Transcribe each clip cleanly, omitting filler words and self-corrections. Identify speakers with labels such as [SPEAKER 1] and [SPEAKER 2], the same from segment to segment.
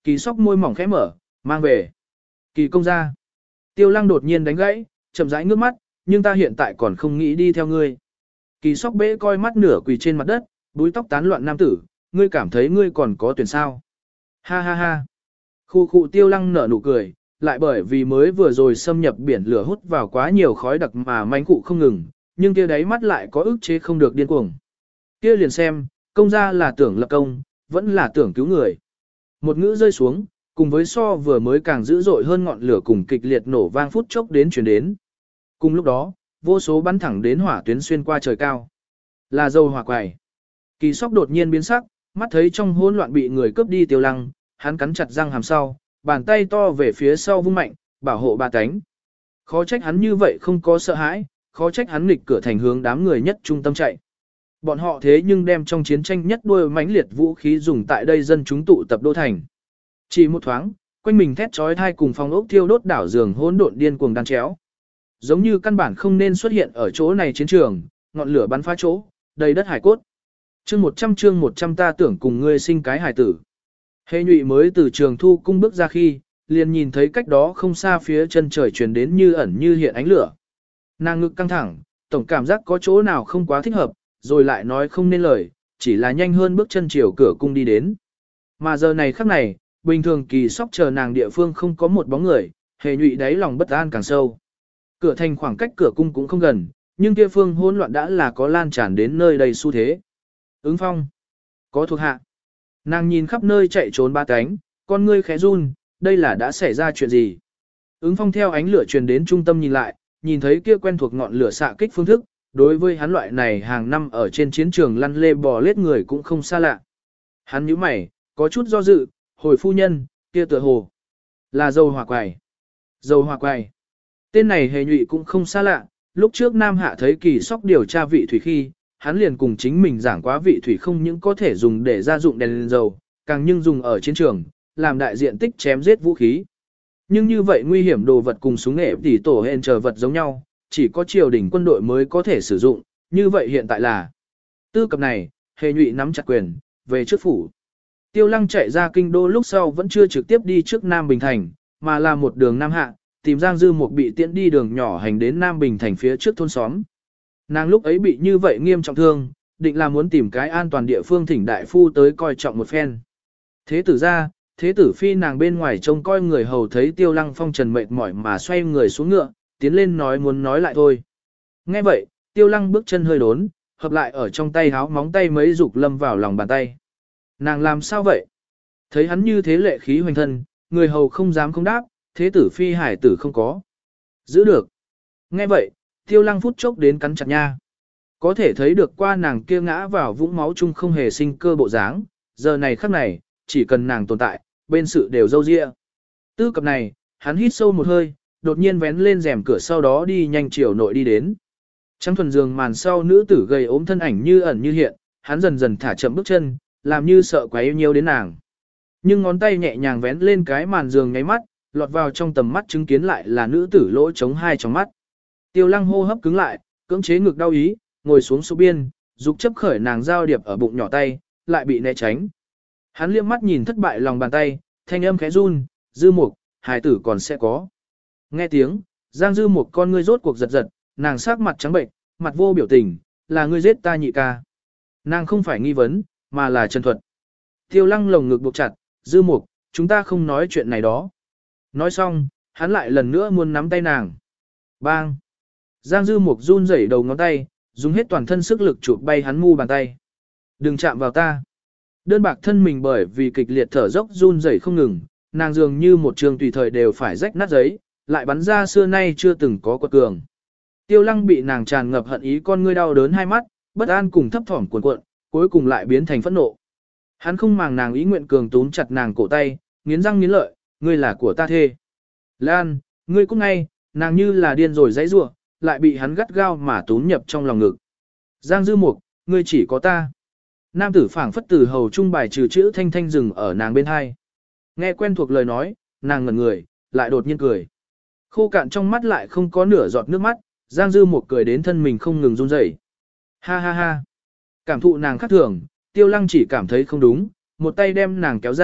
[SPEAKER 1] Kỳ Sóc môi mỏng khẽ mở, mang về. Kỳ công gia. Tiêu Lăng đột nhiên đánh gãy, chậm rãi ngước mắt, nhưng ta hiện tại còn không nghĩ đi theo ngươi. Kỳ Sóc bẽ coi mắt nửa quỳ trên mặt đất, búi tóc tán loạn nam tử, ngươi cảm thấy ngươi còn có tuyển sao? Ha ha ha. Khu khu Tiêu Lăng nở nụ cười, lại bởi vì mới vừa rồi xâm nhập biển lửa hút vào quá nhiều khói đặc mà mánh cụ không ngừng, nhưng kia đáy mắt lại có ức chế không được điên cuồng. Kia liền xem, công gia là tưởng lập công, vẫn là tưởng cứu người. Một ngữ rơi xuống, cùng với so vừa mới càng dữ dội hơn ngọn lửa cùng kịch liệt nổ vang phút chốc đến chuyển đến. Cùng lúc đó, vô số bắn thẳng đến hỏa tuyến xuyên qua trời cao. Là dầu hỏa quài. Kỳ Sóc đột nhiên biến sắc, mắt thấy trong hỗn loạn bị người cướp đi Tiêu Lăng, hắn cắn chặt răng hàm sau, bàn tay to về phía sau vung mạnh, bảo hộ ba cánh. Khó trách hắn như vậy không có sợ hãi, khó trách hắn nghịch cửa thành hướng đám người nhất trung tâm chạy. Bọn họ thế nhưng đem trong chiến tranh nhất đuôi mãnh liệt vũ khí dùng tại đây dân chúng tụ tập đô thành. Chỉ một thoáng, quanh mình thét chói tai cùng phong ốc thiêu đốt đảo giường hỗn độn điên cuồng đan chéo. Giống như căn bản không nên xuất hiện ở chỗ này chiến trường, ngọn lửa bắn phá chỗ, đầy đất hải cốt. Chương 100 ta tưởng cùng ngươi sinh cái hải tử. Hề Nhụy mới từ trường thu cung bước ra khi, liền nhìn thấy cách đó không xa phía chân trời truyền đến như ẩn như hiện ánh lửa. Nàng ngực căng thẳng, tổng cảm giác có chỗ nào không quá thích hợp, rồi lại nói không nên lời, chỉ là nhanh hơn bước chân chiều cửa cung đi đến. Mà giờ này khắc này, bình thường Kỳ Sóc chờ nàng địa phương không có một bóng người, Hề Nhụy đáy lòng bất an càng sâu. Cửa thành khoảng cách cửa cung cũng không gần, nhưng kia phương hỗn loạn đã là có lan tràn đến nơi đầy xu thế. Ứng Phong, có thuộc hạ. Nàng nhìn khắp nơi chạy trốn ba cánh, con ngươi khẽ run, đây là đã xảy ra chuyện gì? Ứng Phong theo ánh lửa truyền đến trung tâm nhìn lại, nhìn thấy kia quen thuộc ngọn lửa xạ kích phương thức, đối với hắn loại này hàng năm ở trên chiến trường lăn lê bò lết người cũng không xa lạ. Hắn nhíu mày, có chút do dự, hồi phu nhân, kia tựa hồ là dầu hỏa quài. Dầu hỏa quài. Tên này Hề Nhụy cũng không xa lạ, lúc trước Nam Hạ thấy Kỳ Sóc điều tra vị thủy khi, hắn liền cùng chính mình giảng quá vị thủy không những có thể dùng để gia dụng đèn dầu, càng nhưng dùng ở chiến trường, làm đại diện tích chém giết vũ khí. Nhưng như vậy nguy hiểm đồ vật cùng súng nghệ tỉ tổ hên chờ vật giống nhau, chỉ có triều đình quân đội mới có thể sử dụng, như vậy hiện tại là. Tư cập này, Hề Nhụy nắm chặt quyền, về trước phủ. Tiêu Lăng chạy ra kinh đô lúc sau vẫn chưa trực tiếp đi trước Nam Bình Thành, mà là một đường Nam Hạ, tìm Giang Dư Mục bị tiễn đi đường nhỏ hành đến Nam Bình Thành phía trước thôn xóm. Nàng lúc ấy bị như vậy nghiêm trọng thương, định là muốn tìm cái an toàn địa phương thỉnh đại phu tới coi trọng một phen. Thế tử ra, thế tử phi nàng bên ngoài trông coi người hầu thấy Tiêu Lăng phong trần mệt mỏi mà xoay người xuống ngựa, tiến lên nói muốn nói lại thôi. Nghe vậy, Tiêu Lăng bước chân hơi đốn, hợp lại ở trong tay háo móng tay mấy dục lâm vào lòng bàn tay. Nàng làm sao vậy? Thấy hắn như thế lệ khí hoành thân, người hầu không dám không đáp, thế tử phi hải tử không có. Giữ được. Nghe vậy, Tiêu Lăng phút chốc đến cắn chặt nha. Có thể thấy được qua nàng kia ngã vào vũng máu chung không hề sinh cơ bộ dáng, giờ này khắc này, chỉ cần nàng tồn tại, bên sự đều dâu dịa. Tư cập này, hắn hít sâu một hơi, đột nhiên vén lên rèm cửa sau đó đi nhanh chiều nội đi đến. Trắng thuần giường màn sau nữ tử gầy ốm thân ảnh như ẩn như hiện, hắn dần dần thả chậm bước chân, làm như sợ quá yêu nhiều đến nàng. Nhưng ngón tay nhẹ nhàng vén lên cái màn giường nháy mắt, lọt vào trong tầm mắt chứng kiến lại là nữ tử lỗ trống hai trong mắt. Tiêu Lăng hô hấp cứng lại, cưỡng chế ngực đau ý, ngồi xuống số biên, dục chấp khởi nàng giao điệp ở bụng nhỏ tay, lại bị né tránh. Hắn liếc mắt nhìn thất bại lòng bàn tay, thanh âm khẽ run, Dư Mục, hài tử còn sẽ có. Nghe tiếng, Giang Dư Mục con ngươi rốt cuộc giật giật, nàng sắc mặt trắng bệnh, mặt vô biểu tình, là ngươi giết ta nhị ca. Nàng không phải nghi vấn, mà là chân thuật. Tiêu Lăng lồng ngực buộc chặt, Dư Mục, chúng ta không nói chuyện này đó. Nói xong, hắn lại lần nữa muốn nắm tay nàng. Bang! Giang Dư Mục run rẩy đầu ngón tay, dùng hết toàn thân sức lực chụp bay hắn mu bàn tay. Đừng chạm vào ta. Đơn bạc thân mình bởi vì kịch liệt thở dốc run rẩy không ngừng, nàng dường như một trường tùy thời đều phải rách nát giấy, lại bắn ra xưa nay chưa từng có quật cường. Tiêu Lăng bị nàng tràn ngập hận ý con ngươi đau đớn hai mắt, bất an cùng thấp thỏm cuộn cuộn, cuối cùng lại biến thành phẫn nộ. Hắn không màng nàng ý nguyện cường túm chặt nàng cổ tay, nghiến răng nghiến lợi, ngươi là của ta thê. Lan, ngươi cũng ngay, nàng như là điên rồi dãy rủa, lại bị hắn gắt gao mà túm nhập trong lòng ngực. Giang Dư Mục, ngươi chỉ có ta. Nam tử phảng phất từ hầu trung bài trừ chữ thanh thanh dừng ở nàng bên hai. Nghe quen thuộc lời nói, nàng ngẩn người, lại đột nhiên cười. Khô cạn trong mắt lại không có nửa giọt nước mắt, Giang Dư Mục cười đến thân mình không ngừng run rẩy. Ha ha ha. Cảm thụ nàng khác thường, Tiêu Lăng chỉ cảm thấy không đúng, một tay đem nàng kéo ra,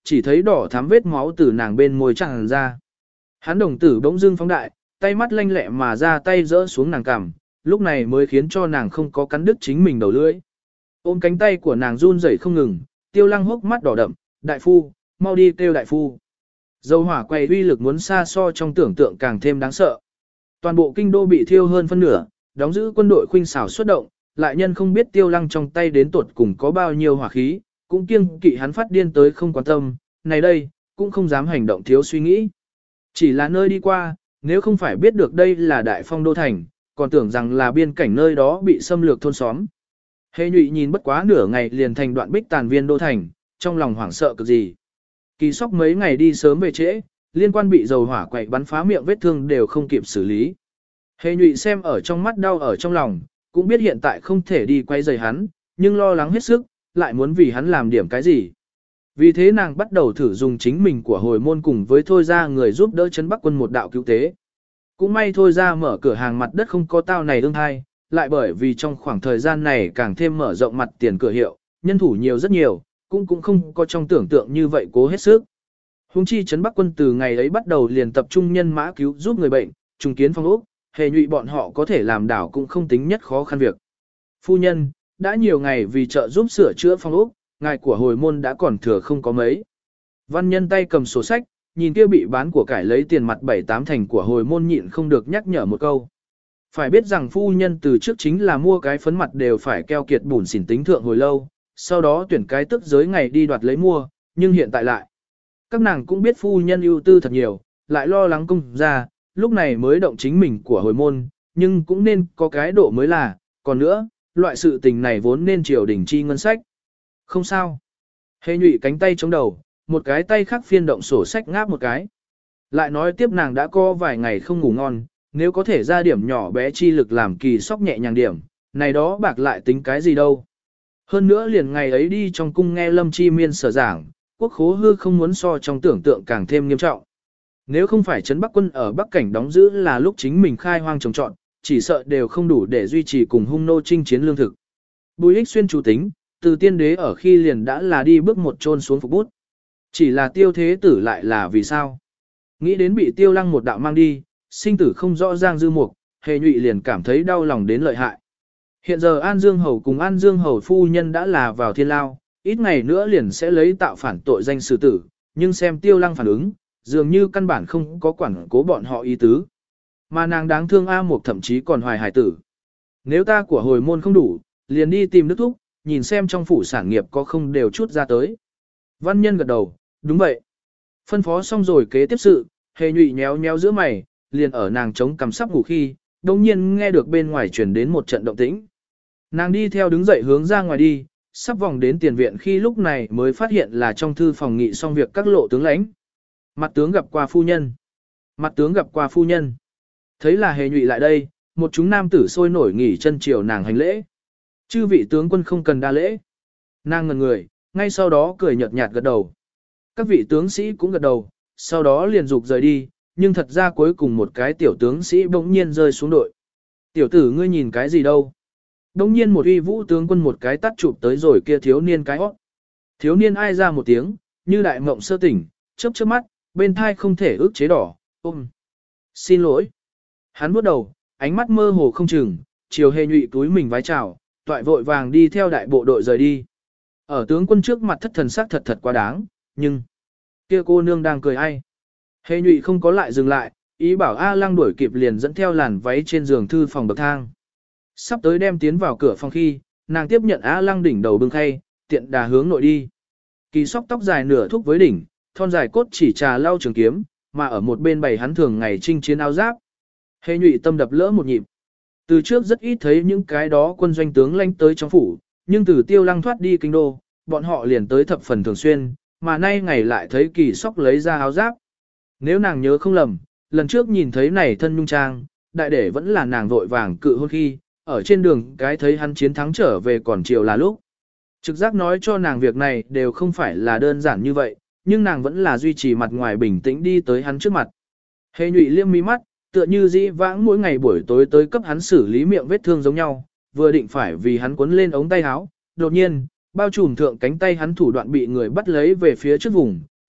[SPEAKER 1] chỉ thấy đỏ thắm vết máu từ nàng bên môi tràn ra. Hắn đồng tử bỗng dưng phóng đại, tay mắt lanh lẹ mà ra tay rỡ xuống nàng cằm, lúc này mới khiến cho nàng không có cắn đứt chính mình đầu lưỡi. Ôm cánh tay của nàng run rẩy không ngừng, Tiêu Lăng hốc mắt đỏ đậm, đại phu, mau đi kêu đại phu. Dầu hỏa quay uy lực muốn xa so trong tưởng tượng càng thêm đáng sợ. Toàn bộ kinh đô bị thiêu hơn phân nửa, đóng giữ quân đội khuynh xảo xuất động, lại nhân không biết Tiêu Lăng trong tay đến tuột cùng có bao nhiêu hỏa khí, cũng kiêng kỵ hắn phát điên tới không quan tâm, này đây, cũng không dám hành động thiếu suy nghĩ. Chỉ là nơi đi qua, nếu không phải biết được đây là đại phong đô thành, còn tưởng rằng là biên cảnh nơi đó bị xâm lược thôn xóm. Hề Nhụy nhìn bất quá nửa ngày liền thành đoạn bích tàn viên đô thành, trong lòng hoảng sợ cực gì. Kỳ Sóc mấy ngày đi sớm về trễ, liên quan bị dầu hỏa quậy bắn phá miệng vết thương đều không kịp xử lý. Hề Nhụy xem ở trong mắt đau ở trong lòng, cũng biết hiện tại không thể đi quay rời hắn, nhưng lo lắng hết sức, lại muốn vì hắn làm điểm cái gì. Vì thế nàng bắt đầu thử dùng chính mình của hồi môn cùng với Thôi Ra người giúp đỡ Trấn Bắc quân một đạo cứu tế. Cũng may Thôi Ra mở cửa hàng mặt đất không có tao này ương hai, lại bởi vì trong khoảng thời gian này càng thêm mở rộng mặt tiền cửa hiệu, nhân thủ nhiều rất nhiều, cũng không có trong tưởng tượng như vậy cố hết sức. Hùng chi Trấn Bắc quân từ ngày ấy bắt đầu liền tập trung nhân mã cứu giúp người bệnh, trùng kiến phong ốc, Hề Nhụy bọn họ có thể làm đảo cũng không tính nhất khó khăn việc. Phu nhân, đã nhiều ngày vì trợ giúp sửa chữa phong ốc, ngài của hồi môn đã còn thừa không có mấy. Văn nhân tay cầm sổ sách, nhìn kia bị bán của cải lấy tiền mặt 7-8 thành của hồi môn nhịn không được nhắc nhở một câu. Phải biết rằng phu nhân từ trước chính là mua cái phấn mặt đều phải keo kiệt bùn xỉn tính thượng hồi lâu, sau đó tuyển cái tức giới ngày đi đoạt lấy mua, nhưng hiện tại lại. Các nàng cũng biết phu nhân ưu tư thật nhiều, lại lo lắng công ra, lúc này mới động chính mình của hồi môn, nhưng cũng nên có cái độ mới là, còn nữa, loại sự tình này vốn nên triều đình chi ngân sách. Không sao. Hề Nhụy cánh tay chống đầu, một cái tay khác phiên động sổ sách ngáp một cái. Lại nói tiếp nàng đã có vài ngày không ngủ ngon, nếu có thể ra điểm nhỏ bé chi lực làm Kỳ Sóc nhẹ nhàng điểm, này đó bạc lại tính cái gì đâu. Hơn nữa liền ngày ấy đi trong cung nghe Lâm Chi Miên sở giảng, quốc khố hư không muốn so trong tưởng tượng càng thêm nghiêm trọng. Nếu không phải Trấn Bắc quân ở Bắc cảnh đóng giữ là lúc chính mình khai hoang trồng trọt, chỉ sợ đều không đủ để duy trì cùng hung nô chinh chiến lương thực. Bùi Ích Xuyên chủ tính, từ tiên đế ở khi liền đã là đi bước một chôn xuống phục bút. Chỉ là Tiêu thế tử lại là vì sao? Nghĩ đến bị Tiêu Lăng một đạo mang đi, sinh tử không rõ Giang Dư Mục, Hề Nhụy liền cảm thấy đau lòng đến lợi hại. Hiện giờ An Dương Hầu cùng An Dương Hầu phu nhân đã là vào thiên lao, ít ngày nữa liền sẽ lấy tạo phản tội danh xử tử, nhưng xem Tiêu Lăng phản ứng, dường như căn bản không có quản cố bọn họ ý tứ. Mà nàng đáng thương A Mục thậm chí còn hoài hài tử. Nếu ta của hồi môn không đủ, liền đi tìm Đức Thúc, nhìn xem trong phủ sản nghiệp có không đều chút ra tới. Văn nhân gật đầu, đúng vậy. Phân phó xong rồi kế tiếp sự, Hề Nhụy nhéo nhéo giữa mày, liền ở nàng chống cằm sắp ngủ khi, đồng nhiên nghe được bên ngoài truyền đến một trận động tĩnh. Nàng đi theo đứng dậy hướng ra ngoài đi, sắp vòng đến tiền viện khi lúc này mới phát hiện là trong thư phòng nghị xong việc các lộ tướng lãnh. Mặt tướng gặp qua phu nhân. Mặt tướng gặp qua phu nhân. Thấy là Hề Nhụy lại đây, một chúng nam tử sôi nổi nghỉ chân chiều nàng hành lễ. Chư vị tướng quân không cần đa lễ. Nàng ngẩn người, ngay sau đó cười nhợt nhạt gật đầu. Các vị tướng sĩ cũng gật đầu, sau đó liền dục rời đi, nhưng thật ra cuối cùng một cái tiểu tướng sĩ bỗng nhiên rơi xuống đội. Tiểu tử ngươi nhìn cái gì đâu? Bỗng nhiên một uy vũ tướng quân một cái tắt chụp tới rồi kia thiếu niên cái hót. Thiếu niên ai ra một tiếng, như đại mộng sơ tỉnh, chớp chớp mắt, bên thai không thể ức chế đỏ, ôm. Xin lỗi. Hắn bước đầu, ánh mắt mơ hồ không chừng, chiều Hề Nhụy túi mình vái chào, toại vội vàng đi theo đại bộ đội rời đi. Ở tướng quân trước mặt thất thần sắc thật thật quá đáng, nhưng kia cô nương đang cười ai. Hề Nhụy không có lại dừng lại, ý bảo A Lăng đuổi kịp liền dẫn theo làn váy trên giường thư phòng bậc thang. Sắp tới đem tiến vào cửa phòng khi, nàng tiếp nhận A Lăng đỉnh đầu bưng khay, tiện đà hướng nội đi. Kỳ Sóc tóc dài nửa thúc với đỉnh, thon dài cốt chỉ trà lau trường kiếm, mà ở một bên bày hắn thường ngày chinh chiến áo giáp. Hề Nhụy tâm đập lỡ một nhịp. Từ trước rất ít thấy những cái đó quân doanh tướng lãnh tới trong phủ, nhưng từ Tiêu Lăng thoát đi kinh đô, bọn họ liền tới thập phần thường xuyên, mà nay ngày lại thấy Kỳ Sóc lấy ra áo giáp. Nếu nàng nhớ không lầm, lần trước nhìn thấy này thân nhung trang, đại để vẫn là nàng vội vàng cự hôn khi, ở trên đường cái thấy hắn chiến thắng trở về còn chiều là lúc. Trực giác nói cho nàng việc này đều không phải là đơn giản như vậy, nhưng nàng vẫn là duy trì mặt ngoài bình tĩnh đi tới hắn trước mặt. Hề Nhụy liêm mí mắt, tựa như dĩ vãng mỗi ngày buổi tối tới cấp hắn xử lý miệng vết thương giống nhau, vừa định phải vì hắn cuốn lên ống tay áo, đột nhiên, bao trùm thượng cánh tay hắn thủ đoạn bị người bắt lấy về phía trước vùng,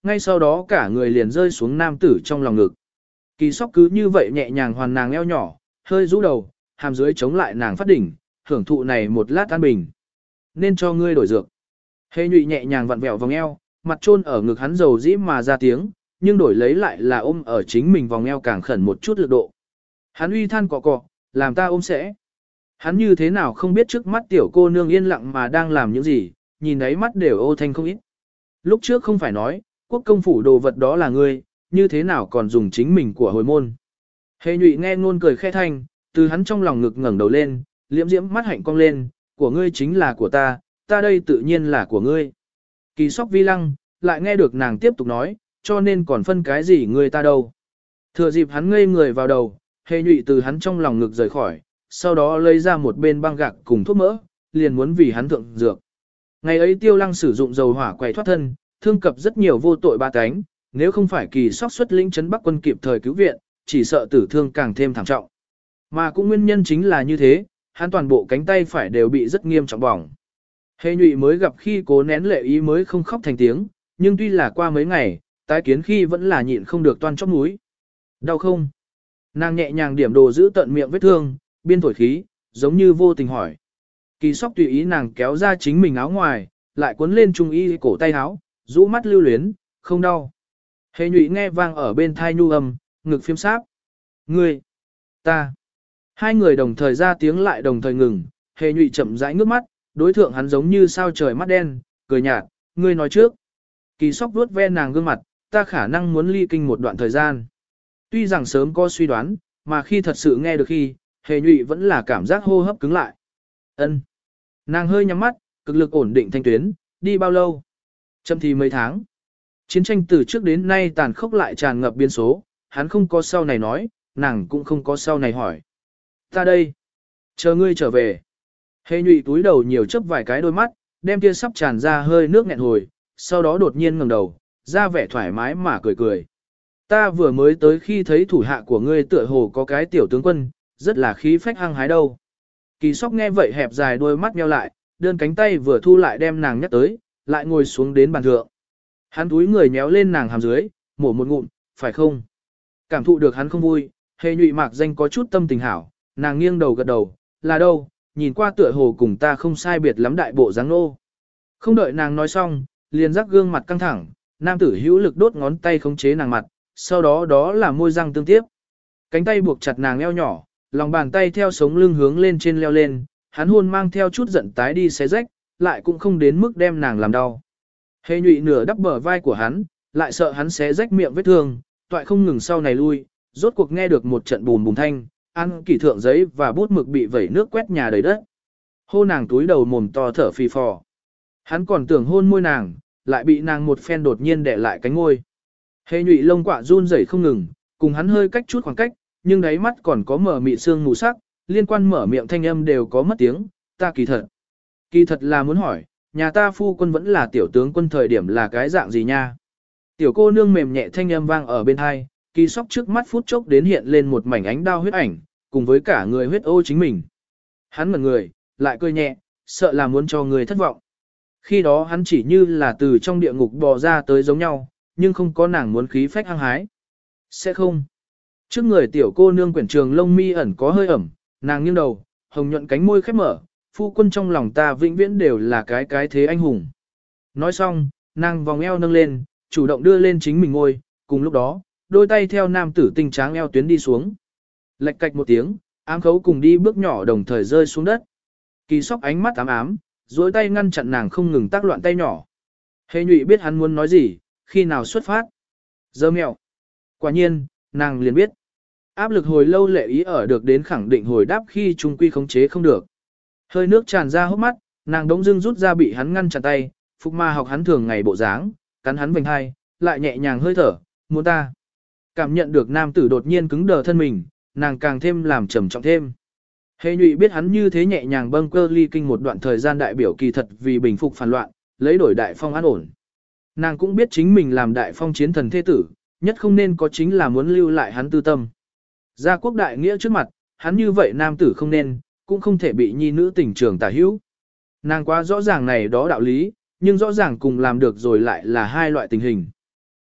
[SPEAKER 1] ngay sau đó cả người liền rơi xuống nam tử trong lòng ngực. Kỳ sóc cứ như vậy nhẹ nhàng hoàn nàng eo nhỏ, hơi rũ đầu, hàm dưới chống lại nàng phát đỉnh, hưởng thụ này một lát an bình. Nên cho ngươi đổi dược. Hề nhụy nhẹ nhàng vặn vẹo vòng eo, mặt chôn ở ngực hắn dầu dĩ mà ra tiếng, nhưng đổi lấy lại là ôm ở chính mình vòng eo càng khẩn một chút lực độ. Hắn uy than cọ cọ, làm ta ôm sẽ. Hắn như thế nào không biết trước mắt tiểu cô nương yên lặng mà đang làm những gì, nhìn đáy mắt đều ô thanh không ít. Lúc trước không phải nói, quốc công phủ đồ vật đó là ngươi, như thế nào còn dùng chính mình của hồi môn. Hề nhụy nghe ngôn cười khẽ thanh, từ hắn trong lòng ngực ngẩng đầu lên, liễm diễm mắt hạnh cong lên, của ngươi chính là của ta đây tự nhiên là của ngươi. Kỳ sóc vi lăng, lại nghe được nàng tiếp tục nói, cho nên còn phân cái gì ngươi ta đâu. Thừa dịp hắn ngây người vào đầu, hề nhụy từ hắn trong lòng ngực rời khỏi, sau đó lấy ra một bên băng gạc cùng thuốc mỡ, liền muốn vì hắn thượng dược. Ngày ấy Tiêu Lăng sử dụng dầu hỏa quay thoát thân, thương cập rất nhiều vô tội ba cánh, nếu không phải kỳ sóc xuất lĩnh trấn Bắc quân kịp thời cứu viện, chỉ sợ tử thương càng thêm thảm trọng. Mà cũng nguyên nhân chính là như thế, hắn toàn bộ cánh tay phải đều bị rất nghiêm trọng bỏng. Hề nhụy mới gặp khi cố nén lệ ý mới không khóc thành tiếng, nhưng tuy là qua mấy ngày, tái kiến khi vẫn là nhịn không được toan chóp mũi. Đau không? Nàng nhẹ nhàng điểm đồ giữ tận miệng vết thương, biên thổi khí, giống như vô tình hỏi. Kỳ sóc tùy ý nàng kéo ra chính mình áo ngoài, lại cuốn lên trung y cổ tay áo, rũ mắt lưu luyến, không đau. Hề nhụy nghe vang ở bên thai nhu âm, ngực phiếm sáp. Ngươi, ta. Hai người đồng thời ra tiếng lại đồng thời ngừng, hề nhụy chậm rãi ngước mắt, đối thượng hắn giống như sao trời mắt đen, cười nhạt, ngươi nói trước. Kỳ sóc vuốt ve nàng gương mặt, ta khả năng muốn ly kinh một đoạn thời gian. Tuy rằng sớm có suy đoán, mà khi thật sự nghe được khi, hề nhụy vẫn là cảm giác hô hấp cứng lại. Ân. Nàng hơi nhắm mắt, cực lực ổn định thanh tuyến, đi bao lâu? Chậm thì mấy tháng. Chiến tranh từ trước đến nay tàn khốc lại tràn ngập biên số, hắn không có sau này nói, nàng cũng không có sau này hỏi. Ta đây. Chờ ngươi trở về. Hề nhụy túi đầu nhiều chớp vài cái đôi mắt, đem kia sắp tràn ra hơi nước nghẹn hồi, sau đó đột nhiên ngẩng đầu, ra vẻ thoải mái mà cười cười. Ta vừa mới tới khi thấy thủ hạ của ngươi tựa hồ có cái tiểu tướng quân, rất là khí phách hăng hái đâu. Kỳ sóc nghe vậy hẹp dài đôi mắt nheo lại, đơn cánh tay vừa thu lại đem nàng nhắc tới, lại ngồi xuống đến bàn thượng. Hắn túi người nhéo lên nàng hàm dưới, mổ một ngụm, phải không? Cảm thụ được hắn không vui, hề nhụy mạc danh có chút tâm tình hảo, nàng nghiêng đầu gật đầu, là đâu, nhìn qua tựa hồ cùng ta không sai biệt lắm đại bộ dáng nô. Không đợi nàng nói xong, liền rắc gương mặt căng thẳng, nam tử hữu lực đốt ngón tay khống chế nàng mặt, sau đó đó là môi răng tương tiếp. Cánh tay buộc chặt nàng eo nhỏ, lòng bàn tay theo sống lưng hướng lên trên leo lên, hắn hôn mang theo chút giận tái đi xé rách, lại cũng không đến mức đem nàng làm đau. Hề nhụy nửa đắp bờ vai của hắn, lại sợ hắn xé rách miệng vết thương, toại không ngừng sau này lui, rốt cuộc nghe được một trận bùm bùm thanh, ăn kỷ thượng giấy và bút mực bị vẩy nước quét nhà đầy đất. Hô nàng túi đầu mồm to thở phì phò. Hắn còn tưởng hôn môi nàng, lại bị nàng một phen đột nhiên đè lại cánh ngôi. Hề nhụy lông quạ run rẩy không ngừng, cùng hắn hơi cách chút khoảng cách, nhưng đáy mắt còn có mở mị sương mù sắc, liên quan mở miệng thanh âm đều có mất tiếng, ta kỳ thật. Kỳ thật là muốn hỏi, nhà ta phu quân vẫn là tiểu tướng quân thời điểm là cái dạng gì nha. Tiểu cô nương mềm nhẹ thanh âm vang ở bên hai, kỳ sóc trước mắt phút chốc đến hiện lên một mảnh ánh đao huyết ảnh, cùng với cả người huyết ô chính mình. Hắn ngẩn người, lại cười nhẹ, sợ là muốn cho người thất vọng. Khi đó hắn chỉ như là từ trong địa ngục bò ra tới giống nhau, nhưng không có nàng muốn khí phách hăng hái. Sẽ không. Trước người tiểu cô nương quyển trường lông mi ẩn có hơi ẩm, nàng nghiêng đầu, hồng nhuận cánh môi khép mở, phu quân trong lòng ta vĩnh viễn đều là cái thế anh hùng. Nói xong, nàng vòng eo nâng lên, chủ động đưa lên chính mình ngôi, cùng lúc đó, đôi tay theo nam tử tinh tráng eo tuyến đi xuống. Lệch cạch một tiếng, ám khấu cùng đi bước nhỏ đồng thời rơi xuống đất. Kỳ sóc ánh mắt ám ám, duỗi tay ngăn chặn nàng không ngừng tác loạn tay nhỏ. Hề nhụy biết hắn muốn nói gì, khi nào xuất phát. Giờ mẹo. Quả nhiên, nàng liền biết. Áp lực hồi lâu lệ ý ở được đến khẳng định hồi đáp khi trung quy khống chế không được. Hơi nước tràn ra hốc mắt, nàng đống dưng rút ra bị hắn ngăn chặn tay, phục ma học hắn thường ngày bộ dáng, cắn hắn vành hai, lại nhẹ nhàng hơi thở, muốn ta. Cảm nhận được nam tử đột nhiên cứng đờ thân mình, nàng càng thêm làm trầm trọng thêm. Hề nhụy biết hắn như thế nhẹ nhàng bâng cơ ly kinh một đoạn thời gian đại biểu kỳ thật vì bình phục phản loạn, lấy đổi đại phong an ổn. Nàng cũng biết chính mình làm đại phong chiến thần thế tử, nhất không nên có chính là muốn lưu lại hắn tư tâm. Gia quốc đại nghĩa trước mặt, hắn như vậy nam tử không nên, cũng không thể bị nhi nữ tình trường tả hữu. Nàng quá rõ ràng này đó đạo lý, nhưng rõ ràng cùng làm được rồi lại là hai loại tình hình.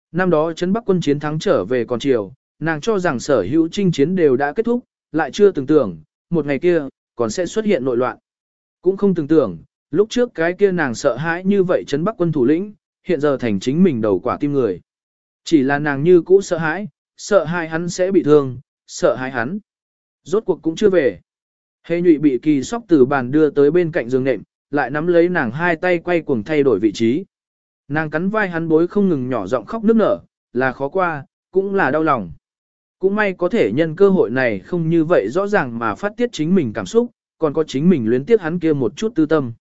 [SPEAKER 1] Năm đó Trấn Bắc quân chiến thắng trở về còn chiều, nàng cho rằng sở hữu chinh chiến đều đã kết thúc, lại chưa từng tưởng, một ngày kia, còn sẽ xuất hiện nội loạn. Cũng không từng tưởng, lúc trước cái kia nàng sợ hãi như vậy Trấn Bắc quân thủ lĩnh, hiện giờ thành chính mình đầu quả tim người. Chỉ là nàng như cũ sợ hãi hắn sẽ bị thương, sợ hãi hắn. Rốt cuộc cũng chưa về. Hề Nhụy bị Kỳ Sóc từ bàn đưa tới bên cạnh giường nệm, lại nắm lấy nàng hai tay quay cuồng thay đổi vị trí. Nàng cắn vai hắn bối không ngừng nhỏ giọng khóc nức nở, là khó qua, cũng là đau lòng. Cũng may có thể nhân cơ hội này không như vậy rõ ràng mà phát tiết chính mình cảm xúc, còn có chính mình luyến tiếc hắn kia một chút tư tâm.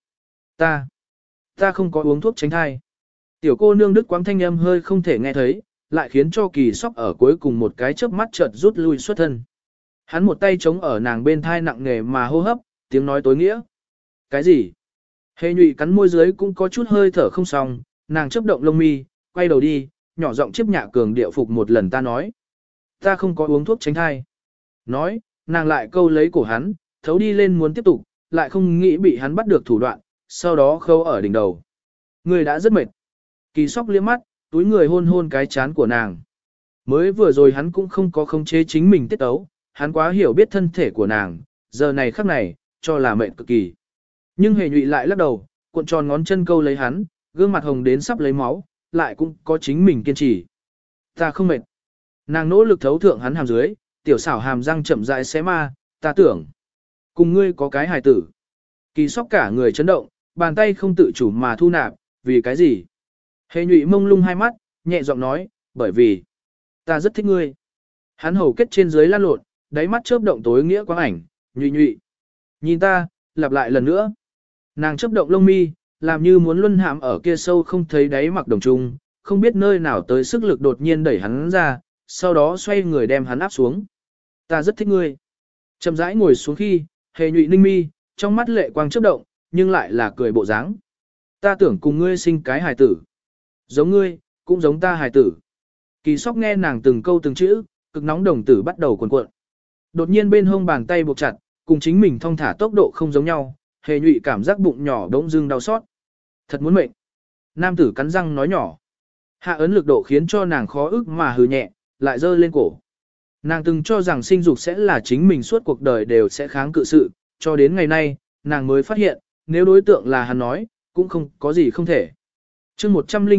[SPEAKER 1] Ta không có uống thuốc tránh thai. Tiểu cô nương đức quáng thanh âm hơi không thể nghe thấy, lại khiến cho Kỳ Sóc ở cuối cùng một cái chớp mắt chợt rút lui xuất thân. Hắn một tay chống ở nàng bên thai nặng nề mà hô hấp, tiếng nói tối nghĩa. Cái gì? Hề Nhụy cắn môi dưới cũng có chút hơi thở không xong, nàng chớp động lông mi, quay đầu đi, nhỏ giọng chiếp nhạ cường điệu phục một lần ta nói. Ta không có uống thuốc tránh thai. Nói, nàng lại câu lấy cổ hắn, thấu đi lên muốn tiếp tục, lại không nghĩ bị hắn bắt được thủ đoạn, sau đó khâu ở đỉnh đầu. Người đã rất mệt. Kỳ Sóc liếc mắt, túi người hôn hôn cái chán của nàng. Mới vừa rồi hắn cũng không có khống chế chính mình tiết ấu, hắn quá hiểu biết thân thể của nàng, giờ này khắc này, cho là mệt cực kỳ. Nhưng Hề Nhụy lại lắc đầu, cuộn tròn ngón chân câu lấy hắn, gương mặt hồng đến sắp lấy máu, lại cũng có chính mình kiên trì. Ta không mệt. Nàng nỗ lực thấu thượng hắn hàm dưới, tiểu xảo hàm răng chậm rãi xé ma, ta tưởng. Cùng ngươi có cái hài tử. Kỳ Sóc cả người chấn động, bàn tay không tự chủ mà thu nạp, vì cái gì? Hề Nhụy mông lung hai mắt, nhẹ giọng nói, bởi vì ta rất thích ngươi. Hắn hầu kết trên dưới lan lộn, đáy mắt chớp động tối nghĩa quang ảnh, Nhụy Nhụy. Nhìn ta, lặp lại lần nữa. Nàng chớp động lông mi, làm như muốn luân hãm ở kia sâu không thấy đáy mặc đồng trung, không biết nơi nào tới sức lực đột nhiên đẩy hắn ra, sau đó xoay người đem hắn áp xuống. Ta rất thích ngươi. Chậm rãi ngồi xuống khi, Hề Nhụy ninh mi, trong mắt lệ quang chớp động, nhưng lại là cười bộ dáng. Ta tưởng cùng ngươi sinh cái hài tử. Giống ngươi, cũng giống ta hài tử. Kỳ Sóc nghe nàng từng câu từng chữ, cực nóng đồng tử bắt đầu cuộn cuộn. Đột nhiên bên hông bàn tay buộc chặt, cùng chính mình thong thả tốc độ không giống nhau, Hề Nhụy cảm giác bụng nhỏ đống dưng đau xót. Thật muốn mệnh. Nam tử cắn răng nói nhỏ. Hạ ấn lực độ khiến cho nàng khó ức mà hừ nhẹ, lại rơi lên cổ. Nàng từng cho rằng sinh dục sẽ là chính mình suốt cuộc đời đều sẽ kháng cự sự, cho đến ngày nay, nàng mới phát hiện, nếu đối tượng là hắn nói, cũng không có gì không thể. Chương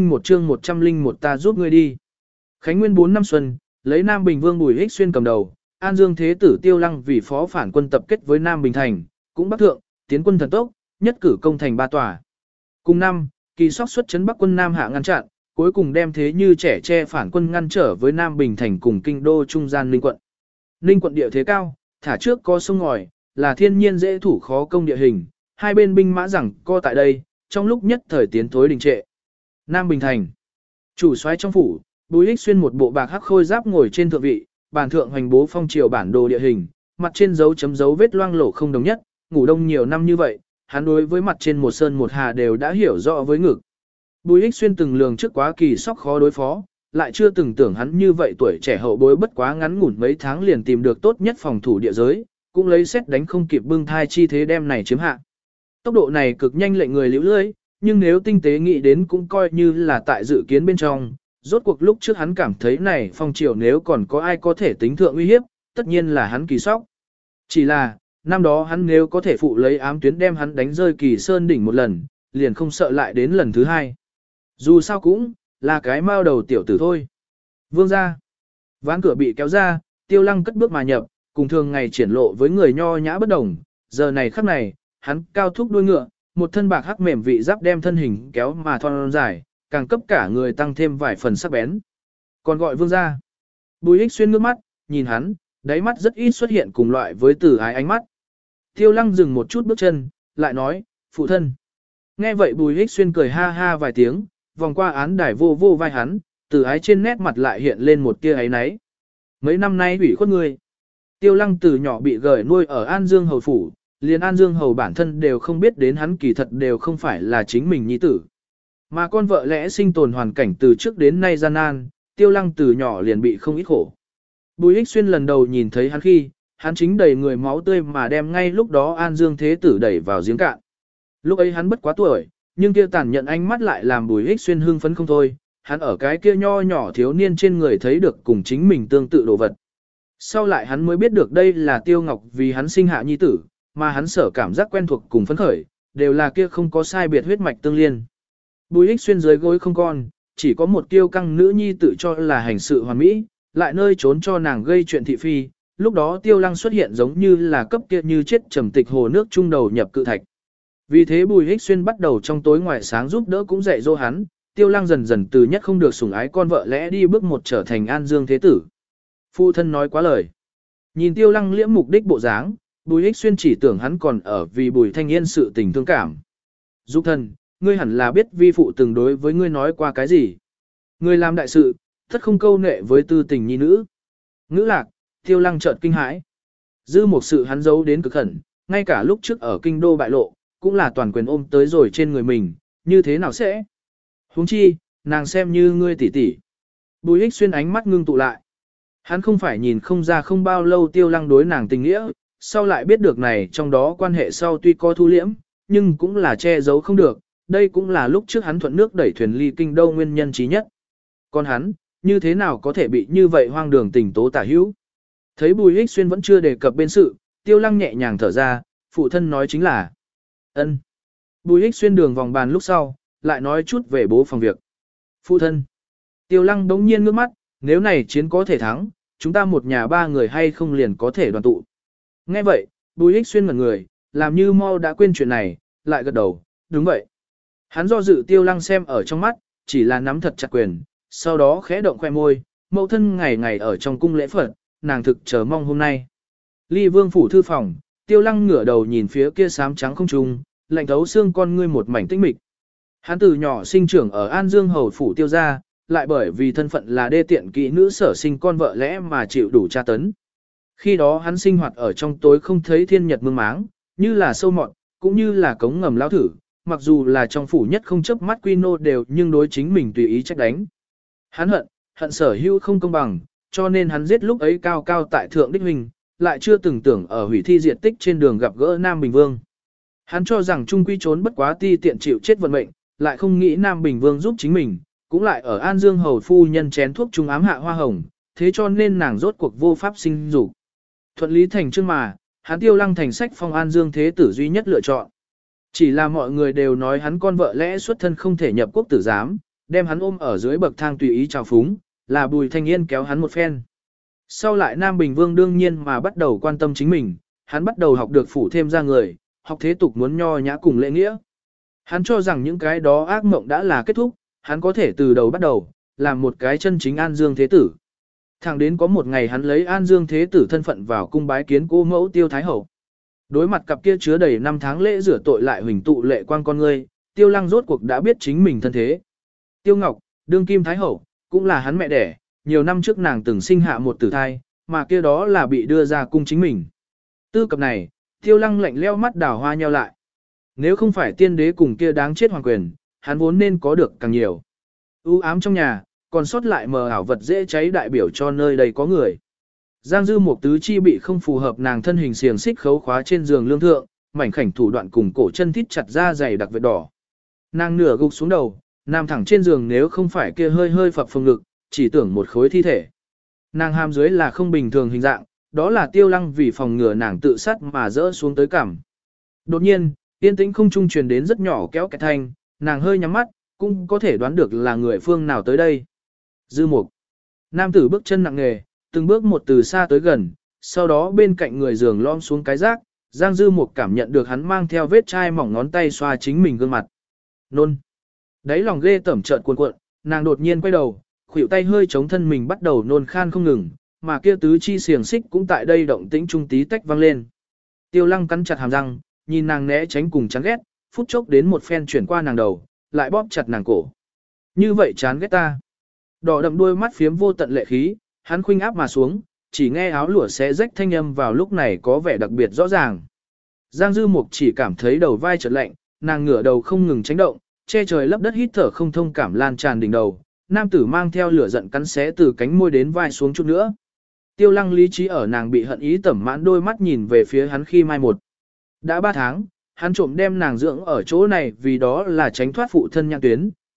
[SPEAKER 1] 101 ta giúp ngươi đi. Khánh Nguyên 4 năm xuân, lấy Nam Bình Vương Bùi Hích Xuyên cầm đầu, An Dương Thế tử Tiêu Lăng vì phó phản quân tập kết với Nam Bình Thành, cũng bắc thượng, tiến quân thần tốc, nhất cử công thành ba tòa. Cùng năm, Kỳ Sóc xuất chấn Bắc quân Nam hạ ngăn chặn, cuối cùng đem thế như trẻ che phản quân ngăn trở với Nam Bình Thành cùng kinh đô trung gian Ninh quận. Ninh quận địa thế cao, thả trước có sông ngòi, là thiên nhiên dễ thủ khó công địa hình, hai bên binh mã rằng co tại đây, trong lúc nhất thời tiến thối đình trệ. Nam Bình Thành. Chủ soái trong phủ, Bùi Hích Xuyên một bộ bạc hắc khôi giáp ngồi trên thượng vị, bản thượng hoành bố phong triều bản đồ địa hình, mặt trên dấu chấm dấu vết loang lổ không đồng nhất, ngủ đông nhiều năm như vậy, hắn đối với mặt trên một sơn một hà đều đã hiểu rõ với ngực. Bùi Hích Xuyên từng lường trước quá Kỳ Sóc khó đối phó, lại chưa từng tưởng hắn như vậy tuổi trẻ hậu bối bất quá ngắn ngủn mấy tháng liền tìm được tốt nhất phòng thủ địa giới, cũng lấy xét đánh không kịp bưng thai chi thế đem này chiếm hạ. Tốc độ này cực nhanh lệnh người liễu lưỡi, nhưng nếu tinh tế nghĩ đến cũng coi như là tại dự kiến bên trong, rốt cuộc lúc trước hắn cảm thấy này phong triều nếu còn có ai có thể tính thượng uy hiếp, tất nhiên là hắn Kỳ Sóc. Chỉ là, năm đó hắn nếu có thể phụ lấy ám tuyến đem hắn đánh rơi Kỳ Sơn đỉnh một lần, liền không sợ lại đến lần thứ hai. Dù sao cũng, là cái mao đầu tiểu tử thôi. Vương ra. Ván cửa bị kéo ra, Tiêu Lăng cất bước mà nhập, cùng thường ngày triển lộ với người nho nhã bất đồng. Giờ này khắc này, hắn cao thúc đuôi ngựa, một thân bạc hắc mềm vị giáp đem thân hình kéo mà thon dài, càng cấp cả người tăng thêm vài phần sắc bén. Còn gọi vương ra. Bùi Hích Xuyên ngước mắt, nhìn hắn, đáy mắt rất ít xuất hiện cùng loại với từ ái ánh mắt. Tiêu Lăng dừng một chút bước chân, lại nói, phụ thân. Nghe vậy Bùi Hích Xuyên cười ha ha vài tiếng, vòng qua án đài vô vô vai hắn, từ ái trên nét mặt lại hiện lên một tia ấy náy. Mấy năm nay ủy khuất ngươi. Tiêu Lăng từ nhỏ bị gởi nuôi ở An Dương Hầu Phủ, liền An Dương Hầu bản thân đều không biết đến hắn kỳ thật đều không phải là chính mình nhi tử. Mà con vợ lẽ sinh tồn hoàn cảnh từ trước đến nay gian nan, Tiêu Lăng từ nhỏ liền bị không ít khổ. Bùi Hích Xuyên lần đầu nhìn thấy hắn khi, hắn chính đầy người máu tươi mà đem ngay lúc đó An Dương Thế Tử đẩy vào giếng cạn. Lúc ấy hắn bất quá tuổi, nhưng kia tàn nhận ánh mắt lại làm Bùi Hích Xuyên hưng phấn không thôi, hắn ở cái kia nho nhỏ thiếu niên trên người thấy được cùng chính mình tương tự đồ vật. Sau lại hắn mới biết được đây là Tiêu Ngọc vì hắn sinh hạ nhi tử, mà hắn sở cảm giác quen thuộc cùng phấn khởi, đều là kia không có sai biệt huyết mạch tương liên. Bùi Ích Xuyên dưới gối không con, chỉ có một kiêu căng nữ nhi tự cho là hành sự hoàn mỹ, lại nơi trốn cho nàng gây chuyện thị phi, lúc đó Tiêu Lăng xuất hiện giống như là cấp kia như chết trầm tịch hồ nước trung đầu nhập cự thạch. Vì thế Bùi Ích Xuyên bắt đầu trong tối ngoài sáng giúp đỡ cũng dạy dỗ hắn, Tiêu Lăng dần dần từ nhất không được sủng ái con vợ lẽ đi bước một trở thành An Dương thế tử. Phu thân nói quá lời. Nhìn Tiêu Lăng liễm mục đích bộ dáng, Bùi Ích Xuyên chỉ tưởng hắn còn ở vì Bùi Thanh Yên sự tình thương cảm. Dục thần, ngươi hẳn là biết vi phụ từng đối với ngươi nói qua cái gì. Ngươi làm đại sự, tất không câu nệ với tư tình nhi nữ. Ngữ lạc, Tiêu Lăng chợt kinh hãi. Dư một sự hắn giấu đến cực khẩn, ngay cả lúc trước ở kinh đô bại lộ, cũng là toàn quyền ôm tới rồi trên người mình, như thế nào sẽ? Huống chi, nàng xem như ngươi tỷ tỷ. Bùi Ích Xuyên ánh mắt ngưng tụ lại. Hắn không phải nhìn không ra không bao lâu Tiêu Lăng đối nàng tình nghĩa, sau lại biết được này trong đó quan hệ sau tuy có thu liễm, nhưng cũng là che giấu không được, đây cũng là lúc trước hắn thuận nước đẩy thuyền ly kinh đô nguyên nhân trí nhất. Còn hắn, như thế nào có thể bị như vậy hoang đường tình tố tả hữu? Thấy Bùi Ích Xuyên vẫn chưa đề cập bên sự, Tiêu Lăng nhẹ nhàng thở ra, phụ thân nói chính là ân. Bùi Ích Xuyên đường vòng bàn lúc sau, lại nói chút về bố phòng việc. Phụ thân. Tiêu Lăng đống nhiên ngước mắt, nếu này chiến có thể thắng, chúng ta một nhà ba người hay không liền có thể đoàn tụ. Nghe vậy, Bùi Ích Xuyên ngẩn người, làm như mau đã quên chuyện này, lại gật đầu, đúng vậy. Hắn do dự Tiêu Lăng xem ở trong mắt, chỉ là nắm thật chặt quyền, sau đó khẽ động khoe môi, mẫu thân ngày ngày ở trong cung lễ Phật, nàng thực chờ mong hôm nay. Ly Vương phủ thư phòng, Tiêu Lăng ngửa đầu nhìn phía kia xám trắng không trung, lạnh thấu xương con ngươi một mảnh tĩnh mịch. Hắn từ nhỏ sinh trưởng ở An Dương hầu phủ Tiêu gia, lại bởi vì thân phận là đê tiện kỹ nữ sở sinh con vợ lẽ mà chịu đủ tra tấn. Khi đó hắn sinh hoạt ở trong tối không thấy thiên nhật mương máng, như là sâu mọt, cũng như là cống ngầm lao thử, mặc dù là trong phủ nhất không chớp mắt quy nô đều nhưng đối chính mình tùy ý trách đánh. Hắn hận sở hữu không công bằng, cho nên hắn giết lúc ấy cao cao tại thượng đích hình, lại chưa từng tưởng ở hủy thi diệt tích trên đường gặp gỡ Nam Bình Vương. Hắn cho rằng trung quy trốn bất quá ti tiện chịu chết vận mệnh, lại không nghĩ Nam Bình Vương giúp chính mình, cũng lại ở An Dương hầu phu nhân chén thuốc trung ám hạ hoa hồng, thế cho nên nàng rốt cuộc vô pháp sinh dục. Thuận lý thành chương mà, hắn Tiêu Lăng thành sách phong An Dương thế tử duy nhất lựa chọn. Chỉ là mọi người đều nói hắn con vợ lẽ xuất thân không thể nhập quốc tử giám, đem hắn ôm ở dưới bậc thang tùy ý chào phúng, là Bùi Thanh Yên kéo hắn một phen. Sau lại Nam Bình Vương đương nhiên mà bắt đầu quan tâm chính mình, hắn bắt đầu học được phủ thêm ra người, học thế tục muốn nho nhã cùng lễ nghĩa. Hắn cho rằng những cái đó ác mộng đã là kết thúc, hắn có thể từ đầu bắt đầu, làm một cái chân chính An Dương thế tử. Thẳng đến có một ngày hắn lấy An Dương thế tử thân phận vào cung bái kiến cô mẫu Tiêu Thái Hậu. Đối mặt cặp kia chứa đầy năm tháng lễ rửa tội lại huỳnh tụ lệ quang con ngươi, Tiêu Lăng rốt cuộc đã biết chính mình thân thế. Tiêu Ngọc, đương kim Thái Hậu, cũng là hắn mẹ đẻ, nhiều năm trước nàng từng sinh hạ một tử thai, mà kia đó là bị đưa ra cung chính mình. Tư cập này, Tiêu Lăng lạnh leo mắt đào hoa nheo lại. Nếu không phải tiên đế cùng kia đáng chết hoàng quyền, hắn vốn nên có được càng nhiều. U ám trong nhà, còn sót lại mờ ảo vật dễ cháy đại biểu cho nơi đây có người. Giang Dư một tứ chi bị không phù hợp nàng thân hình xiềng xích khấu khóa trên giường lương thượng, mảnh khảnh thủ đoạn cùng cổ chân thít chặt ra dày đặc vết đỏ. Nàng nửa gục xuống đầu, nằm thẳng trên giường nếu không phải kia hơi hơi phập phồng ngực, chỉ tưởng một khối thi thể. Nàng hàm dưới là không bình thường hình dạng, đó là Tiêu Lăng vì phòng ngừa nàng tự sát mà rỡ xuống tới cằm. Đột nhiên, yên tĩnh không trung truyền đến rất nhỏ kéo kẹt thanh, nàng hơi nhắm mắt, cũng có thể đoán được là người phương nào tới đây. Dư Mục. Nam tử bước chân nặng nề, từng bước một từ xa tới gần, sau đó bên cạnh người giường lom xuống cái rác, Giang Dư Mục cảm nhận được hắn mang theo vết chai mỏng ngón tay xoa chính mình gương mặt. Nôn. Đấy lòng ghê tẩm trợn cuộn cuộn, nàng đột nhiên quay đầu, khuỷu tay hơi chống thân mình bắt đầu nôn khan không ngừng, mà kia tứ chi xiềng xích cũng tại đây động tĩnh trung tí tách vang lên. Tiêu Lăng cắn chặt hàm răng, nhìn nàng né tránh cùng chán ghét, phút chốc đến một phen chuyển qua nàng đầu, lại bóp chặt nàng cổ. Như vậy chán ghét ta. Đỏ đậm đuôi mắt phiếm vô tận lệ khí, hắn khuynh áp mà xuống, chỉ nghe áo lụa xé rách thanh âm vào lúc này có vẻ đặc biệt rõ ràng. Giang Dư Mục chỉ cảm thấy đầu vai chợt lạnh, nàng ngửa đầu không ngừng chấn động, che trời lấp đất hít thở không thông cảm lan tràn đỉnh đầu. Nam tử mang theo lửa giận cắn xé từ cánh môi đến vai xuống chút nữa. Tiêu Lăng lý trí ở nàng bị hận ý tẩm mãn đôi mắt nhìn về phía hắn khi mai một. Đã 3 tháng, hắn trộm đem nàng dưỡng ở chỗ này vì đó là tránh thoát phụ thân nhãn tuyến,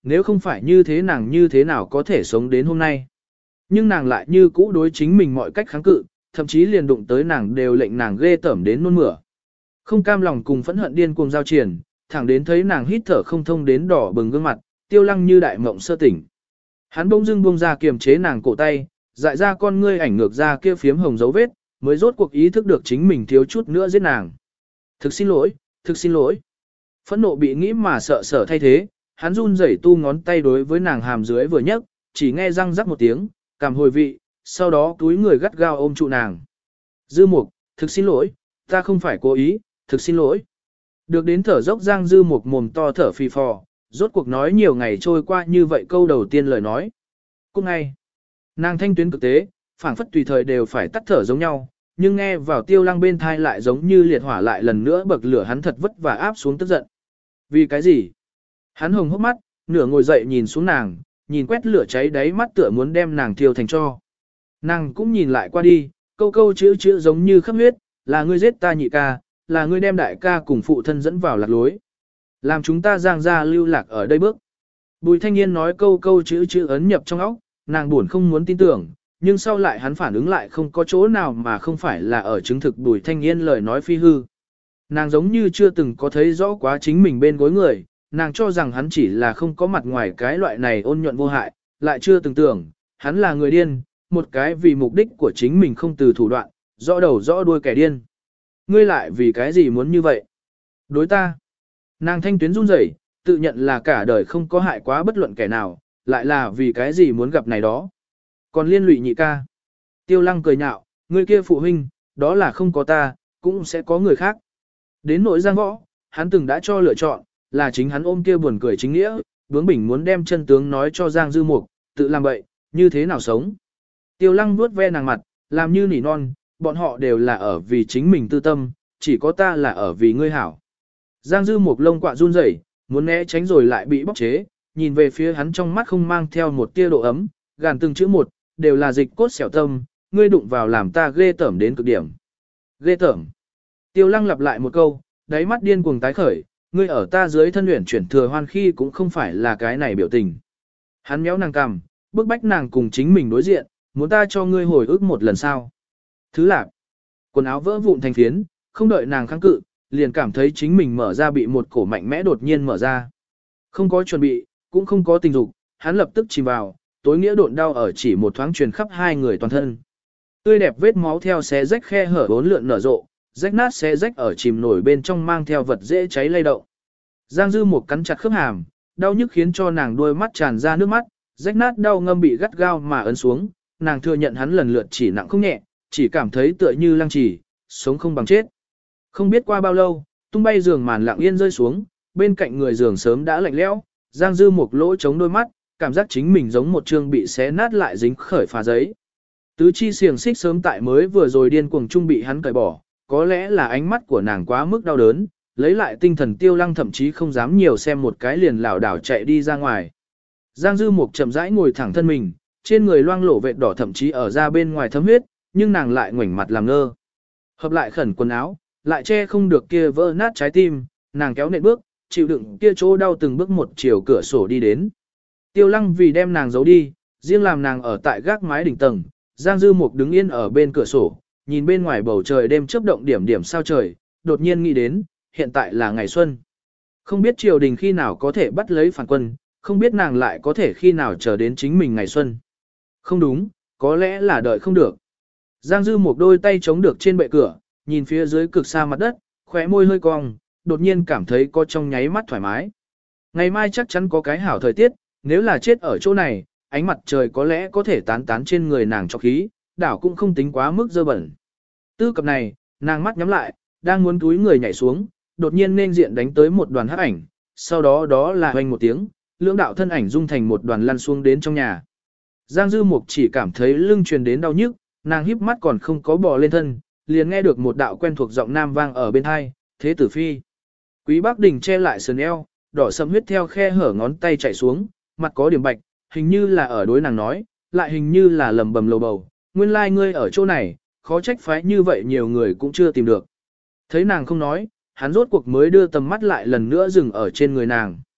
[SPEAKER 1] nếu không phải như thế nào có thể sống đến hôm nay. Nhưng nàng lại như cũ đối chính mình mọi cách kháng cự, thậm chí liền đụng tới nàng đều lệnh nàng ghê tởm đến nôn mửa. Không cam lòng cùng phẫn hận điên cuồng giao triển, thẳng đến thấy nàng hít thở không thông đến đỏ bừng gương mặt, Tiêu Lăng như đại mộng sơ tỉnh. Hắn bỗng dưng buông ra kiềm chế nàng cổ tay, dại ra con ngươi ảnh ngược ra kia phiếm hồng dấu vết, mới rốt cuộc ý thức được chính mình thiếu chút nữa giết nàng. Thực xin lỗi, thực xin lỗi. Phẫn nộ bị nghĩ mà sợ sở thay thế, hắn run rẩy tu ngón tay đối với nàng hàm dưới vừa nhấc, chỉ nghe răng rắc một tiếng, cảm hồi vị, sau đó túi người gắt gao ôm trụ nàng. Dư Mục, thực xin lỗi, ta không phải cố ý, thực xin lỗi. Được đến thở dốc Giang Dư Mục mồm to thở phì phò, rốt cuộc nói nhiều ngày trôi qua như vậy câu đầu tiên lời nói. Cũng ngay, nàng thanh tuyến cực tế, phảng phất tùy thời đều phải tắt thở giống nhau, nhưng nghe vào Tiêu Lăng bên thai lại giống như liệt hỏa lại lần nữa bậc lửa hắn thật vất vả áp xuống tức giận. Vì cái gì? Hắn hồng hốc mắt, nửa ngồi dậy nhìn xuống nàng, nhìn quét lửa cháy đáy mắt tựa muốn đem nàng thiêu thành tro. Nàng cũng nhìn lại qua đi, câu câu chữ chữ giống như khắp huyết, là ngươi giết ta nhị ca, là ngươi đem đại ca cùng phụ thân dẫn vào lạc lối. Làm chúng ta Giang gia lưu lạc ở đây bước. Bùi Thanh Niên nói câu câu chữ chữ ấn nhập trong óc, nàng buồn không muốn tin tưởng, nhưng sau lại hắn phản ứng lại không có chỗ nào mà không phải là ở chứng thực Bùi Thanh Niên lời nói phi hư. Nàng giống như chưa từng có thấy rõ quá chính mình bên gối người, nàng cho rằng hắn chỉ là không có mặt ngoài cái loại này ôn nhuận vô hại, lại chưa từng tưởng, hắn là người điên, một cái vì mục đích của chính mình không từ thủ đoạn, rõ đầu rõ đuôi kẻ điên. Ngươi lại vì cái gì muốn như vậy? Đối ta. Nàng thanh tuyến run rẩy, tự nhận là cả đời không có hại quá bất luận kẻ nào, lại là vì cái gì muốn gặp này đó. Còn liên lụy nhị ca. Tiêu Lăng cười nhạo, ngươi kia phụ huynh, đó là không có ta, cũng sẽ có người khác. Đến nỗi Giang Võ, hắn từng đã cho lựa chọn, là chính hắn ôm kia buồn cười chính nghĩa, bướng bỉnh muốn đem chân tướng nói cho Giang Dư Mục, tự làm vậy, như thế nào sống. Tiêu Lăng vuốt ve nàng mặt, làm như nỉ non, bọn họ đều là ở vì chính mình tư tâm, chỉ có ta là ở vì ngươi hảo. Giang Dư Mục lông quạ run rẩy, muốn né tránh rồi lại bị bóc chế, nhìn về phía hắn trong mắt không mang theo một tia độ ấm, gàn từng chữ một, đều là dịch cốt xẻo tâm, ngươi đụng vào làm ta ghê tởm đến cực điểm. Ghê tởm. Tiêu Lăng lặp lại một câu, đáy mắt điên cuồng tái khởi, ngươi ở ta dưới thân luyện chuyển thừa hoan khi cũng không phải là cái này biểu tình. Hắn méo nàng cằm, bức bách nàng cùng chính mình đối diện, muốn ta cho ngươi hồi ức một lần sao. Thứ lạc, quần áo vỡ vụn thành phiến, không đợi nàng kháng cự, liền cảm thấy chính mình mở ra bị một cổ mạnh mẽ đột nhiên mở ra. Không có chuẩn bị, cũng không có tình dục, hắn lập tức chìm vào, tối nghĩa độn đau ở chỉ một thoáng truyền khắp hai người toàn thân. Tươi đẹp vết máu theo xé rách khe hở bốn lượn nở rộ, rách nát xé rách ở chìm nổi bên trong mang theo vật dễ cháy lay động. Giang Dư một cắn chặt khớp hàm, đau nhức khiến cho nàng đôi mắt tràn ra nước mắt, rách nát đau ngâm bị gắt gao mà ấn xuống, nàng thừa nhận hắn lần lượt chỉ nặng không nhẹ, chỉ cảm thấy tựa như lăng trì, sống không bằng chết. Không biết qua bao lâu, tung bay giường màn lặng yên rơi xuống, bên cạnh người giường sớm đã lạnh lẽo, Giang Dư một lỗ chống đôi mắt, cảm giác chính mình giống một chương bị xé nát lại dính khởi phá giấy. Tứ chi xiềng xích sớm tại mới vừa rồi điên cuồng trung bị hắn cởi bỏ, có lẽ là ánh mắt của nàng quá mức đau đớn, lấy lại tinh thần Tiêu Lăng thậm chí không dám nhiều xem một cái liền lảo đảo chạy đi ra ngoài. Giang Dư Mục chậm rãi ngồi thẳng thân mình, trên người loang lổ vệt đỏ thậm chí ở ra bên ngoài thấm huyết, nhưng nàng lại ngoảnh mặt làm ngơ. Hợp lại khẩn quần áo, lại che không được kia vỡ nát trái tim, nàng kéo nện bước, chịu đựng kia chỗ đau từng bước một chiều cửa sổ đi đến. Tiêu Lăng vì đem nàng giấu đi, riêng làm nàng ở tại gác mái đỉnh tầng, Giang Dư Mục đứng yên ở bên cửa sổ, nhìn bên ngoài bầu trời đêm chớp động điểm điểm sao trời, đột nhiên nghĩ đến, hiện tại là ngày xuân. Không biết triều đình khi nào có thể bắt lấy phản quân, không biết nàng lại có thể khi nào chờ đến chính mình ngày xuân. Không đúng, có lẽ là đợi không được. Giang Dư một đôi tay chống được trên bệ cửa, nhìn phía dưới cực xa mặt đất, khóe môi hơi cong, đột nhiên cảm thấy có trong nháy mắt thoải mái. Ngày mai chắc chắn có cái hảo thời tiết, nếu là chết ở chỗ này, ánh mặt trời có lẽ có thể tán tán trên người nàng cho khí, đảo cũng không tính quá mức dơ bẩn. Tư cập này, nàng mắt nhắm lại, đang muốn túi người nhảy xuống, đột nhiên nên diện đánh tới một đoàn hắc ảnh, sau đó đó là hoành một tiếng, lưỡng đạo thân ảnh dung thành một đoàn lăn xuống đến trong nhà. Giang Dư Mục chỉ cảm thấy lưng truyền đến đau nhức, nàng híp mắt còn không có bò lên thân, liền nghe được một đạo quen thuộc giọng nam vang ở bên hai, Thế Tử Phi. Quý Bác Đình che lại sườn eo, đỏ sẫm huyết theo khe hở ngón tay chảy xuống, mặt có điểm bạch, hình như là ở đối nàng nói, lại hình như là lầm bầm lầu bầu, nguyên lai ngươi ở chỗ này, khó trách phái như vậy nhiều người cũng chưa tìm được. Thấy nàng không nói, hắn rốt cuộc mới đưa tầm mắt lại lần nữa dừng ở trên người nàng.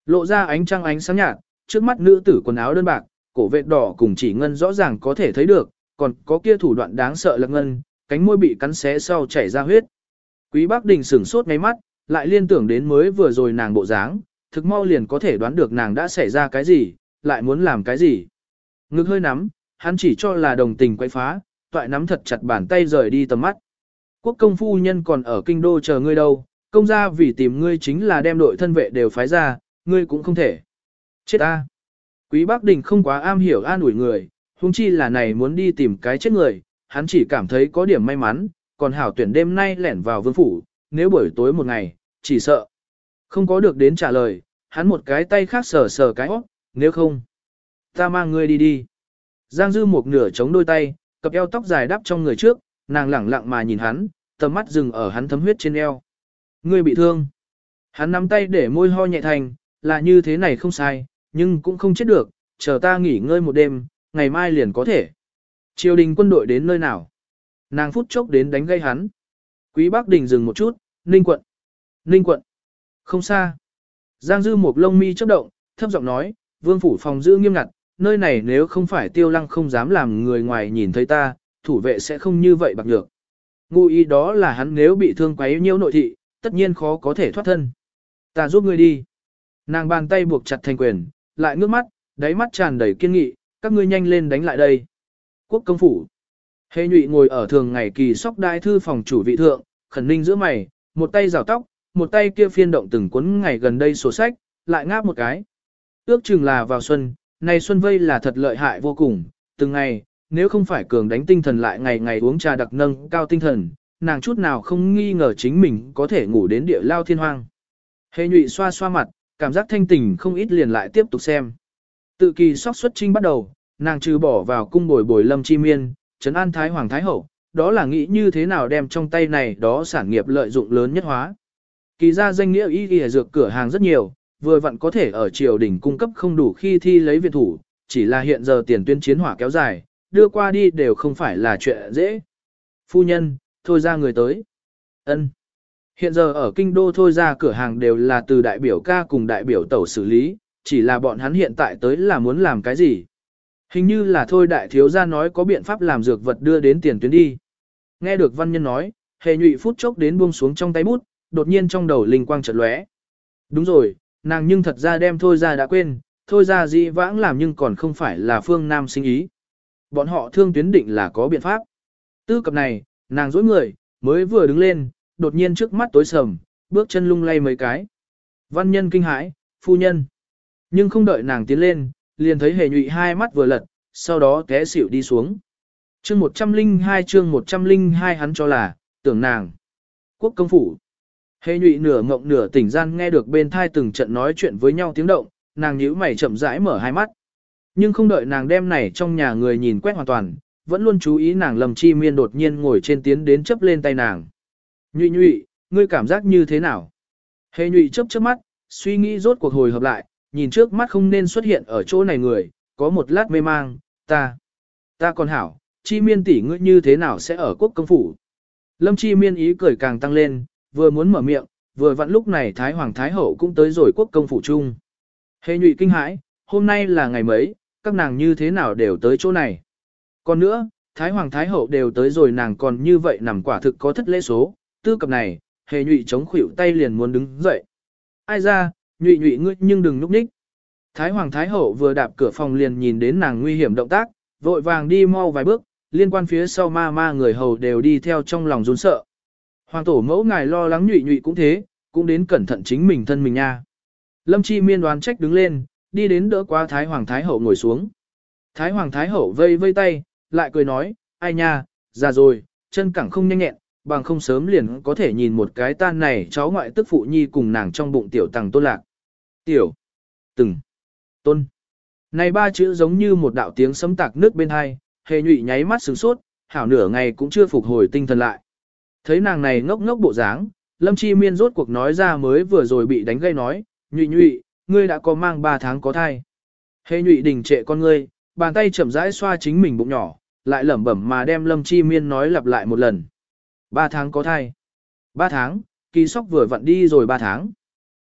[SPEAKER 1] Lộ ra ánh trăng ánh sáng nhạt, trước mắt nữ tử quần áo đơn bạc, cổ vết đỏ cùng chỉ ngân rõ ràng có thể thấy được, còn có kia thủ đoạn đáng sợ lạc ngân, cánh môi bị cắn xé sau chảy ra huyết. Quý Bắc Đình sửng sốt ngay mắt, lại liên tưởng đến mới vừa rồi nàng bộ dáng, thực mau liền có thể đoán được nàng đã xảy ra cái gì, lại muốn làm cái gì. Ngực hơi nắm, hắn chỉ cho là đồng tình quay phá, toại nắm thật chặt bàn tay rời đi tầm mắt. Quốc công phu nhân còn ở kinh đô chờ ngươi đâu, công gia vì tìm ngươi chính là đem đội thân vệ đều phái ra, ngươi cũng không thể. Chết ta! Quý Bắc Đình không quá am hiểu an ủi người, huống chi là này muốn đi tìm cái chết người, hắn chỉ cảm thấy có điểm may mắn, còn hảo tuyển đêm nay lẻn vào vương phủ, nếu buổi tối một ngày, chỉ sợ. Không có được đến trả lời, hắn một cái tay khác sờ sờ cái hót, nếu không, ta mang ngươi đi đi. Giang Dư một nửa chống đôi tay, cặp eo tóc dài đắp trong người trước, nàng lẳng lặng mà nhìn hắn, tầm mắt dừng ở hắn thấm huyết trên eo. Ngươi bị thương. Hắn nắm tay để môi ho nhẹ thành, là như thế này không sai, nhưng cũng không chết được, chờ ta nghỉ ngơi một đêm, ngày mai liền có thể. Triều đình quân đội đến nơi nào? Nàng phút chốc đến đánh gây hắn. Quý Bắc Đình dừng một chút, Ninh quận. Ninh quận. Không xa. Giang Dư một lông mi chớp động, thấp giọng nói, vương phủ phòng giữ nghiêm ngặt, nơi này nếu không phải Tiêu Lăng không dám làm người ngoài nhìn thấy ta, thủ vệ sẽ không như vậy bạc nhược. Ngụ ý đó là hắn nếu bị thương quấy nhiễu nội thị, tất nhiên khó có thể thoát thân. Ta giúp ngươi đi. Nàng bàn tay buộc chặt thành quyền, lại ngước mắt, đáy mắt tràn đầy kiên nghị, các ngươi nhanh lên đánh lại đây. Quốc công phủ. Hề Nhụy ngồi ở thường ngày kỳ sóc đại thư phòng chủ vị thượng, khẩn ninh giữa mày, một tay rào tóc, một tay kia phiên động từng cuốn ngày gần đây sổ sách, lại ngáp một cái. Ước chừng là vào xuân, này xuân vây là thật lợi hại vô cùng, từng ngày, nếu không phải cường đánh tinh thần lại ngày ngày uống trà đặc nâng cao tinh thần, nàng chút nào không nghi ngờ chính mình có thể ngủ đến địa lao thiên hoang. Hề Nhụy xoa xoa mặt, cảm giác thanh tỉnh không ít liền lại tiếp tục xem. Tự kỳ sóc xuất trinh bắt đầu, nàng trừ bỏ vào cung bồi bồi Lâm Chi Miên, trấn an Thái Hoàng Thái Hậu, đó là nghĩ như thế nào đem trong tay này đó sản nghiệp lợi dụng lớn nhất hóa. Kỳ ra danh nghĩa y dược cửa hàng rất nhiều, vừa vặn có thể ở triều đình cung cấp không đủ khi thi lấy viện thủ, chỉ là hiện giờ tiền tuyên chiến hỏa kéo dài, đưa qua đi đều không phải là chuyện dễ. Phu nhân, thôi ra người tới. Ân. Hiện giờ ở kinh đô thôi ra cửa hàng đều là từ đại biểu ca cùng đại biểu tẩu xử lý, chỉ là bọn hắn hiện tại tới là muốn làm cái gì. Hình như là thôi đại thiếu gia nói có biện pháp làm dược vật đưa đến tiền tuyến đi. Nghe được văn nhân nói, Hề Nhụy phút chốc đến buông xuống trong tay bút, đột nhiên trong đầu linh quang chợt lóe. Đúng rồi, nàng nhưng thật ra đem thôi ra đã quên, thôi ra dĩ vãng làm nhưng còn không phải là phương Nam sinh ý. Bọn họ thương tuyến định là có biện pháp. Tư cập này, nàng dối người, mới vừa đứng lên, đột nhiên trước mắt tối sầm, bước chân lung lay mấy cái. Văn nhân kinh hãi, phu nhân. Nhưng không đợi nàng tiến lên, liền thấy Hề Nhụy hai mắt vừa lật, sau đó té xỉu đi xuống. Chương 102 hắn cho là, tưởng nàng. Quốc công phủ. Hề Nhụy nửa ngộng nửa tỉnh gian nghe được bên thai từng trận nói chuyện với nhau tiếng động, nàng nhíu mày chậm rãi mở hai mắt. Nhưng không đợi nàng đem này trong nhà người nhìn quét hoàn toàn, vẫn luôn chú ý nàng Lâm Chi Miên đột nhiên ngồi trên tiến đến chấp lên tay nàng. Nhụy Nhụy, ngươi cảm giác như thế nào? Hề Nhụy chớp chớp mắt, suy nghĩ rốt cuộc hồi hợp lại, nhìn trước mắt không nên xuất hiện ở chỗ này người, có một lát mê mang, ta còn hảo, Chi Miên tỷ ngươi như thế nào sẽ ở quốc công phủ? Lâm Chi Miên ý cười càng tăng lên, vừa muốn mở miệng, vừa vặn lúc này Thái Hoàng Thái Hậu cũng tới rồi quốc công phủ chung. Hề Nhụy kinh hãi, hôm nay là ngày mấy, các nàng như thế nào đều tới chỗ này. Còn nữa, Thái Hoàng Thái Hậu đều tới rồi nàng còn như vậy nằm quả thực có thất lễ số, tư cập này, Hề Nhụy chống khuỷu tay liền muốn đứng dậy. Ai ra, Nhụy Nhụy ngươi nhưng đừng núp ních. Thái Hoàng Thái Hậu vừa đạp cửa phòng liền nhìn đến nàng nguy hiểm động tác, vội vàng đi mau vài bước, liên quan phía sau ma người hầu đều đi theo trong lòng run sợ. Hoàng tổ mẫu ngài lo lắng Nhụy Nhụy cũng thế, cũng đến cẩn thận chính mình thân mình nha. Lâm Chi Miên đoán trách đứng lên, đi đến đỡ qua Thái Hoàng Thái Hậu ngồi xuống. Thái Hoàng Thái Hậu vây vây tay, lại cười nói, ai nha, già rồi, chân cẳng không nhanh nhẹn, bằng không sớm liền có thể nhìn một cái tan này cháu ngoại tức phụ nhi cùng nàng trong bụng tiểu tàng tôn lạc. Tiểu, từng, tôn. Này ba chữ giống như một đạo tiếng sấm tạc nước bên hai, Hề Nhụy nháy mắt sửng sốt, hảo nửa ngày cũng chưa phục hồi tinh thần lại. Thấy nàng này ngốc ngốc bộ dáng, Lâm Chi Miên rốt cuộc nói ra mới vừa rồi bị đánh gây nói, Nhụy Nhụy, ngươi đã có mang 3 tháng có thai. Hề Nhụy đình trệ con ngươi, bàn tay chậm rãi xoa chính mình bụng nhỏ, lại lẩm bẩm mà đem Lâm Chi Miên nói lặp lại một lần. 3 tháng có thai. 3 tháng, kỳ sóc vừa vặn đi rồi 3 tháng.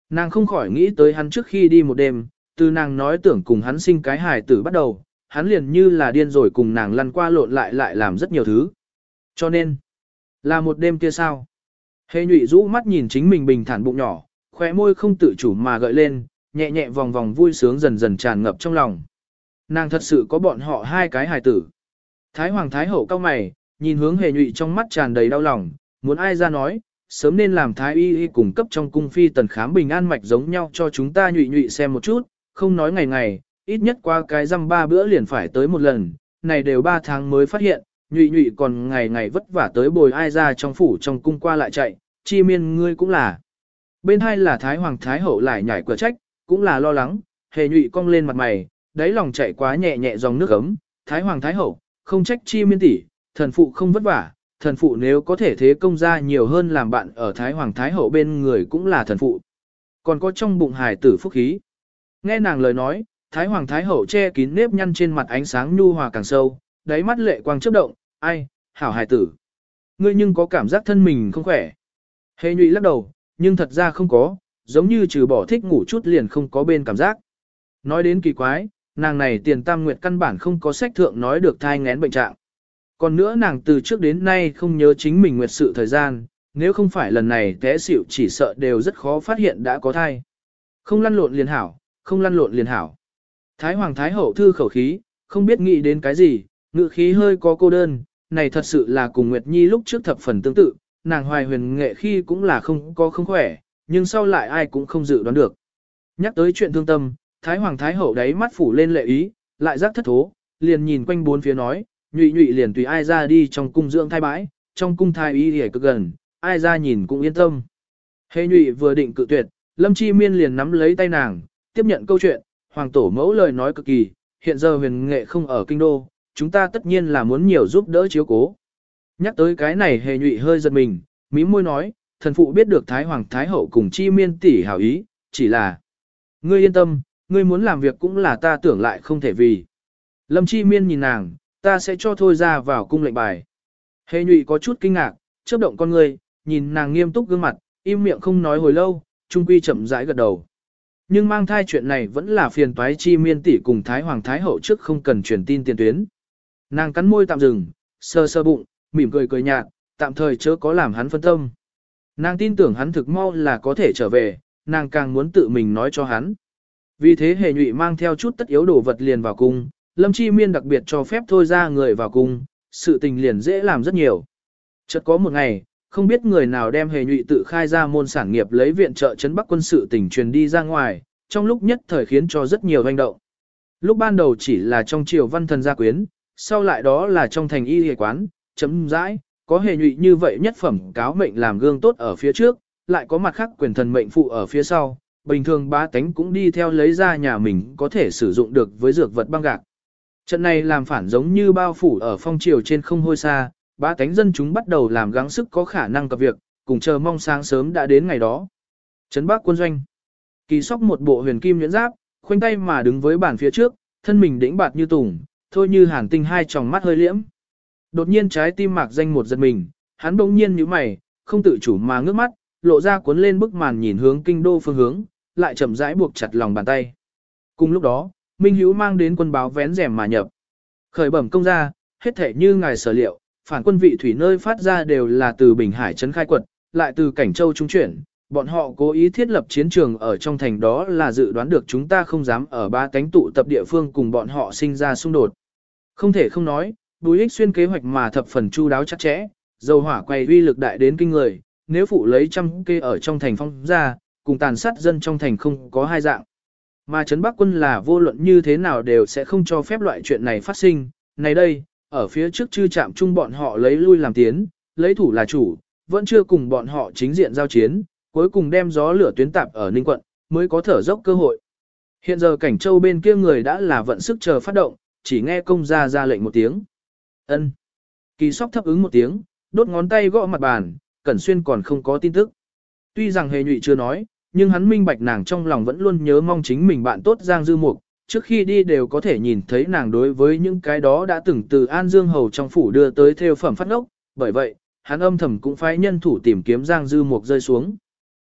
[SPEAKER 1] Nàng không khỏi nghĩ tới hắn trước khi đi một đêm, từ nàng nói tưởng cùng hắn sinh cái hài tử bắt đầu, hắn liền như là điên rồi cùng nàng lăn qua lộn lại làm rất nhiều thứ. Cho nên, là một đêm kia sao? Hề nhụy rũ mắt nhìn chính mình bình thản bụng nhỏ, khóe môi không tự chủ mà gợi lên, nhẹ nhẹ vòng vòng vui sướng dần dần tràn ngập trong lòng. Nàng thật sự có bọn họ hai cái hài tử. Thái hoàng thái hậu cao mày, nhìn hướng hề nhụy trong mắt tràn đầy đau lòng, muốn ai ra nói, sớm nên làm thái y cung cấp trong cung phi tần khám bình an mạch giống nhau cho chúng ta nhụy nhụy xem một chút, không nói ngày ngày, ít nhất qua cái răm 3 bữa liền phải tới một lần, này đều 3 tháng mới phát hiện, nhụy nhụy còn ngày ngày vất vả tới bồi ai ra trong phủ trong cung qua lại chạy, chi miên ngươi cũng là. Bên hai là thái hoàng thái hậu lại nhảy cửa trách, cũng là lo lắng, hề nhụy cong lên mặt mày, đáy lòng chạy quá nhẹ nhẹ dòng nước ấm, thái hoàng thái hậu, không trách chi miên tỷ, thần phụ không vất vả, thần phụ nếu có thể thế công gia nhiều hơn làm bạn ở thái hoàng thái hậu bên người cũng là thần phụ. Còn có trong bụng hài tử phúc khí. Nghe nàng lời nói, thái hoàng thái hậu che kín nếp nhăn trên mặt ánh sáng nhu hòa càng sâu, đáy mắt lệ quang chớp động, ai, hảo hài tử. Ngươi nhưng có cảm giác thân mình không khỏe. Hề nhụy lắc đầu, nhưng thật ra không có, giống như trừ bỏ thích ngủ chút liền không có bên cảm giác. Nói đến kỳ quái, nàng này tiền tam nguyệt căn bản không có sách thượng nói được thai nghén bệnh trạng. Còn nữa nàng từ trước đến nay không nhớ chính mình nguyệt sự thời gian, nếu không phải lần này té xỉu chỉ sợ đều rất khó phát hiện đã có thai. Không lăn lộn liền hảo, không lăn lộn liền hảo. Thái hoàng thái hậu thư khẩu khí, không biết nghĩ đến cái gì, ngự khí hơi có cô đơn, này thật sự là cùng Nguyệt Nhi lúc trước thập phần tương tự, nàng hoài huyền nghệ khi cũng là không khỏe, nhưng sau lại ai cũng không dự đoán được. Nhắc tới chuyện thương tâm, Thái hoàng thái hậu đáy mắt phủ lên lệ ý, lại giác thất thố, liền nhìn quanh bốn phía nói, nhụy nhụy liền tùy ai ra đi trong cung dưỡng thai bãi, trong cung thai y hề cực gần, ai ra nhìn cũng yên tâm. Hề nhụy vừa định cự tuyệt, Lâm Chi Miên liền nắm lấy tay nàng, tiếp nhận câu chuyện, hoàng tổ mẫu lời nói cực kỳ, hiện giờ huyền nghệ không ở kinh đô, chúng ta tất nhiên là muốn nhiều giúp đỡ chiếu cố. Nhắc tới cái này hề nhụy hơi giật mình, mím môi nói, thần phụ biết được Thái hoàng thái hậu cùng Chi Miên tỷ hảo ý, chỉ là ngươi yên tâm, ngươi muốn làm việc cũng là ta tưởng lại không thể vì. Lâm Chi Miên nhìn nàng, ta sẽ cho thôi ra vào cung lệnh bài. Hề nhụy có chút kinh ngạc, chớp động con ngươi, nhìn nàng nghiêm túc gương mặt, im miệng không nói hồi lâu, trung quy chậm rãi gật đầu. Nhưng mang thai chuyện này vẫn là phiền toái Chi Miên tỷ cùng Thái hoàng thái hậu trước không cần truyền tin tiền tuyến. Nàng cắn môi tạm dừng, sơ sơ bụng, mỉm cười cười nhạt, tạm thời chớ có làm hắn phân tâm. Nàng tin tưởng hắn thực mau là có thể trở về, nàng càng muốn tự mình nói cho hắn. Vì thế hề nhụy mang theo chút tất yếu đồ vật liền vào cung, Lâm Chi Miên đặc biệt cho phép thôi ra người vào cung, sự tình liền dễ làm rất nhiều. Chợt có một ngày, không biết người nào đem hề nhụy tự khai ra môn sản nghiệp lấy viện trợ trấn Bắc quân sự tình truyền đi ra ngoài, trong lúc nhất thời khiến cho rất nhiều hoành động. Lúc ban đầu chỉ là trong triều văn thần gia quyến, sau lại đó là trong thành y y quán, chấm dãi, có hề nhụy như vậy nhất phẩm cáo mệnh làm gương tốt ở phía trước, lại có mặt khác quyền thần mệnh phụ ở phía sau, bình thường bá tánh cũng đi theo lấy ra nhà mình có thể sử dụng được với dược vật băng gạc. Trận này làm phản giống như bao phủ ở phong triều trên không hôi xa, bá tánh dân chúng bắt đầu làm gắng sức có khả năng cập việc, cùng chờ mong sáng sớm đã đến ngày đó. Trấn Bắc quân doanh. Kỳ Sóc một bộ huyền kim nhuyễn giáp, khoanh tay mà đứng với bàn phía trước, thân mình đĩnh bạt như tùng, thôi như hàn tinh hai tròng mắt hơi liễm. Đột nhiên trái tim Mạc Danh một giật mình, hắn bỗng nhiên nhíu mày, không tự chủ mà ngước mắt, lộ ra cuốn lên bức màn nhìn hướng kinh đô phương hướng, lại chậm rãi buộc chặt lòng bàn tay. Cùng lúc đó, Minh Hữu mang đến quân báo vén rèm mà nhập. Khởi bẩm công gia, hết thể như ngài sở liệu, phản quân vị thủy nơi phát ra đều là từ Bình Hải trấn khai quật, lại từ Cảnh Châu trung chuyển, bọn họ cố ý thiết lập chiến trường ở trong thành đó là dự đoán được chúng ta không dám ở ba cánh tụ tập địa phương cùng bọn họ sinh ra xung đột. Không thể không nói, Bùi Ích Xuyên kế hoạch mà thập phần chu đáo chắc chẽ, dầu hỏa quay uy lực đại đến kinh người, nếu phụ lấy trăm kê ở trong thành phong ra, cùng tàn sát dân trong thành không có hai dạng. Mà Trấn Bắc quân là vô luận như thế nào đều sẽ không cho phép loại chuyện này phát sinh. Này đây, ở phía trước chư chạm chung bọn họ lấy lui làm tiến, lấy thủ là chủ, vẫn chưa cùng bọn họ chính diện giao chiến, cuối cùng đem gió lửa tuyến tạp ở Ninh quận, mới có thở dốc cơ hội. Hiện giờ Cảnh Châu bên kia người đã là vận sức chờ phát động, chỉ nghe công gia ra lệnh một tiếng. Ân. Kỳ Sóc thấp ứng một tiếng, đốt ngón tay gõ mặt bàn, Cẩn Xuyên còn không có tin tức. Tuy rằng Hề Nhụy chưa nói, nhưng hắn minh bạch nàng trong lòng vẫn luôn nhớ mong chính mình bạn tốt Giang Dư Mục, trước khi đi đều có thể nhìn thấy nàng đối với những cái đó đã từng từ An Dương Hầu trong phủ đưa tới theo phẩm phát ngốc, bởi vậy, hắn âm thầm cũng phái nhân thủ tìm kiếm Giang Dư Mục rơi xuống.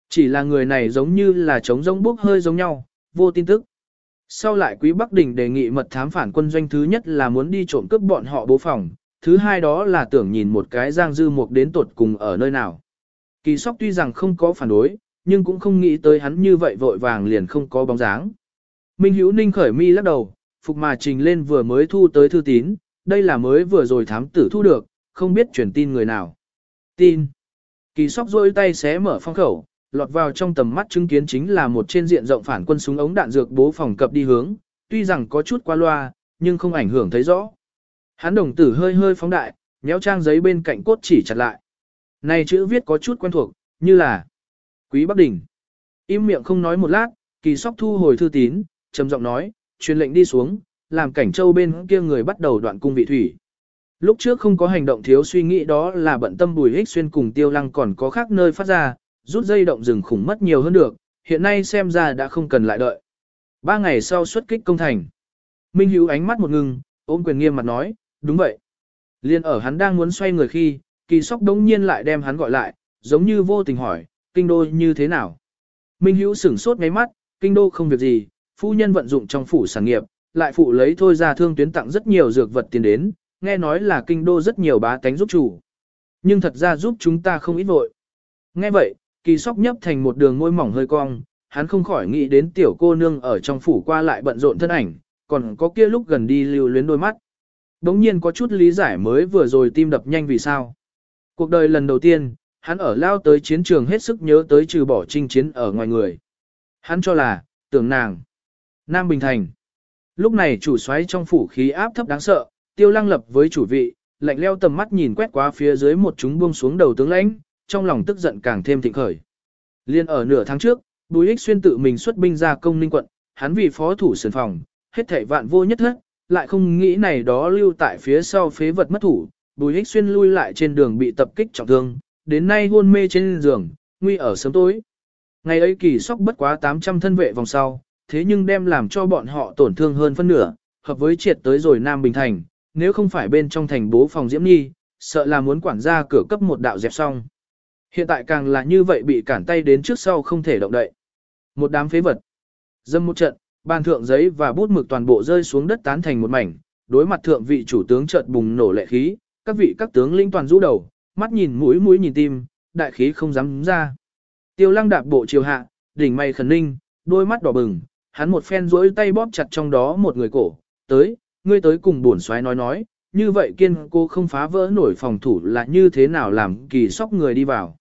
[SPEAKER 1] Chỉ là người này giống như là trống rỗng bốc hơi giống nhau, vô tin tức. Sau lại Quý Bắc Đình đề nghị mật thám phản quân doanh, thứ nhất là muốn đi trộm cướp bọn họ bố phòng, thứ hai đó là tưởng nhìn một cái Giang Dư Mục đến tột cùng ở nơi nào. Kỳ Sóc tuy rằng không có phản đối, nhưng cũng không nghĩ tới hắn như vậy vội vàng liền không có bóng dáng. Minh Hữu Ninh khởi mi lắc đầu, phục mà trình lên vừa mới thu tới thư tín, đây là mới vừa rồi thám tử thu được, không biết truyền tin người nào. Tin. Kỳ Sóc rôi tay xé mở phong khẩu, lọt vào trong tầm mắt chứng kiến chính là một trên diện rộng phản quân súng ống đạn dược bố phòng cập đi hướng, tuy rằng có chút qua loa, nhưng không ảnh hưởng thấy rõ. Hắn đồng tử hơi hơi phóng đại, nhéo trang giấy bên cạnh cốt chỉ chặt lại. Này chữ viết có chút quen thuộc, như là Quý Bắc Đình. Im miệng không nói một lát, Kỳ Sóc thu hồi thư tín, trầm giọng nói, truyền lệnh đi xuống, làm Cảnh Châu bên kia người bắt đầu đoạn cung vị thủy. Lúc trước không có hành động thiếu suy nghĩ, đó là bận tâm Bùi Hích Xuyên cùng Tiêu Lăng còn có khác nơi phát ra, rút dây động rừng khủng mất nhiều hơn được, hiện nay xem ra đã không cần lại đợi. 3 ngày sau xuất kích công thành. Minh Hữu ánh mắt một ngừng, ôm quyền nghiêm mặt nói, đúng vậy. Liên ở hắn đang muốn xoay người khi, Kỳ Sóc đống nhiên lại đem hắn gọi lại, giống như vô tình hỏi, kinh đô như thế nào? Minh Hữu sửng sốt ngáy mắt, kinh đô không việc gì, phu nhân vận dụng trong phủ sản nghiệp, lại phụ lấy thôi ra thương tuyến tặng rất nhiều dược vật tiền đến, nghe nói là kinh đô rất nhiều bá tánh giúp chủ. Nhưng thật ra giúp chúng ta không ít vội. Nghe vậy, Kỳ Sóc nhấp thành một đường môi mỏng hơi cong, hắn không khỏi nghĩ đến tiểu cô nương ở trong phủ qua lại bận rộn thân ảnh, còn có kia lúc gần đi lưu luyến đôi mắt. Đống nhiên có chút lý giải mới vừa rồi tim đập nhanh vì sao. Cuộc đời lần đầu tiên, hắn ở lao tới chiến trường hết sức nhớ tới trừ bỏ chinh chiến ở ngoài người. Hắn cho là, tưởng nàng. Nam Bình Thành. Lúc này chủ soái trong phủ khí áp thấp đáng sợ, Tiêu Lăng lập với chủ vị, lạnh leo tầm mắt nhìn quét qua phía dưới một chúng buông xuống đầu tướng lãnh, trong lòng tức giận càng thêm thịnh khởi. Liên ở nửa tháng trước, Bùi Ích Xuyên tự mình xuất binh ra công Ninh quận, hắn vì phó thủ sườn phòng, hết thảy vạn vô nhất thất, lại không nghĩ này đó lưu tại phía sau phế vật mất thủ, Bùi Ích Xuyên lui lại trên đường bị tập kích trọng thương, đến nay hôn mê trên giường, nguy ở sớm tối. Ngày ấy Kỳ Sóc bất quá 800 thân vệ vòng sau, thế nhưng đem làm cho bọn họ tổn thương hơn phân nửa, hợp với triệt tới rồi Nam Bình Thành, nếu không phải bên trong thành bố phòng Diễm Nhi, sợ là muốn quản gia cửa cấp một đạo dẹp xong. Hiện tại càng là như vậy bị cản tay đến trước sau không thể động đậy. Một đám phế vật. Dâm một trận, bàn thượng giấy và bút mực toàn bộ rơi xuống đất tán thành một mảnh, đối mặt thượng vị chủ tướng chợt bùng nổ lệ khí, các tướng lĩnh toàn rũ đầu, mắt nhìn mũi nhìn tim, đại khí không dám ra. Tiêu Lăng đạp bộ chiều hạ, đỉnh mày khẩn ninh, đôi mắt đỏ bừng, hắn một phen duỗi tay bóp chặt trong đó một người cổ, tới, ngươi tới cùng bổn soái nói, như vậy kiên cô không phá vỡ nổi phòng thủ là như thế nào làm Kỳ Sóc người đi vào.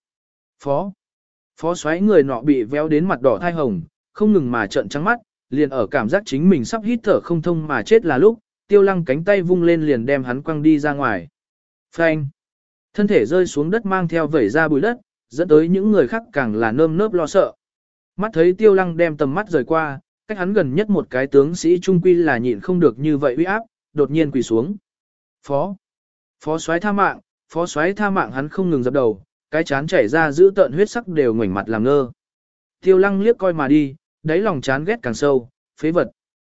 [SPEAKER 1] Phó soái người nọ bị véo đến mặt đỏ thai hồng, không ngừng mà trợn trắng mắt, liền ở cảm giác chính mình sắp hít thở không thông mà chết là lúc, Tiêu Lăng cánh tay vung lên liền đem hắn quăng đi ra ngoài. Phanh! Thân thể rơi xuống đất mang theo vẩy ra bụi đất, dẫn tới những người khác càng là nơm nớp lo sợ. Mắt thấy Tiêu Lăng đem tầm mắt rời qua, cách hắn gần nhất một cái tướng sĩ trung quy là nhịn không được như vậy uy áp, đột nhiên quỳ xuống. Phó soái tha mạng hắn không ngừng dập đầu, cái chán chảy ra giữ tợn huyết sắc đều ngoảnh mặt làm ngơ. Tiêu Lăng liếc coi mà đi, đáy lòng chán ghét càng sâu, phế vật.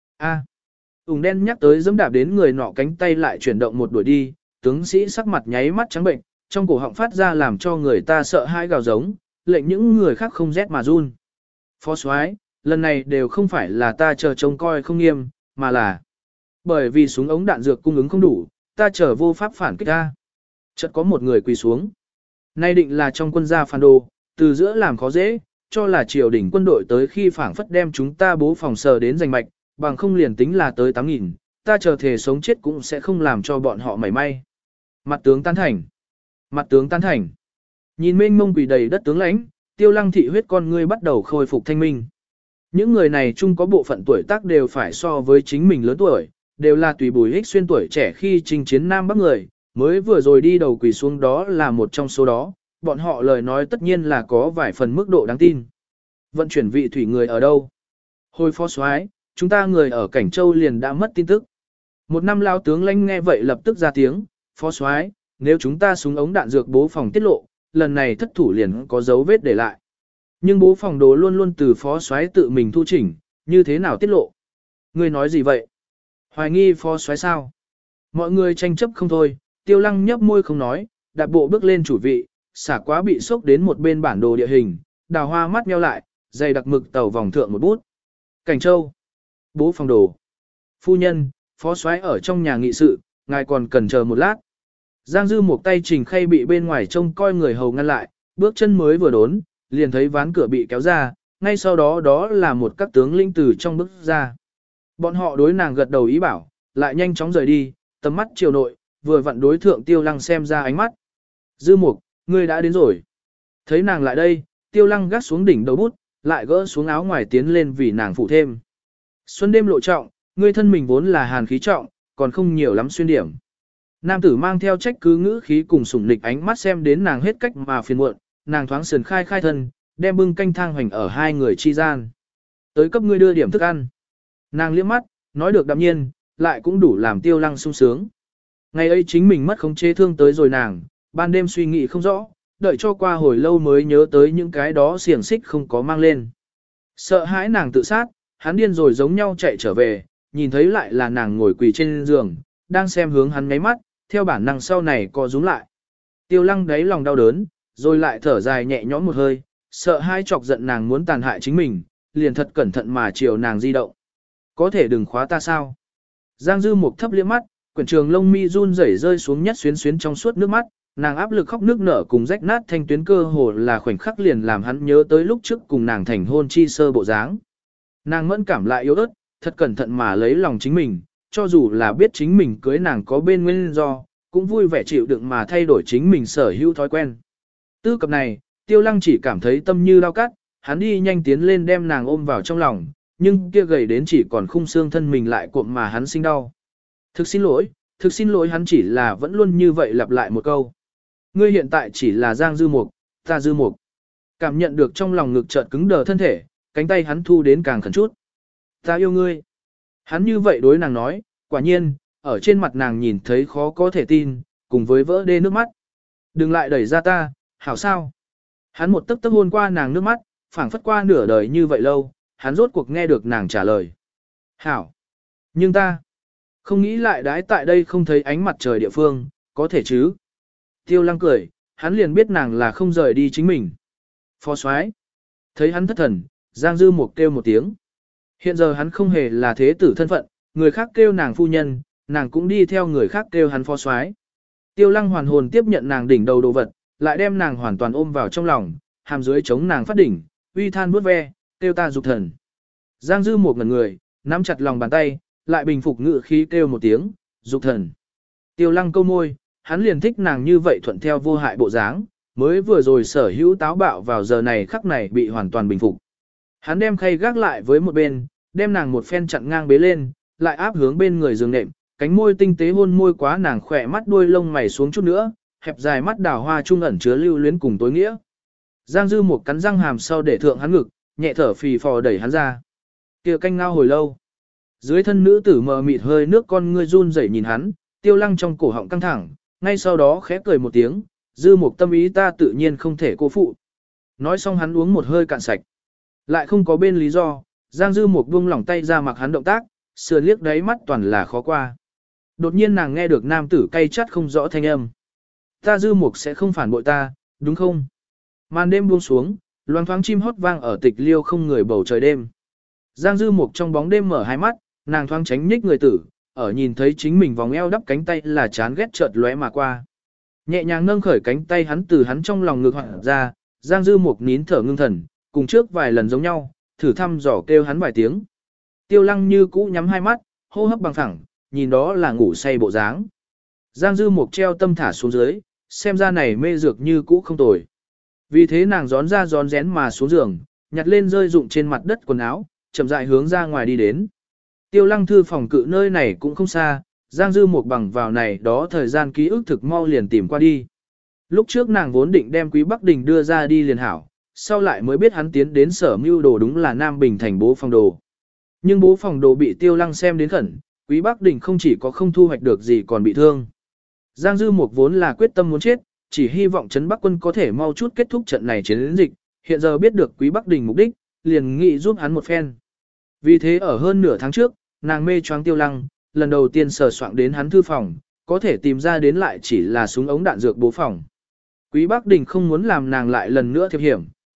[SPEAKER 1] Ùng đen nhắc tới dẫm đạp đến người nọ cánh tay lại chuyển động một đuổi đi, tướng sĩ sắc mặt nháy mắt trắng bệnh, trong cổ họng phát ra làm cho người ta sợ hãi gào giống, lệnh những người khác không rét mà run. Phó soái, lần này đều không phải là ta chờ trông coi không nghiêm, mà là bởi vì súng ống đạn dược cung ứng không đủ, ta chờ vô pháp phản kích ta. Chợt có một người quỳ xuống. Nay định là trong quân gia phản đồ, từ giữa làm khó dễ, cho là triều đình quân đội tới khi phản phất đem chúng ta bố phòng sờ đến giành mạch, bằng không liền tính là tới 8.000, ta chờ thể sống chết cũng sẽ không làm cho bọn họ mảy may. Mặt tướng tán thành. Nhìn mênh mông quỳ đầy đất tướng lãnh, Tiêu Lăng thị huyết con ngươi bắt đầu khôi phục thanh minh. Những người này chung có bộ phận tuổi tác đều phải so với chính mình lớn tuổi, đều là tùy Bùi Ích Xuyên tuổi trẻ khi chinh chiến Nam Bắc người, mới vừa rồi đi đầu quỳ xuống đó là một trong số đó, bọn họ lời nói tất nhiên là có vài phần mức độ đáng tin. Vận chuyển vị thủy người ở đâu? Hồi phó soái, chúng ta người ở Cảnh Châu liền đã mất tin tức. Một năm lao tướng lãnh nghe vậy lập tức ra tiếng, phó soái, nếu chúng ta súng ống đạn dược bố phòng tiết lộ, lần này thất thủ liền có dấu vết để lại. Nhưng bố phòng đồ luôn luôn từ phó soái tự mình thu chỉnh, như thế nào tiết lộ? Ngươi nói gì vậy? Hoài nghi phó soái sao? Mọi người tranh chấp không thôi, Tiêu Lăng nhấp môi không nói, đạp bộ bước lên chủ vị, xả quá bị sốc đến một bên bản đồ địa hình, Đào Hoa mắt nheo lại, dày đặc mực tàu vòng thượng một bút. Cảnh Châu. Bố phòng đồ. Phu nhân, phó soái ở trong nhà nghị sự, ngài còn cần chờ một lát. Giang Dư một tay trình khay bị bên ngoài trông coi người hầu ngăn lại, bước chân mới vừa đốn, liền thấy ván cửa bị kéo ra, ngay sau đó đó là một các tướng lĩnh từ trong bước ra. Bọn họ đối nàng gật đầu ý bảo, lại nhanh chóng rời đi, tầm mắt chiều nội, vừa vặn đối thượng Tiêu Lăng xem ra ánh mắt. Dư Mục, ngươi đã đến rồi. Thấy nàng lại đây, Tiêu Lăng gác xuống đỉnh đầu bút, lại gỡ xuống áo ngoài tiến lên vì nàng phụ thêm. Xuân đêm lộ trọng, ngươi thân mình vốn là hàn khí trọng, còn không nhiều lắm xuyên điểm. Nam tử mang theo trách cứ ngữ khí cùng sủng nịch ánh mắt xem đến nàng hết cách mà phiền muộn, nàng thoáng sườn khai khai thân, đem bưng canh thang hoành ở hai người chi gian. Tới cấp ngươi đưa điểm thức ăn. Nàng liếc mắt, nói được đạm nhiên, lại cũng đủ làm Tiêu Lăng sung sướng. Ngày ấy chính mình mất khống chế thương tới rồi nàng, ban đêm suy nghĩ không rõ, đợi cho qua hồi lâu mới nhớ tới những cái đó xiềng xích không có mang lên. Sợ hãi nàng tự sát, hắn điên rồi giống nhau chạy trở về, nhìn thấy lại là nàng ngồi quỳ trên giường, đang xem hướng hắn ngáy mắt, theo bản năng sau này co rúm lại. Tiêu Lăng đáy lòng đau đớn, rồi lại thở dài nhẹ nhõm một hơi, sợ hai chọc giận nàng muốn tàn hại chính mình, liền thật cẩn thận mà chiều nàng di động. Có thể đừng khóa ta sao? Giang Dư Mục thấp liếc mắt, quyển trường lông mi run rẩy rơi xuống nhất xuyến xuyến trong suốt nước mắt, nàng áp lực khóc nước nở cùng rách nát thanh tuyến cơ hồ là khoảnh khắc liền làm hắn nhớ tới lúc trước cùng nàng thành hôn chi sơ bộ dáng. Nàng mẫn cảm lại yếu ớt, thật cẩn thận mà lấy lòng chính mình, cho dù là biết chính mình cưới nàng có bên nguyên do, cũng vui vẻ chịu đựng mà thay đổi chính mình sở hữu thói quen. Tư cập này, Tiêu Lăng chỉ cảm thấy tâm như lao cắt, hắn đi nhanh tiến lên đem nàng ôm vào trong lòng, nhưng kia gầy đến chỉ còn khung xương thân mình lại cuộn mà hắn sinh đau. Thực xin lỗi hắn chỉ là vẫn luôn như vậy lặp lại một câu. Ngươi hiện tại chỉ là Giang Dư Mục, ta Dư Mục. Cảm nhận được trong lòng ngực chợt cứng đờ thân thể, cánh tay hắn thu đến càng khẩn chút. Ta yêu ngươi. Hắn như vậy đối nàng nói, quả nhiên, ở trên mặt nàng nhìn thấy khó có thể tin, cùng với vỡ đê nước mắt. Đừng lại đẩy ra ta, hảo sao. Hắn một tấc tấc hôn qua nàng nước mắt, phảng phất qua nửa đời như vậy lâu, hắn rốt cuộc nghe được nàng trả lời. Hảo. Nhưng ta, không nghĩ lại đãi tại đây không thấy ánh mặt trời địa phương, có thể chứ. Tiêu Lăng cười, hắn liền biết nàng là không rời đi chính mình. Phó soái thấy hắn thất thần, Giang Dư Mục kêu một tiếng. Hiện giờ hắn không hề là thế tử thân phận, người khác kêu nàng phu nhân, nàng cũng đi theo người khác kêu hắn phó soái. Tiêu Lăng hoàn hồn tiếp nhận nàng đỉnh đầu đồ vật, lại đem nàng hoàn toàn ôm vào trong lòng, hàm dưới chống nàng phát đỉnh, uy than vuốt ve, kêu ta dục thần. Giang Dư Mục ngẩn người, nắm chặt lòng bàn tay, lại bình phục ngự khí kêu một tiếng, dục thần. Tiêu Lăng câu môi, hắn liền thích nàng như vậy thuận theo vô hại bộ dáng, mới vừa rồi sở hữu táo bạo vào giờ này khắc này bị hoàn toàn bình phục. Hắn đem khay gác lại với một bên, đem nàng một phen chặn ngang bế lên, lại áp hướng bên người giường nệm, cánh môi tinh tế hôn môi quá nàng khỏe mắt đuôi lông mày xuống chút nữa, hẹp dài mắt đào hoa trung ẩn chứa lưu luyến cùng tối nghĩa. Giang Dư một cắn răng hàm sau để thượng hắn ngực, nhẹ thở phì phò đẩy hắn ra. Kia canh ngao hồi lâu. Dưới thân nữ tử mờ mịt hơi nước con ngươi run rẩy nhìn hắn, Tiêu Lăng trong cổ họng căng thẳng, ngay sau đó khẽ cười một tiếng, Dư một tâm ý ta tự nhiên không thể cô phụ. Nói xong hắn uống một hơi cạn sạch. Lại không có bên lý do, Giang Dư một buông lỏng tay ra mặc hắn động tác, sườn liếc đáy mắt toàn là khó qua. Đột nhiên nàng nghe được nam tử cay chát không rõ thanh âm. Ta Dư Mục sẽ không phản bội ta, đúng không? Màn đêm buông xuống, loáng thoáng chim hót vang ở tịch liêu không người bầu trời đêm. Giang Dư Mục trong bóng đêm mở hai mắt, nàng thoáng tránh nhích người tử, ở nhìn thấy chính mình vòng eo đắp cánh tay là chán ghét chợt lóe mà qua. Nhẹ nhàng nâng khởi cánh tay hắn từ hắn trong lòng ngực hoạn ra, Giang Dư Mục nín thở ngưng thần, cùng trước vài lần giống nhau, thử thăm dò kêu hắn vài tiếng. Tiêu Lăng như cũ nhắm hai mắt, hô hấp bằng phẳng, nhìn đó là ngủ say bộ dáng. Giang Dư Mục treo tâm thả xuống dưới, xem ra này mê dược như cũ không tồi. Vì thế nàng gión ra gión rén mà xuống giường, nhặt lên rơi rụng trên mặt đất quần áo, chậm rãi hướng ra ngoài đi đến. Tiêu Lăng thư phòng cự nơi này cũng không xa, Giang Dư Mục bằng vào này đó thời gian ký ức thực mau liền tìm qua đi. Lúc trước nàng vốn định đem Quý Bắc Đình đưa ra đi liền hảo, sau lại mới biết hắn tiến đến sở mưu đồ đúng là Nam Bình thành bố phòng đồ. Nhưng bố phòng đồ bị Tiêu Lăng xem đến khẩn, Quý Bắc Đình không chỉ có không thu hoạch được gì còn bị thương. Giang Dư Mục vốn là quyết tâm muốn chết, chỉ hy vọng Trấn Bắc quân có thể mau chút kết thúc trận này chiến dịch, hiện giờ biết được Quý Bắc Đình mục đích, liền nghị giúp hắn một phen. Vì thế ở hơn nửa tháng trước, nàng mê choáng Tiêu Lăng, lần đầu tiên sờ soạng đến hắn thư phòng, có thể tìm ra đến lại chỉ là súng ống đạn dược bố phòng. Quý Bắc Đình không muốn làm nàng lại lần nữa thiệp hiểm,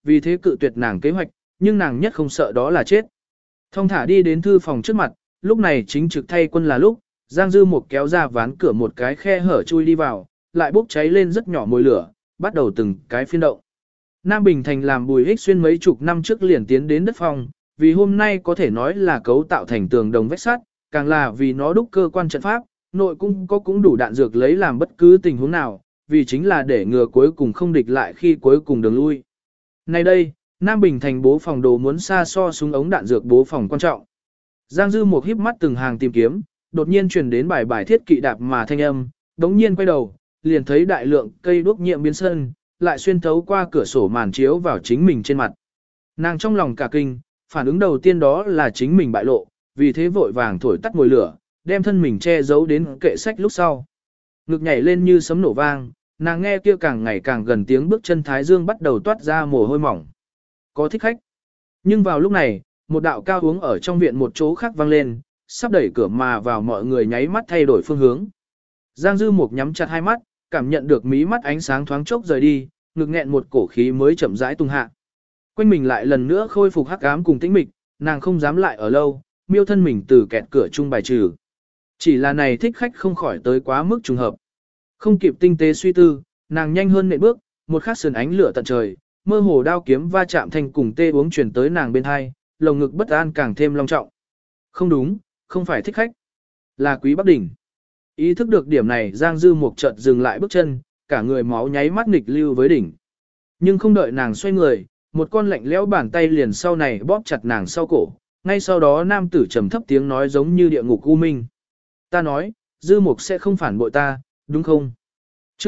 [SPEAKER 1] vì thế cự tuyệt nàng kế hoạch, nhưng nàng nhất không sợ đó là chết. Thông thả đi đến thư phòng trước mặt, lúc này chính trực thay quân là lúc, Giang Dư Mục kéo ra ván cửa một cái khe hở chui đi vào, lại bốc cháy lên rất nhỏ mồi lửa, bắt đầu từng cái phiên động. Nam Bình Thành làm Bùi Hích Xuyên mấy chục năm trước liền tiến đến đất phong, vì hôm nay có thể nói là cấu tạo thành tường đồng vách sắt, càng là vì nó đúc cơ quan trận pháp, nội cung cũng đủ đạn dược lấy làm bất cứ tình huống nào, vì chính là để ngừa cuối cùng không địch lại khi cuối cùng đường lui. Nay đây, Nam Bình Thành bố phòng đồ muốn xa so súng ống đạn dược bố phòng quan trọng. Giang Dư một híp mắt từng hàng tìm kiếm, đột nhiên truyền đến bài bài thiết kỵ đạp mà thanh âm, đống nhiên quay đầu, liền thấy đại lượng cây đuốc nhiệm biến sân, lại xuyên thấu qua cửa sổ màn chiếu vào chính mình trên mặt. Nàng trong lòng cả kinh, phản ứng đầu tiên đó là chính mình bại lộ, vì thế vội vàng thổi tắt ngồi lửa, đem thân mình che giấu đến kệ sách lúc sau. Ngực nhảy lên như sấm nổ vang, nàng nghe kia càng ngày càng gần tiếng bước chân Thái Dương bắt đầu toát ra mồ hôi mỏng. Có thích khách. Nhưng vào lúc này, một đạo cao uống ở trong viện một chỗ khác vang lên, sắp đẩy cửa mà vào mọi người nháy mắt thay đổi phương hướng. Giang Dư Mục nhắm chặt hai mắt, cảm nhận được mí mắt ánh sáng thoáng chốc rời đi, ngực nghẹn một cổ khí mới chậm rãi tung hạ. Quanh mình lại lần nữa khôi phục hắc ám cùng tĩnh mịch, nàng không dám lại ở lâu, miêu thân mình từ kẹt cửa chung bài trừ. Chỉ là này thích khách không khỏi tới quá mức trùng hợp. Không kịp tinh tế suy tư, nàng nhanh hơn nệm bước, một khắc sườn ánh lửa tận trời, mơ hồ đao kiếm va chạm thành cùng tê uống truyền tới nàng bên hai, lồng ngực bất an càng thêm long trọng. Không đúng, không phải thích khách, là Quý Bắc Đỉnh. Ý thức được điểm này, Giang Dư Mục chợt dừng lại bước chân, cả người máu nháy mắt nghịch lưu với đỉnh. Nhưng không đợi nàng xoay người, một con lạnh lẽo bàn tay liền sau này bóp chặt nàng sau cổ, ngay sau đó nam tử trầm thấp tiếng nói giống như địa ngục u minh. Ta nói, Dư Mục sẽ không phản bội ta, đúng không? Chương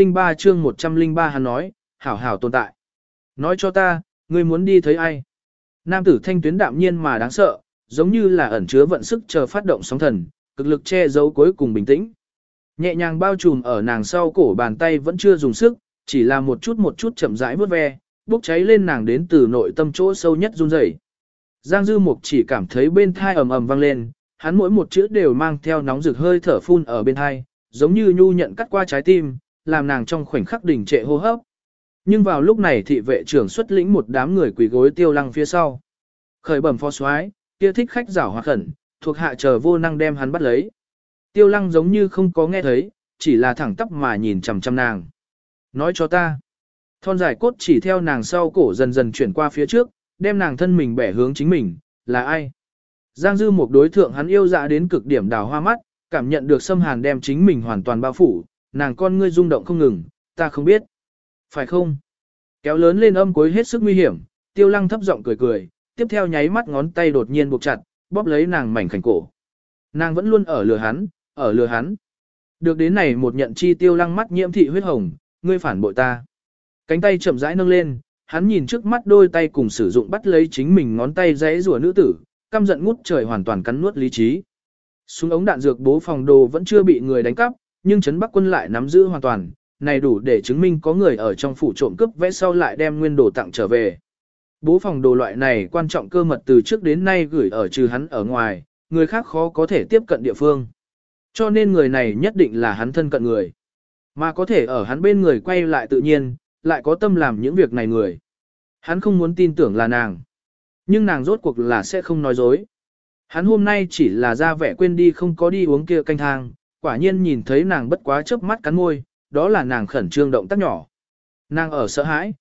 [SPEAKER 1] 103 hắn nói, hảo hảo tồn tại. Nói cho ta, ngươi muốn đi thấy ai? Nam tử thanh tuyến đạm nhiên mà đáng sợ, giống như là ẩn chứa vận sức chờ phát động sóng thần, cực lực che giấu cuối cùng bình tĩnh. Nhẹ nhàng bao trùm ở nàng sau cổ, bàn tay vẫn chưa dùng sức, chỉ là một chút chậm rãi vuốt ve, bốc cháy lên nàng đến từ nội tâm chỗ sâu nhất run rẩy. Giang Dư Mục chỉ cảm thấy bên thai ầm ầm vang lên, hắn mỗi một chữ đều mang theo nóng rực hơi thở phun ở bên thai, giống như nhu nhận cắt qua trái tim, làm nàng trong khoảnh khắc đình trệ hô hấp. Nhưng vào lúc này thị vệ trưởng xuất lĩnh một đám người quỳ gối Tiêu Lăng phía sau. Khởi bẩm phó soái, kia thích khách giảo hoạt khẩn, thuộc hạ chờ vô năng đem hắn bắt lấy. Tiêu Lăng giống như không có nghe thấy, chỉ là thẳng tắp mà nhìn chằm chằm nàng. Nói cho ta. Thon dài cốt chỉ theo nàng sau cổ dần dần chuyển qua phía trước, đem nàng thân mình bẻ hướng chính mình, là ai? Giang Dư một đối thượng hắn yêu dạ đến cực điểm đào hoa mắt, cảm nhận được xâm hàn đem chính mình hoàn toàn bao phủ, nàng con ngươi rung động không ngừng, ta không biết. Phải không? Kéo lớn lên âm cuối hết sức nguy hiểm, Tiêu Lăng thấp giọng cười cười, tiếp theo nháy mắt ngón tay đột nhiên buộc chặt, bóp lấy nàng mảnh khảnh cổ. Nàng vẫn luôn ở lừa hắn, ở lừa hắn. Được đến này một nhận chi Tiêu Lăng mắt nhiễm thị huyết hồng, ngươi phản bội ta. Cánh tay chậm rãi nâng lên, hắn nhìn trước mắt đôi tay cùng sử dụng bắt lấy chính mình ngón tay giãy rủa nữ tử, căm giận ngút trời hoàn toàn cắn nuốt lý trí. Súng ống đạn dược bố phòng đồ vẫn chưa bị người đánh cắp, nhưng trấn Bắc quân lại nắm giữ hoàn toàn, này đủ để chứng minh có người ở trong phủ trộm cướp vẽ sau lại đem nguyên đồ tặng trở về. Bố phòng đồ loại này quan trọng cơ mật từ trước đến nay gửi ở trừ hắn ở ngoài, người khác khó có thể tiếp cận địa phương. Cho nên người này nhất định là hắn thân cận người. Mà có thể ở hắn bên người quay lại tự nhiên, lại có tâm làm những việc này người. Hắn không muốn tin tưởng là nàng. Nhưng nàng rốt cuộc là sẽ không nói dối. Hắn hôm nay chỉ là ra vẻ quên đi không có đi uống kia canh thang, quả nhiên nhìn thấy nàng bất quá chớp mắt cắn môi, đó là nàng khẩn trương động tác nhỏ. Nàng ở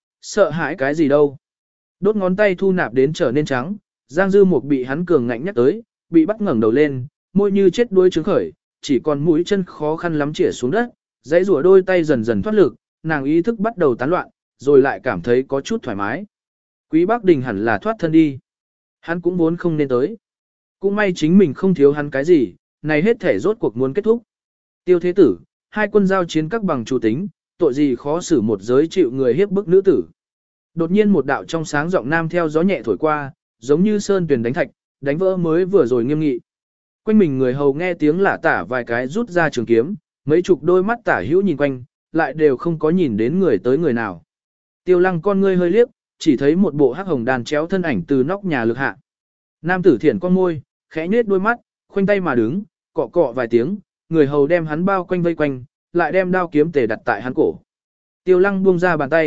[SPEAKER 1] sợ hãi cái gì đâu. Đốt ngón tay thu nạp đến trở nên trắng, Giang Dư Mục bị hắn cường ngạnh nhắc tới, bị bắt ngẩng đầu lên, môi như chết đuối trứng khởi, chỉ còn mũi chân khó khăn lắm chĩa xuống đất, dãy rủa đôi tay dần dần thoát lực, nàng ý thức bắt đầu tán loạn, rồi lại cảm thấy có chút thoải mái. Quý Bắc Đình hẳn là thoát thân đi. Hắn cũng vốn không nên tới. Cũng may chính mình không thiếu hắn cái gì, này hết thể rốt cuộc muốn kết thúc. Tiêu Thế Tử, hai quân giao chiến các bằng chủ tính, tội gì khó xử một giới chịu người hiếp bức nữ tử. Đột nhiên một đạo trong sáng giọng nam theo gió nhẹ thổi qua, giống như sơn tuyền đánh thạch, đánh vỡ mới vừa rồi nghiêm nghị. Quanh mình người hầu nghe tiếng lả tả vài cái rút ra trường kiếm, mấy chục đôi mắt tả hữu nhìn quanh, lại đều không có nhìn đến người tới người nào. Tiêu Lăng con ngươi hơi liếc, chỉ thấy một bộ hắc hồng đàn chéo thân ảnh từ nóc nhà lực hạ. Nam tử thiển con môi, khẽ nhếch đôi mắt, khoanh tay mà đứng, cọ cọ vài tiếng, người hầu đem hắn bao quanh vây quanh, lại đem đao kiếm tề đặt tại hắn cổ. Tiêu Lăng buông ra bàn tay,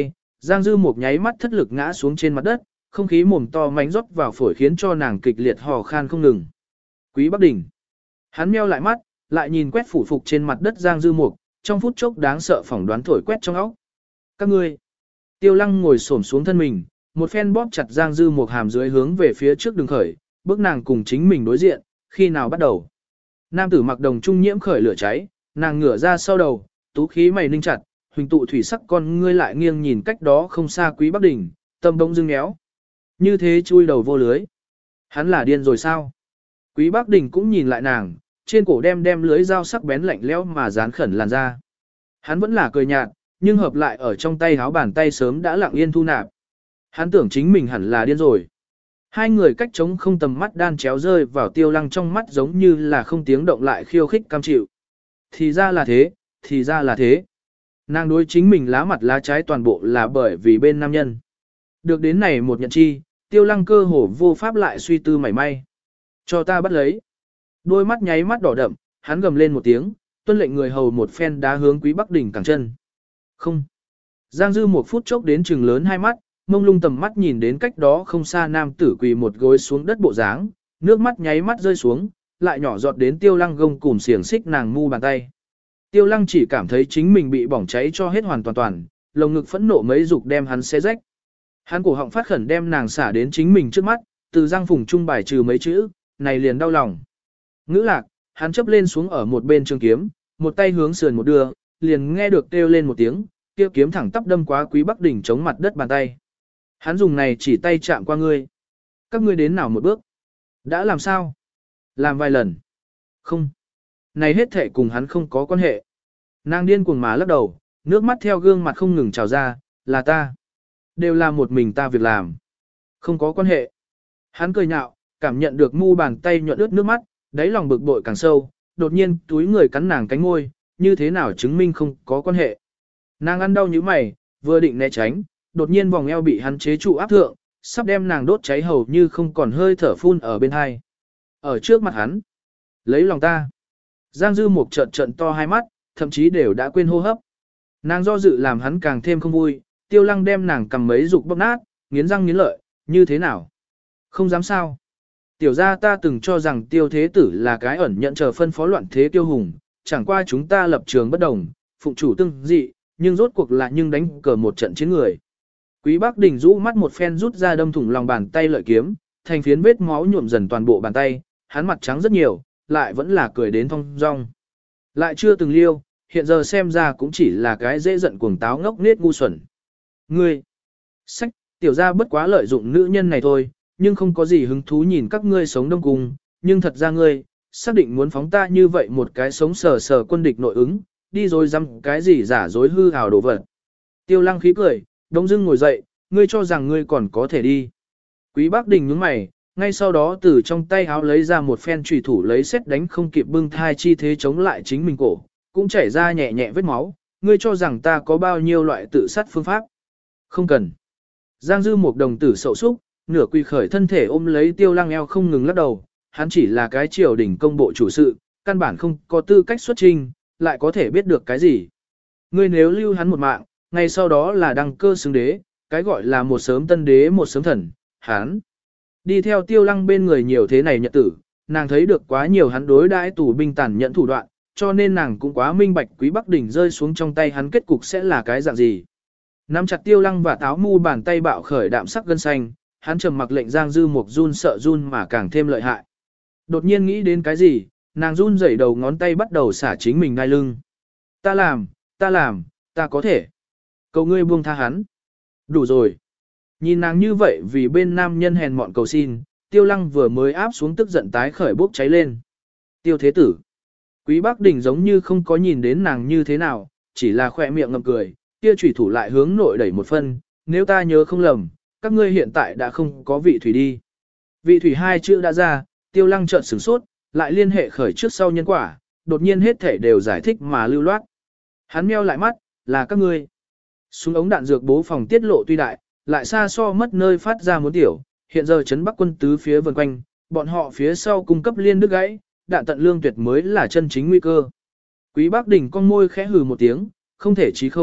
[SPEAKER 1] Giang Dư Mục nháy mắt thất lực ngã xuống trên mặt đất, không khí mồm to mánh rót vào phổi khiến cho nàng kịch liệt hò khan không ngừng. Quý Bắc Đình. Hắn meo lại mắt, lại nhìn quét phủ phục trên mặt đất Giang Dư Mục, trong phút chốc đáng sợ phỏng đoán thổi quét trong óc. Các ngươi. Tiêu Lăng ngồi xổm xuống thân mình, một phen bóp chặt Giang Dư Mục hàm dưới hướng về phía trước đường khởi, bước nàng cùng chính mình đối diện, khi nào bắt đầu. Nam tử mặc đồng trung nhiễm khởi lửa cháy, nàng ngửa ra sau đầu, tú khí mày ninh chặt, huỳnh tụ thủy sắc con ngươi lại nghiêng nhìn cách đó không xa Quý Bắc Đình, tâm bỗng dưng méo. Như thế chui đầu vô lưới. Hắn là điên rồi sao? Quý Bắc Đình cũng nhìn lại nàng, trên cổ đem lưới dao sắc bén lạnh lẽo mà dán khẩn làn ra. Hắn vẫn là cười nhạt, nhưng hợp lại ở trong tay háo bàn tay sớm đã lặng yên thu nạp. Hắn tưởng chính mình hẳn là điên rồi. Hai người cách trống không tầm mắt đan chéo rơi vào Tiêu Lăng trong mắt giống như là không tiếng động lại khiêu khích cam chịu. Thì ra là thế, thì ra là thế. Nàng đối chính mình lá mặt lá trái toàn bộ là bởi vì bên nam nhân. Được đến này một nhận chi, Tiêu Lăng cơ hồ vô pháp lại suy tư mảy may. Cho ta bắt lấy. Đôi mắt nháy mắt đỏ đậm, hắn gầm lên một tiếng, tuân lệnh người hầu một phen đá hướng Quý Bắc Đình cẳng chân. Không. Giang Dư một phút chốc đến trừng lớn hai mắt, mông lung tầm mắt nhìn đến cách đó không xa nam tử quỳ một gối xuống đất bộ dáng, nước mắt nháy mắt rơi xuống, lại nhỏ giọt đến Tiêu Lăng gông cùm xiềng xích nàng mu bàn tay. Tiêu Lăng chỉ cảm thấy chính mình bị bỏng cháy cho hết hoàn toàn, lồng ngực phẫn nộ mấy dục đem hắn xé rách. Hắn cổ họng phát khẩn đem nàng xả đến chính mình trước mắt, từ giang phùng trung bài trừ mấy chữ, này liền đau lòng. Ngữ lạc, hắn chấp lên xuống ở một bên trường kiếm, một tay hướng sườn một đưa, liền nghe được kêu lên một tiếng, kia kiếm thẳng tắp đâm quá Quý Bắc Đình chống mặt đất bàn tay. Hắn dùng này chỉ tay chạm qua ngươi. Các ngươi đến nào một bước? Đã làm sao? Làm vài lần. Không. Này hết thể cùng hắn không có quan hệ. Nàng điên cuồng mà lắc đầu, nước mắt theo gương mặt không ngừng trào ra, là ta. Đều là một mình ta việc làm. Không có quan hệ. Hắn cười nhạo, cảm nhận được mu bàn tay nhuận ướt nước mắt, đáy lòng bực bội càng sâu, đột nhiên túi người cắn nàng cánh ngôi, như thế nào chứng minh không có quan hệ. Nàng ăn đau như mày, vừa định né tránh, đột nhiên vòng eo bị hắn chế trụ áp thượng, sắp đem nàng đốt cháy hầu như không còn hơi thở phun ở bên hai. Ở trước mặt hắn, lấy lòng ta. Giang Dư một trận to hai mắt, thậm chí đều đã quên hô hấp. Nàng do dự làm hắn càng thêm không vui, Tiêu Lăng đem nàng cầm mấy dục bóp nát, nghiến răng nghiến lợi, như thế nào? Không dám sao. Tiểu ra ta từng cho rằng Tiêu Thế Tử là cái ẩn nhận chờ phân phó loạn thế Tiêu Hùng, chẳng qua chúng ta lập trường bất đồng, phụng chủ tương dị, nhưng rốt cuộc là nhưng đánh cờ một trận chiến người. Quý Bắc Đình rũ mắt một phen rút ra đâm thủng lòng bàn tay lợi kiếm, thành phiến vết máu nhuộm dần toàn bộ bàn tay, hắn mặt trắng rất nhiều, lại vẫn là cười đến thong dong. Lại chưa từng liêu, hiện giờ xem ra cũng chỉ là cái dễ giận cuồng táo ngốc nết ngu xuẩn. Ngươi, sách, tiểu ra bất quá lợi dụng nữ nhân này thôi, nhưng không có gì hứng thú nhìn các ngươi sống đông cùng, nhưng thật ra ngươi, xác định muốn phóng ta như vậy một cái sống sờ sờ quân địch nội ứng, đi rồi dăm cái gì giả dối hư hào đồ vật. Tiêu Lăng khí cười, đông dưng ngồi dậy, ngươi cho rằng ngươi còn có thể đi. Quý Bắc Đình nhướng mày, ngay sau đó từ trong tay áo lấy ra một phen chùy thủ lấy xét đánh không kịp bưng thai chi thế chống lại chính mình cổ, cũng chảy ra nhẹ nhẹ vết máu, ngươi cho rằng ta có bao nhiêu loại tự sát phương pháp. Không cần. Giang Dư một đồng tử sậu súc, nửa quỳ khởi thân thể ôm lấy Tiêu Lăng eo không ngừng lắc đầu, hắn chỉ là cái triều đình công bộ chủ sự, căn bản không có tư cách xuất trình, lại có thể biết được cái gì. Ngươi nếu lưu hắn một mạng, ngay sau đó là đăng cơ xứng đế, cái gọi là một sớm tân đế một sớm thần, hắn. Đi theo Tiêu Lăng bên người nhiều thế này nhật tử, nàng thấy được quá nhiều hắn đối đãi tù binh tàn nhẫn thủ đoạn, cho nên nàng cũng quá minh bạch Quý Bắc Đình rơi xuống trong tay hắn kết cục sẽ là cái dạng gì. Nắm chặt Tiêu Lăng và táo mu bàn tay bạo khởi đạm sắc gân xanh, hắn trầm mặc lệnh Giang Dư Mục run sợ run mà càng thêm lợi hại. Đột nhiên nghĩ đến cái gì, nàng run rẩy đầu ngón tay bắt đầu xả chính mình đai lưng. Ta làm, ta có thể. Cầu ngươi buông tha hắn. Đủ rồi. Nhìn nàng như vậy vì bên nam nhân hèn mọn cầu xin, Tiêu Lăng vừa mới áp xuống tức giận tái khởi bốc cháy lên. Tiêu Thế Tử. Quý Bắc Đình giống như không có nhìn đến nàng như thế nào, chỉ là khỏe miệng ngậm cười, kia chủy thủ lại hướng nội đẩy một phân, nếu ta nhớ không lầm, các ngươi hiện tại đã không có vị thủy đi. Vị thủy hai chữ đã ra, Tiêu Lăng chợt sửng sốt, lại liên hệ khởi trước sau nhân quả, đột nhiên hết thể đều giải thích mà lưu loát. Hắn meo lại mắt, là các ngươi. Súng ống đạn dược bố phòng tiết lộ tuy đại, lại xa so mất nơi phát ra muốn tiểu, hiện giờ trấn Bắc quân tứ phía vần quanh, bọn họ phía sau cung cấp liên đứt gãy, đạn tận lương tuyệt mới là chân chính nguy cơ. Quý Bắc Đình con môi khẽ hừ một tiếng, không thể chí không,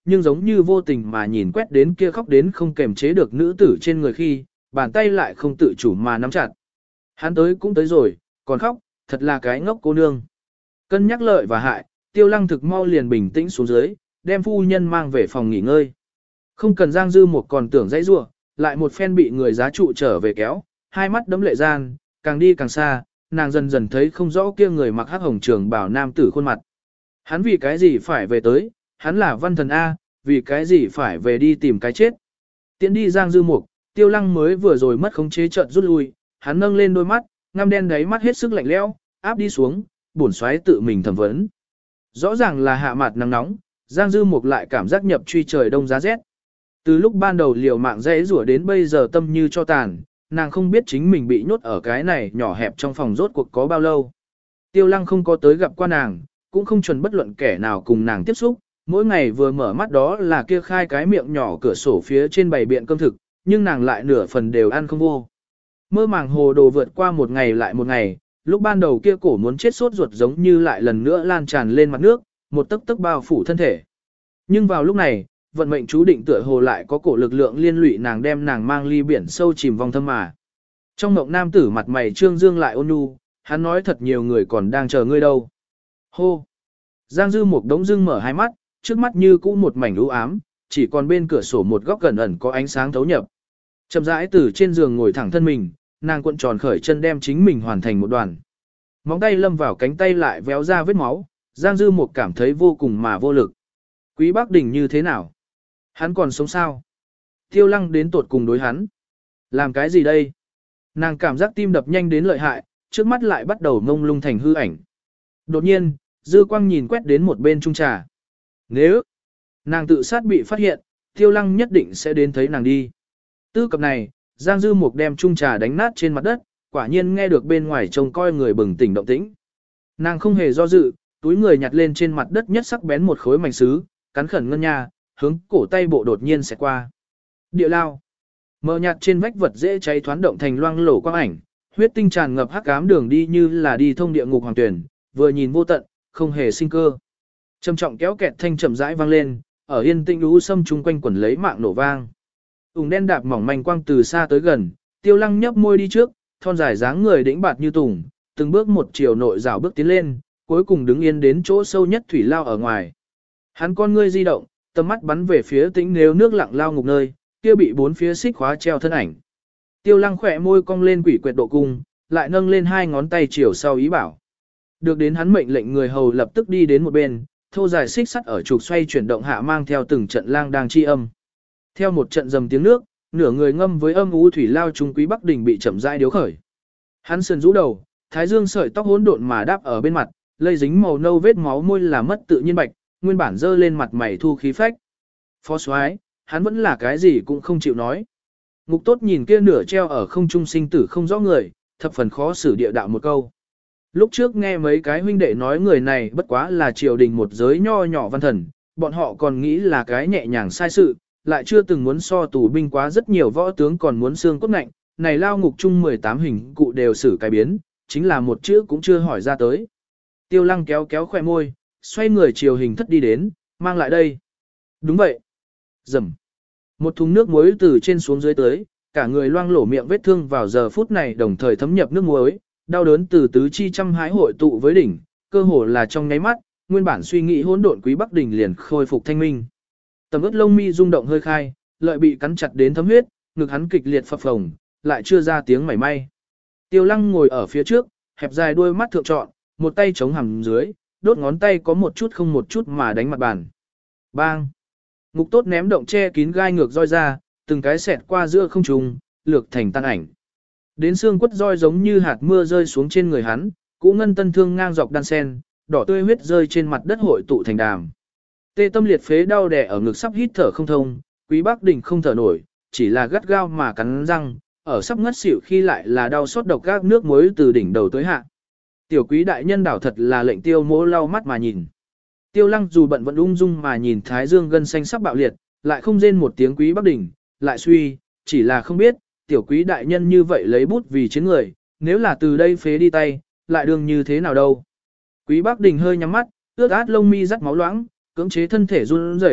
[SPEAKER 1] nhưng giống như vô tình mà nhìn quét đến kia khóc đến không kềm chế được nữ tử trên người khi, bàn tay lại không tự chủ mà nắm chặt. Hắn tới cũng tới rồi, còn khóc, thật là cái ngốc cô nương. Cân nhắc lợi và hại, Tiêu Lăng thực mau liền bình tĩnh xuống dưới, đem phu nhân mang về phòng nghỉ ngơi. Không cần Giang Dư một còn tưởng dãy rủa, lại một phen bị người giá trụ trở về kéo, hai mắt đấm lệ gian, càng đi càng xa, nàng dần dần thấy không rõ kia người mặc hắc hồng trường bảo nam tử khuôn mặt. Hắn vì cái gì phải về tới, hắn là văn thần A, vì cái gì phải về đi tìm cái chết. Tiến đi Giang Dư Mục, Tiêu Lăng mới vừa rồi mất khống chế chợt rút lui, hắn nâng lên đôi mắt, ngăm đen đáy mắt hết sức lạnh lẽo, áp đi xuống, bổn xoáy tự mình thẩm vấn. Rõ ràng là hạ mặt nắng nóng, Giang Dư Mục lại cảm giác nhập truy trời đông giá rét. Từ lúc ban đầu liều mạng dễ rủa đến bây giờ tâm như cho tàn, nàng không biết chính mình bị nhốt ở cái này nhỏ hẹp trong phòng rốt cuộc có bao lâu. Tiêu Lăng không có tới gặp qua nàng, cũng không chuẩn bất luận kẻ nào cùng nàng tiếp xúc, mỗi ngày vừa mở mắt đó là kia khai cái miệng nhỏ cửa sổ phía trên bày biện cơm thực, nhưng nàng lại nửa phần đều ăn không vô. Mơ màng hồ đồ vượt qua một ngày lại một ngày, lúc ban đầu kia cổ muốn chết sốt ruột giống như lại lần nữa lan tràn lên mặt nước, một tấc tấc bao phủ thân thể. Nhưng vào lúc này, vận mệnh chú định tựa hồ lại có cổ lực lượng liên lụy nàng đem nàng mang ly biển sâu chìm vòng thâm mà. Trong mộng nam tử mặt mày trương dương lại ôn nhu, hắn nói thật nhiều người còn đang chờ ngươi đâu. Hô! Giang Dư một đống dưng mở hai mắt, trước mắt như cũ một mảnh u ám, chỉ còn bên cửa sổ một góc gần ẩn có ánh sáng thấu nhập. Chậm rãi từ trên giường ngồi thẳng thân mình, nàng cuộn tròn khởi chân đem chính mình hoàn thành một đoàn. Móng tay lâm vào cánh tay lại véo ra vết máu, Giang Dư một cảm thấy vô cùng mà vô lực. Quý Bắc Đình như thế nào? Hắn còn sống sao? Tiêu Lăng đến tột cùng đối hắn. Làm cái gì đây? Nàng cảm giác tim đập nhanh đến lợi hại, trước mắt lại bắt đầu mông lung thành hư ảnh. Đột nhiên, dư quang nhìn quét đến một bên trung trà. Nếu nàng tự sát bị phát hiện, Tiêu Lăng nhất định sẽ đến thấy nàng đi. Tư cập này, Giang Dư Mục đem chung trà đánh nát trên mặt đất, quả nhiên nghe được bên ngoài trông coi người bừng tỉnh động tĩnh. Nàng không hề do dự, túi người nhặt lên trên mặt đất nhất sắc bén một khối mảnh sứ, cắn khẩn ngân nha, hướng cổ tay bộ đột nhiên sẽ qua. Địa lao. Mờ nhạt trên vách vật dễ cháy thoán động thành loang lổ quang ảnh, huyết tinh tràn ngập hắc ám đường đi như là đi thông địa ngục hoàng tuyển, vừa nhìn vô tận, không hề sinh cơ. Trầm trọng kéo kẹt thanh chậm rãi vang lên, ở yên tĩnh u sâm chung quanh quần lấy mạng nổ vang. Ùng đen đạp mỏng manh quang từ xa tới gần, Tiêu Lăng nhấp môi đi trước, thon dài dáng người đĩnh bạt như tùng, từng bước một chiều nội rào bước tiến lên, cuối cùng đứng yên đến chỗ sâu nhất thủy lao ở ngoài. Hắn con ngươi di động, tầm mắt bắn về phía tĩnh nếu nước lặng lao ngục nơi, kia bị bốn phía xích khóa treo thân ảnh. Tiêu Lăng khỏe môi cong lên quỷ quyệt độ cung, lại nâng lên hai ngón tay chiều sau ý bảo. Được đến hắn mệnh lệnh người hầu lập tức đi đến một bên, thô dài xích sắt ở trục xoay chuyển động hạ mang theo từng trận lang đang chi âm. Theo một trận dầm tiếng nước, nửa người ngâm với âm u thủy lao trung Quý Bắc Đình bị chậm rãi điếu khởi. Hắn sườn rũ đầu, thái dương sợi tóc hỗn độn mà đáp ở bên mặt, lây dính màu nâu vết máu môi là mất tự nhiên bạch, nguyên bản dơ lên mặt mày thu khí phách. Phó soái, hắn vẫn là cái gì cũng không chịu nói. Ngục tốt nhìn kia nửa treo ở không trung sinh tử không rõ người, thập phần khó xử địa đạo một câu. Lúc trước nghe mấy cái huynh đệ nói người này bất quá là triều đình một giới nho nhỏ văn thần, bọn họ còn nghĩ là cái nhẹ nhàng sai sự, lại chưa từng muốn so tù binh quá rất nhiều võ tướng còn muốn xương cốt ngạnh, này lao ngục chung 18 hình cụ đều xử cái biến, chính là một chữ cũng chưa hỏi ra tới. Tiêu Lăng kéo kéo khỏe môi, xoay người chiều hình thất đi đến, mang lại đây. Đúng vậy. Dầm. Một thùng nước muối từ trên xuống dưới tới, cả người loang lổ miệng vết thương vào giờ phút này đồng thời thấm nhập nước muối, đau đớn từ tứ chi trăm hái hội tụ với đỉnh, cơ hồ là trong nháy mắt, nguyên bản suy nghĩ hỗn độn Quý Bắc Đình liền khôi phục thanh minh. Tầm ướt lông mi rung động hơi khai, lợi bị cắn chặt đến thấm huyết, ngực hắn kịch liệt phập phồng, lại chưa ra tiếng mảy may. Tiêu Lăng ngồi ở phía trước, hẹp dài đuôi mắt thượng trọn, một tay chống hàm dưới, đốt ngón tay có một chút không một chút mà đánh mặt bàn. Bang! Ngục tốt ném động che kín gai ngược roi ra, từng cái xẹt qua giữa không trung, lược thành tan ảnh. Đến xương quất roi giống như hạt mưa rơi xuống trên người hắn, cũ ngân tân thương ngang dọc đan sen, đỏ tươi huyết rơi trên mặt đất hội tụ thành đàm. Tê tâm liệt phế đau đẻ ở ngực sắp hít thở không thông, Quý Bắc Đình không thở nổi, chỉ là gắt gao mà cắn răng, ở sắp ngất xỉu khi lại là đau xót độc gác nước muối từ đỉnh đầu tới hạ. Tiểu Quý đại nhân đảo thật là lệnh Tiêu Mỗ lau mắt mà nhìn. Tiêu Lăng dù bận vẫn ung dung mà nhìn thái dương gân xanh sắp bạo liệt, lại không rên một tiếng Quý Bắc Đình, lại suy, chỉ là không biết, tiểu Quý đại nhân như vậy lấy bút vì chiến người, nếu là từ đây phế đi tay, lại đương như thế nào đâu. Quý Bắc Đình hơi nhắm mắt, ướt át lông mi rắt máu loãng, cưỡng chế thân thể run rẩy,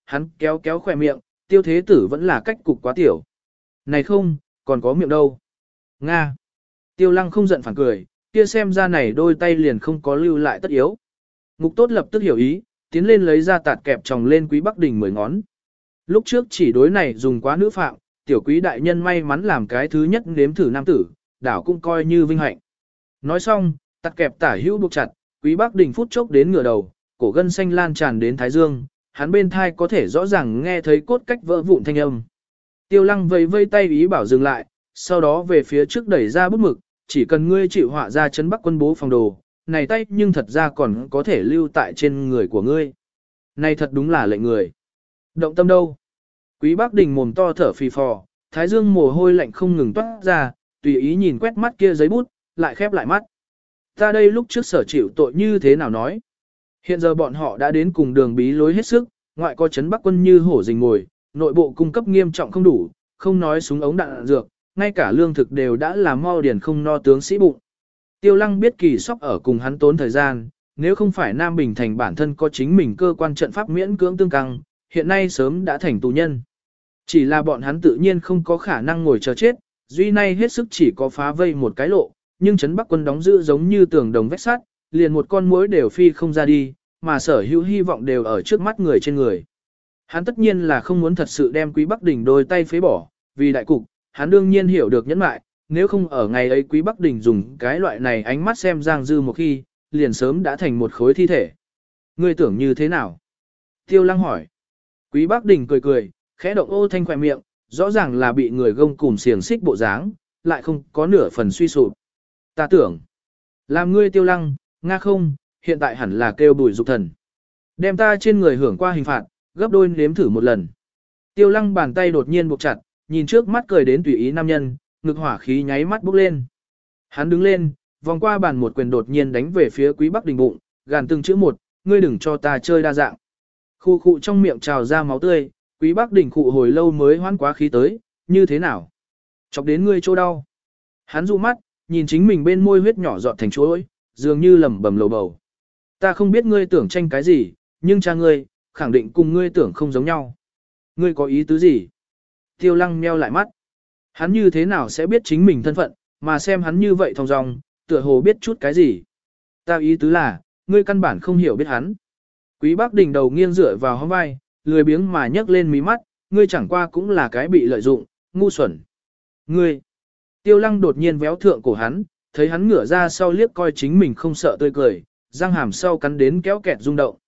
[SPEAKER 1] hắn kéo kéo khỏe miệng, Tiêu Thế Tử vẫn là cách cục quá tiểu. Này không, còn có miệng đâu. Nga. Tiêu Lăng không giận phản cười, kia xem ra này đôi tay liền không có lưu lại tất yếu. Ngục Tốt lập tức hiểu ý, tiến lên lấy ra tạt kẹp tròng lên Quý Bắc Đình 10 ngón. Lúc trước chỉ đối này dùng quá nữ phạm, tiểu quý đại nhân may mắn làm cái thứ nhất nếm thử nam tử, đảo cũng coi như vinh hạnh. Nói xong, tạt kẹp tả hữu buộc chặt, Quý Bắc Đình phút chốc đến ngửa đầu, cổ gân xanh lan tràn đến thái dương, hắn bên thai có thể rõ ràng nghe thấy cốt cách vỡ vụn thanh âm. Tiêu Lăng vẫy vây tay ý bảo dừng lại, sau đó về phía trước đẩy ra bút mực, chỉ cần ngươi chịu họa ra chấn Bắc quân bố phòng đồ, này tay nhưng thật ra còn có thể lưu tại trên người của ngươi. Này thật đúng là lệnh người. Động tâm đâu? Quý Bắc Đình mồm to thở phì phò, thái dương mồ hôi lạnh không ngừng toát ra, tùy ý nhìn quét mắt kia giấy bút, lại khép lại mắt. Ta đây lúc trước sở chịu tội như thế nào nói? Hiện giờ bọn họ đã đến cùng đường bí lối hết sức, ngoại có chấn Bắc quân như hổ rình ngồi, nội bộ cung cấp nghiêm trọng không đủ, không nói súng ống đạn dược, ngay cả lương thực đều đã làm mau điền không no tướng sĩ bụng. Tiêu Lăng biết Kỳ Sóc ở cùng hắn tốn thời gian, nếu không phải Nam Bình Thành bản thân có chính mình cơ quan trận pháp miễn cưỡng tương căng, hiện nay sớm đã thành tù nhân. Chỉ là bọn hắn tự nhiên không có khả năng ngồi chờ chết, duy nay hết sức chỉ có phá vây một cái lộ, nhưng trấn Bắc quân đóng giữ giống như tường đồng vách sắt, liền một con muỗi đều phi không ra đi, mà sở hữu hy vọng đều ở trước mắt người trên người. Hắn tất nhiên là không muốn thật sự đem Quý Bắc Đình đôi tay phế bỏ, vì đại cục, hắn đương nhiên hiểu được nhẫn mại, nếu không ở ngày ấy Quý Bắc Đình dùng cái loại này ánh mắt xem Giang Dư một khi, liền sớm đã thành một khối thi thể. Ngươi tưởng như thế nào? Tiêu Lăng hỏi. Quý Bắc Đình cười cười, khẽ động ô thanh khỏe miệng, rõ ràng là bị người gông cùm xiềng xích bộ dáng, lại không có nửa phần suy sụp. Ta tưởng, làm ngươi Tiêu Lăng, nga không, hiện tại hẳn là kêu Bùi Dục Thần. Đem ta trên người hưởng qua hình phạt, gấp đôi nếm thử một lần. Tiêu Lăng bàn tay đột nhiên buộc chặt, nhìn trước mắt cười đến tùy ý nam nhân, ngực hỏa khí nháy mắt bốc lên. Hắn đứng lên, vòng qua bàn một quyền đột nhiên đánh về phía Quý Bắc Đình bụng, gàn từng chữ một, ngươi đừng cho ta chơi đa dạng. Khu khụ trong miệng trào ra máu tươi, Quý Bắc Đình khụ hồi lâu mới hoán quá khí tới, như thế nào? Chọc đến ngươi chỗ đau. Hắn dụ mắt, nhìn chính mình bên môi huyết nhỏ giọt thành chuỗi, dường như lẩm bẩm lầu bầu. Ta không biết ngươi tưởng tranh cái gì, nhưng cha ngươi, khẳng định cùng ngươi tưởng không giống nhau. Ngươi có ý tứ gì? Tiêu Lăng meo lại mắt. Hắn như thế nào sẽ biết chính mình thân phận, mà xem hắn như vậy thong dong, tựa hồ biết chút cái gì. Ta ý tứ là, ngươi căn bản không hiểu biết hắn. Quý Bắc Đình đầu nghiêng dựa vào hông vai, lười biếng mà nhấc lên mí mắt, ngươi chẳng qua cũng là cái bị lợi dụng, ngu xuẩn. Ngươi. Tiêu Lăng đột nhiên véo thượng cổ hắn, thấy hắn ngửa ra sau liếc coi chính mình không sợ tươi cười, răng hàm sau cắn đến kéo kẹt rung động.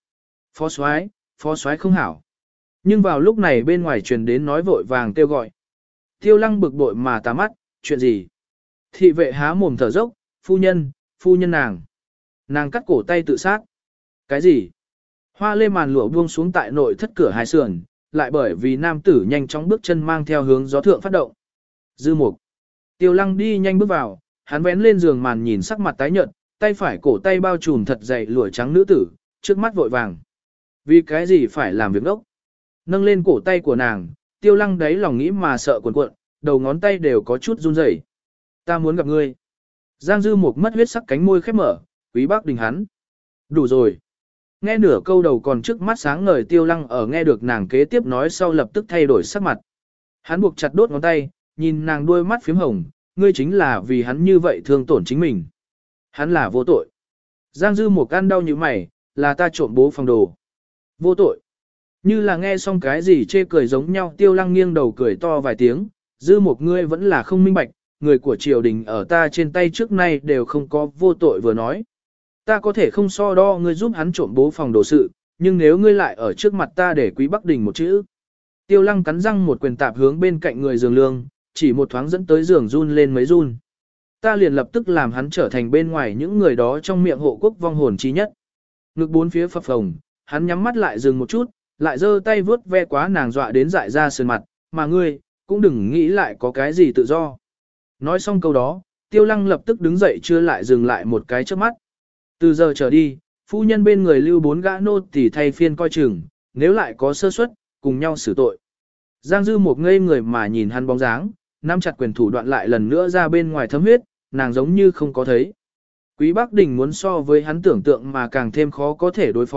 [SPEAKER 1] Phó soái không hảo. Nhưng vào lúc này bên ngoài truyền đến nói vội vàng kêu gọi. Tiêu Lăng bực bội mà tà mắt, chuyện gì? Thị vệ há mồm thở dốc, phu nhân nàng. Nàng cắt cổ tay tự sát. Cái gì? Hoa lê màn lụa buông xuống tại nội thất cửa hai sườn, lại bởi vì nam tử nhanh chóng bước chân mang theo hướng gió thượng phát động. Dư Mục. Tiêu Lăng đi nhanh bước vào, hắn vén lên giường màn nhìn sắc mặt tái nhợt, tay phải cổ tay bao trùm thật dày lụa trắng nữ tử, trước mắt vội vàng. Vì cái gì phải làm việc đốc? Nâng lên cổ tay của nàng, Tiêu Lăng đáy lòng nghĩ mà sợ cuộn cuộn, đầu ngón tay đều có chút run rẩy. Ta muốn gặp ngươi. Giang Dư Mục mất huyết sắc cánh môi khép mở, Quý Bắc Đình hắn. Đủ rồi. Nghe nửa câu đầu còn trước mắt sáng ngời Tiêu Lăng ở nghe được nàng kế tiếp nói sau lập tức thay đổi sắc mặt. Hắn buộc chặt đốt ngón tay, nhìn nàng đôi mắt phím hồng, ngươi chính là vì hắn như vậy thương tổn chính mình. Hắn là vô tội. Giang Dư Mục ăn đau như mày, là ta trộm bố phòng đồ. Vô tội. Như là nghe xong cái gì chê cười giống nhau, Tiêu Lăng nghiêng đầu cười to vài tiếng, Dư Mục ngươi vẫn là không minh bạch, người của triều đình ở ta trên tay trước nay đều không có vô tội vừa nói. Ta có thể không so đo ngươi giúp hắn trộm bố phòng đồ sự, nhưng nếu ngươi lại ở trước mặt ta để Quý Bắc Đình một chữ. Tiêu Lăng cắn răng một quyền tạp hướng bên cạnh người giường lương, chỉ một thoáng dẫn tới giường run lên mấy run. Ta liền lập tức làm hắn trở thành bên ngoài những người đó trong miệng hộ quốc vong hồn chi nhất. Ngực bốn phía phập phồng, hắn nhắm mắt lại dừng một chút, lại giơ tay vướt ve quá nàng dọa đến dại ra sườn mặt, mà ngươi, cũng đừng nghĩ lại có cái gì tự do. Nói xong câu đó, Tiêu Lăng lập tức đứng dậy chưa lại dừng lại một cái trước mắt. Từ giờ trở đi, phu nhân bên người lưu 4 gã nô tỳ thay phiên coi chừng, nếu lại có sơ suất, cùng nhau xử tội. Giang Dư một ngây người mà nhìn hắn bóng dáng, nắm chặt quyền thủ đoạn lại lần nữa ra bên ngoài thấm huyết, nàng giống như không có thấy. Quý Bắc Đình muốn so với hắn tưởng tượng mà càng thêm khó có thể đối phó,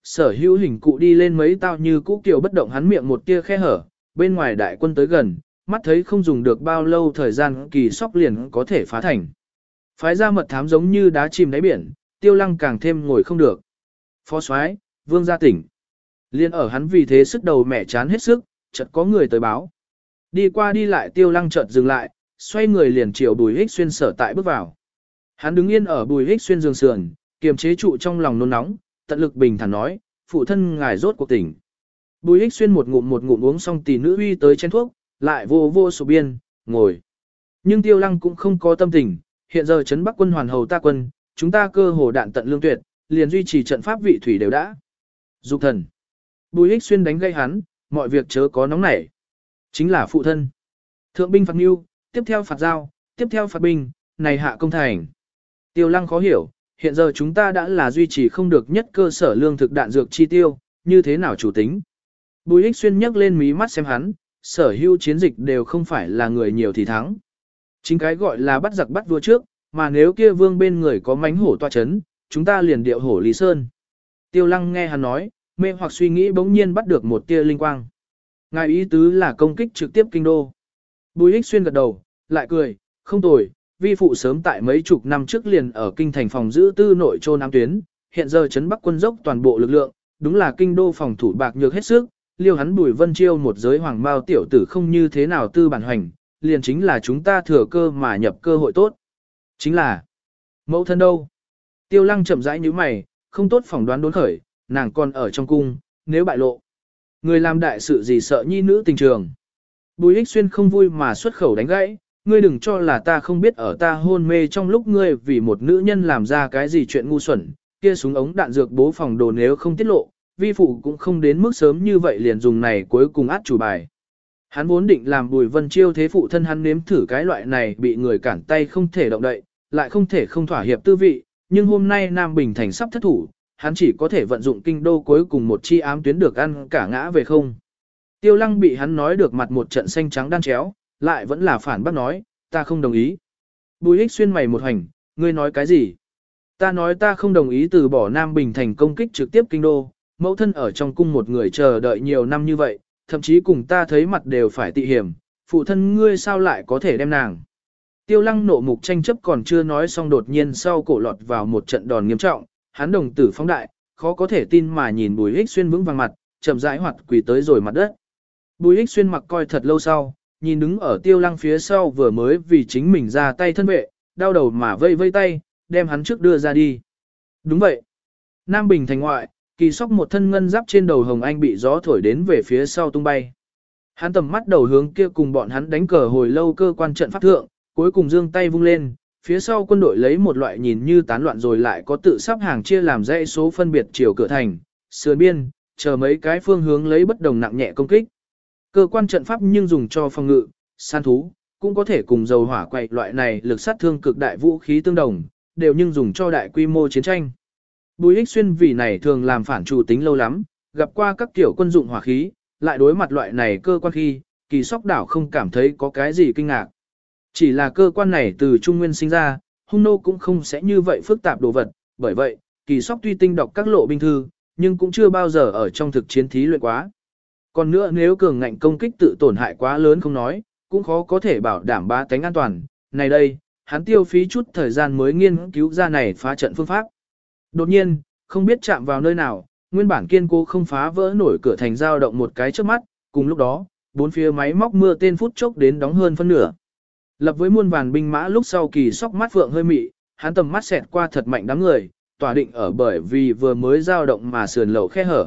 [SPEAKER 1] Sở hữu hình cụ đi lên mấy tao như cũ kiểu bất động hắn miệng một tia khe hở, bên ngoài đại quân tới gần, mắt thấy không dùng được bao lâu thời gian Kỳ Sóc liền có thể phá thành. Phái ra mật thám giống như đá chìm đáy biển, Tiêu Lăng càng thêm ngồi không được. Phó soái, Vương gia tỉnh. Liên ở hắn vì thế sức đầu mẻ chán hết sức, chợt có người tới báo. Đi qua đi lại Tiêu Lăng chợt dừng lại, xoay người liền chiều Bùi Hích Xuyên sở tại bước vào. Hắn đứng yên ở Bùi Hích Xuyên giường sườn, kiềm chế trụ trong lòng nôn nóng, tận lực bình thản nói, phụ thân ngài rốt cuộc tỉnh. Bùi Hích Xuyên một ngụm uống xong tỷ nữ uy tới chén thuốc, lại vô sổ biên, ngồi. Nhưng Tiêu Lăng cũng không có tâm tình, hiện giờ trấn Bắc quân hoàn hầu ta quân, chúng ta cơ hồ đạn tận lương tuyệt, liền duy trì trận pháp vị thủy đều đã. Dục thần. Bùi Hích Xuyên đánh gây hắn, mọi việc chớ có nóng nảy. Chính là phụ thân. Thượng binh phạt mưu, tiếp theo phạt giao, tiếp theo phạt binh, này hạ công thành. Tiêu Lăng khó hiểu, hiện giờ chúng ta đã là duy trì không được nhất cơ sở lương thực đạn dược chi tiêu, như thế nào chủ tính. Bùi Hích Xuyên nhấc lên mí mắt xem hắn, sở hữu chiến dịch đều không phải là người nhiều thì thắng. Chính cái gọi là bắt giặc bắt vua trước, mà nếu kia vương bên người có mánh hổ toa chấn, chúng ta liền điệu hổ Lý Sơn. Tiêu Lăng nghe hắn nói, mê hoặc suy nghĩ bỗng nhiên bắt được một tia linh quang. Ngài ý tứ là công kích trực tiếp kinh đô. Bùi Hích Xuyên gật đầu, lại cười, không tồi, vi phụ sớm tại mấy chục năm trước liền ở kinh thành phòng giữ tư nội trô nam tuyến, hiện giờ trấn Bắc quân dốc toàn bộ lực lượng, đúng là kinh đô phòng thủ bạc nhược hết sức, liêu hắn Bùi Vân Chiêu một giới hoàng mao tiểu tử không như thế nào tư bản hoành, liền chính là chúng ta thừa cơ mà nhập cơ hội tốt. Chính là, mẫu thân đâu? Tiêu Lăng chậm rãi nhíu mày, không tốt phỏng đoán đốn khởi, nàng còn ở trong cung, nếu bại lộ. Người làm đại sự gì sợ nhi nữ tình trường. Bùi Hích Xuyên không vui mà xuất khẩu đánh gãy, ngươi đừng cho là ta không biết ở ta hôn mê trong lúc ngươi vì một nữ nhân làm ra cái gì chuyện ngu xuẩn, kia súng ống đạn dược bố phòng đồ nếu không tiết lộ, vi phụ cũng không đến mức sớm như vậy liền dùng này cuối cùng át chủ bài. Hắn vốn định làm Bùi Vân Chiêu thế phụ thân hắn nếm thử cái loại này bị người cản tay không thể động đậy, lại không thể không thỏa hiệp tư vị, nhưng hôm nay Nam Bình Thành sắp thất thủ, hắn chỉ có thể vận dụng kinh đô cuối cùng một chi ám tuyến được ăn cả ngã về không. Tiêu Lăng bị hắn nói được mặt một trận xanh trắng đan chéo, lại vẫn là phản bác nói, ta không đồng ý. Bùi Hích Xuyên mày một hành, ngươi nói cái gì? Ta nói ta không đồng ý từ bỏ Nam Bình Thành công kích trực tiếp kinh đô, mẫu thân ở trong cung một người chờ đợi nhiều năm như vậy, thậm chí cùng ta thấy mặt đều phải tị hiểm, phụ thân ngươi sao lại có thể đem nàng. Tiêu Lăng nộ mục tranh chấp còn chưa nói xong đột nhiên sau cổ lọt vào một trận đòn nghiêm trọng, hắn đồng tử phóng đại, khó có thể tin mà nhìn Bùi Hích Xuyên vững vàng mặt, chậm rãi hoạt quỳ tới rồi mặt đất. Bùi Hích Xuyên mặc coi thật lâu sau, nhìn đứng ở Tiêu Lăng phía sau vừa mới vì chính mình ra tay thân vệ, đau đầu mà vây tay, đem hắn trước đưa ra đi. Đúng vậy. Nam Bình Thành ngoại, Kỳ Sóc một thân ngân giáp trên đầu Hồng Anh bị gió thổi đến về phía sau tung bay. Hắn tầm mắt đầu hướng kia cùng bọn hắn đánh cờ hồi lâu cơ quan trận pháp thượng, cuối cùng giương tay vung lên, phía sau quân đội lấy một loại nhìn như tán loạn rồi lại có tự sắp hàng chia làm dãy số phân biệt chiều cửa thành, sườn biên, chờ mấy cái phương hướng lấy bất đồng nặng nhẹ công kích. Cơ quan trận pháp nhưng dùng cho phòng ngự, săn thú, cũng có thể cùng dầu hỏa quậy loại này lực sát thương cực đại vũ khí tương đồng, đều nhưng dùng cho đại quy mô chiến tranh. Bùi Hích Xuyên vì này thường làm phản chủ tính lâu lắm, gặp qua các kiểu quân dụng hỏa khí, lại đối mặt loại này cơ quan khi, Kỳ Sóc đảo không cảm thấy có cái gì kinh ngạc. Chỉ là cơ quan này từ Trung Nguyên sinh ra, hung nô cũng không sẽ như vậy phức tạp đồ vật, bởi vậy, Kỳ Sóc tuy tinh đọc các lộ binh thư, nhưng cũng chưa bao giờ ở trong thực chiến thí luyện quá. Còn nữa nếu cường ngạnh công kích tự tổn hại quá lớn không nói, cũng khó có thể bảo đảm bá tánh an toàn. Này đây, hắn tiêu phí chút thời gian mới nghiên cứu ra này phá trận phương pháp. Đột nhiên, không biết chạm vào nơi nào, nguyên bản kiên cố không phá vỡ nổi cửa thành dao động một cái trước mắt, cùng lúc đó, bốn phía máy móc mưa tên phút chốc đến đóng hơn phân nửa. Lập với muôn vàn binh mã lúc sau Kỳ Sóc mắt phượng hơi mị, hắn tầm mắt xẹt qua thật mạnh đám người, tỏa định ở bởi vì vừa mới dao động mà sườn lầu khe hở.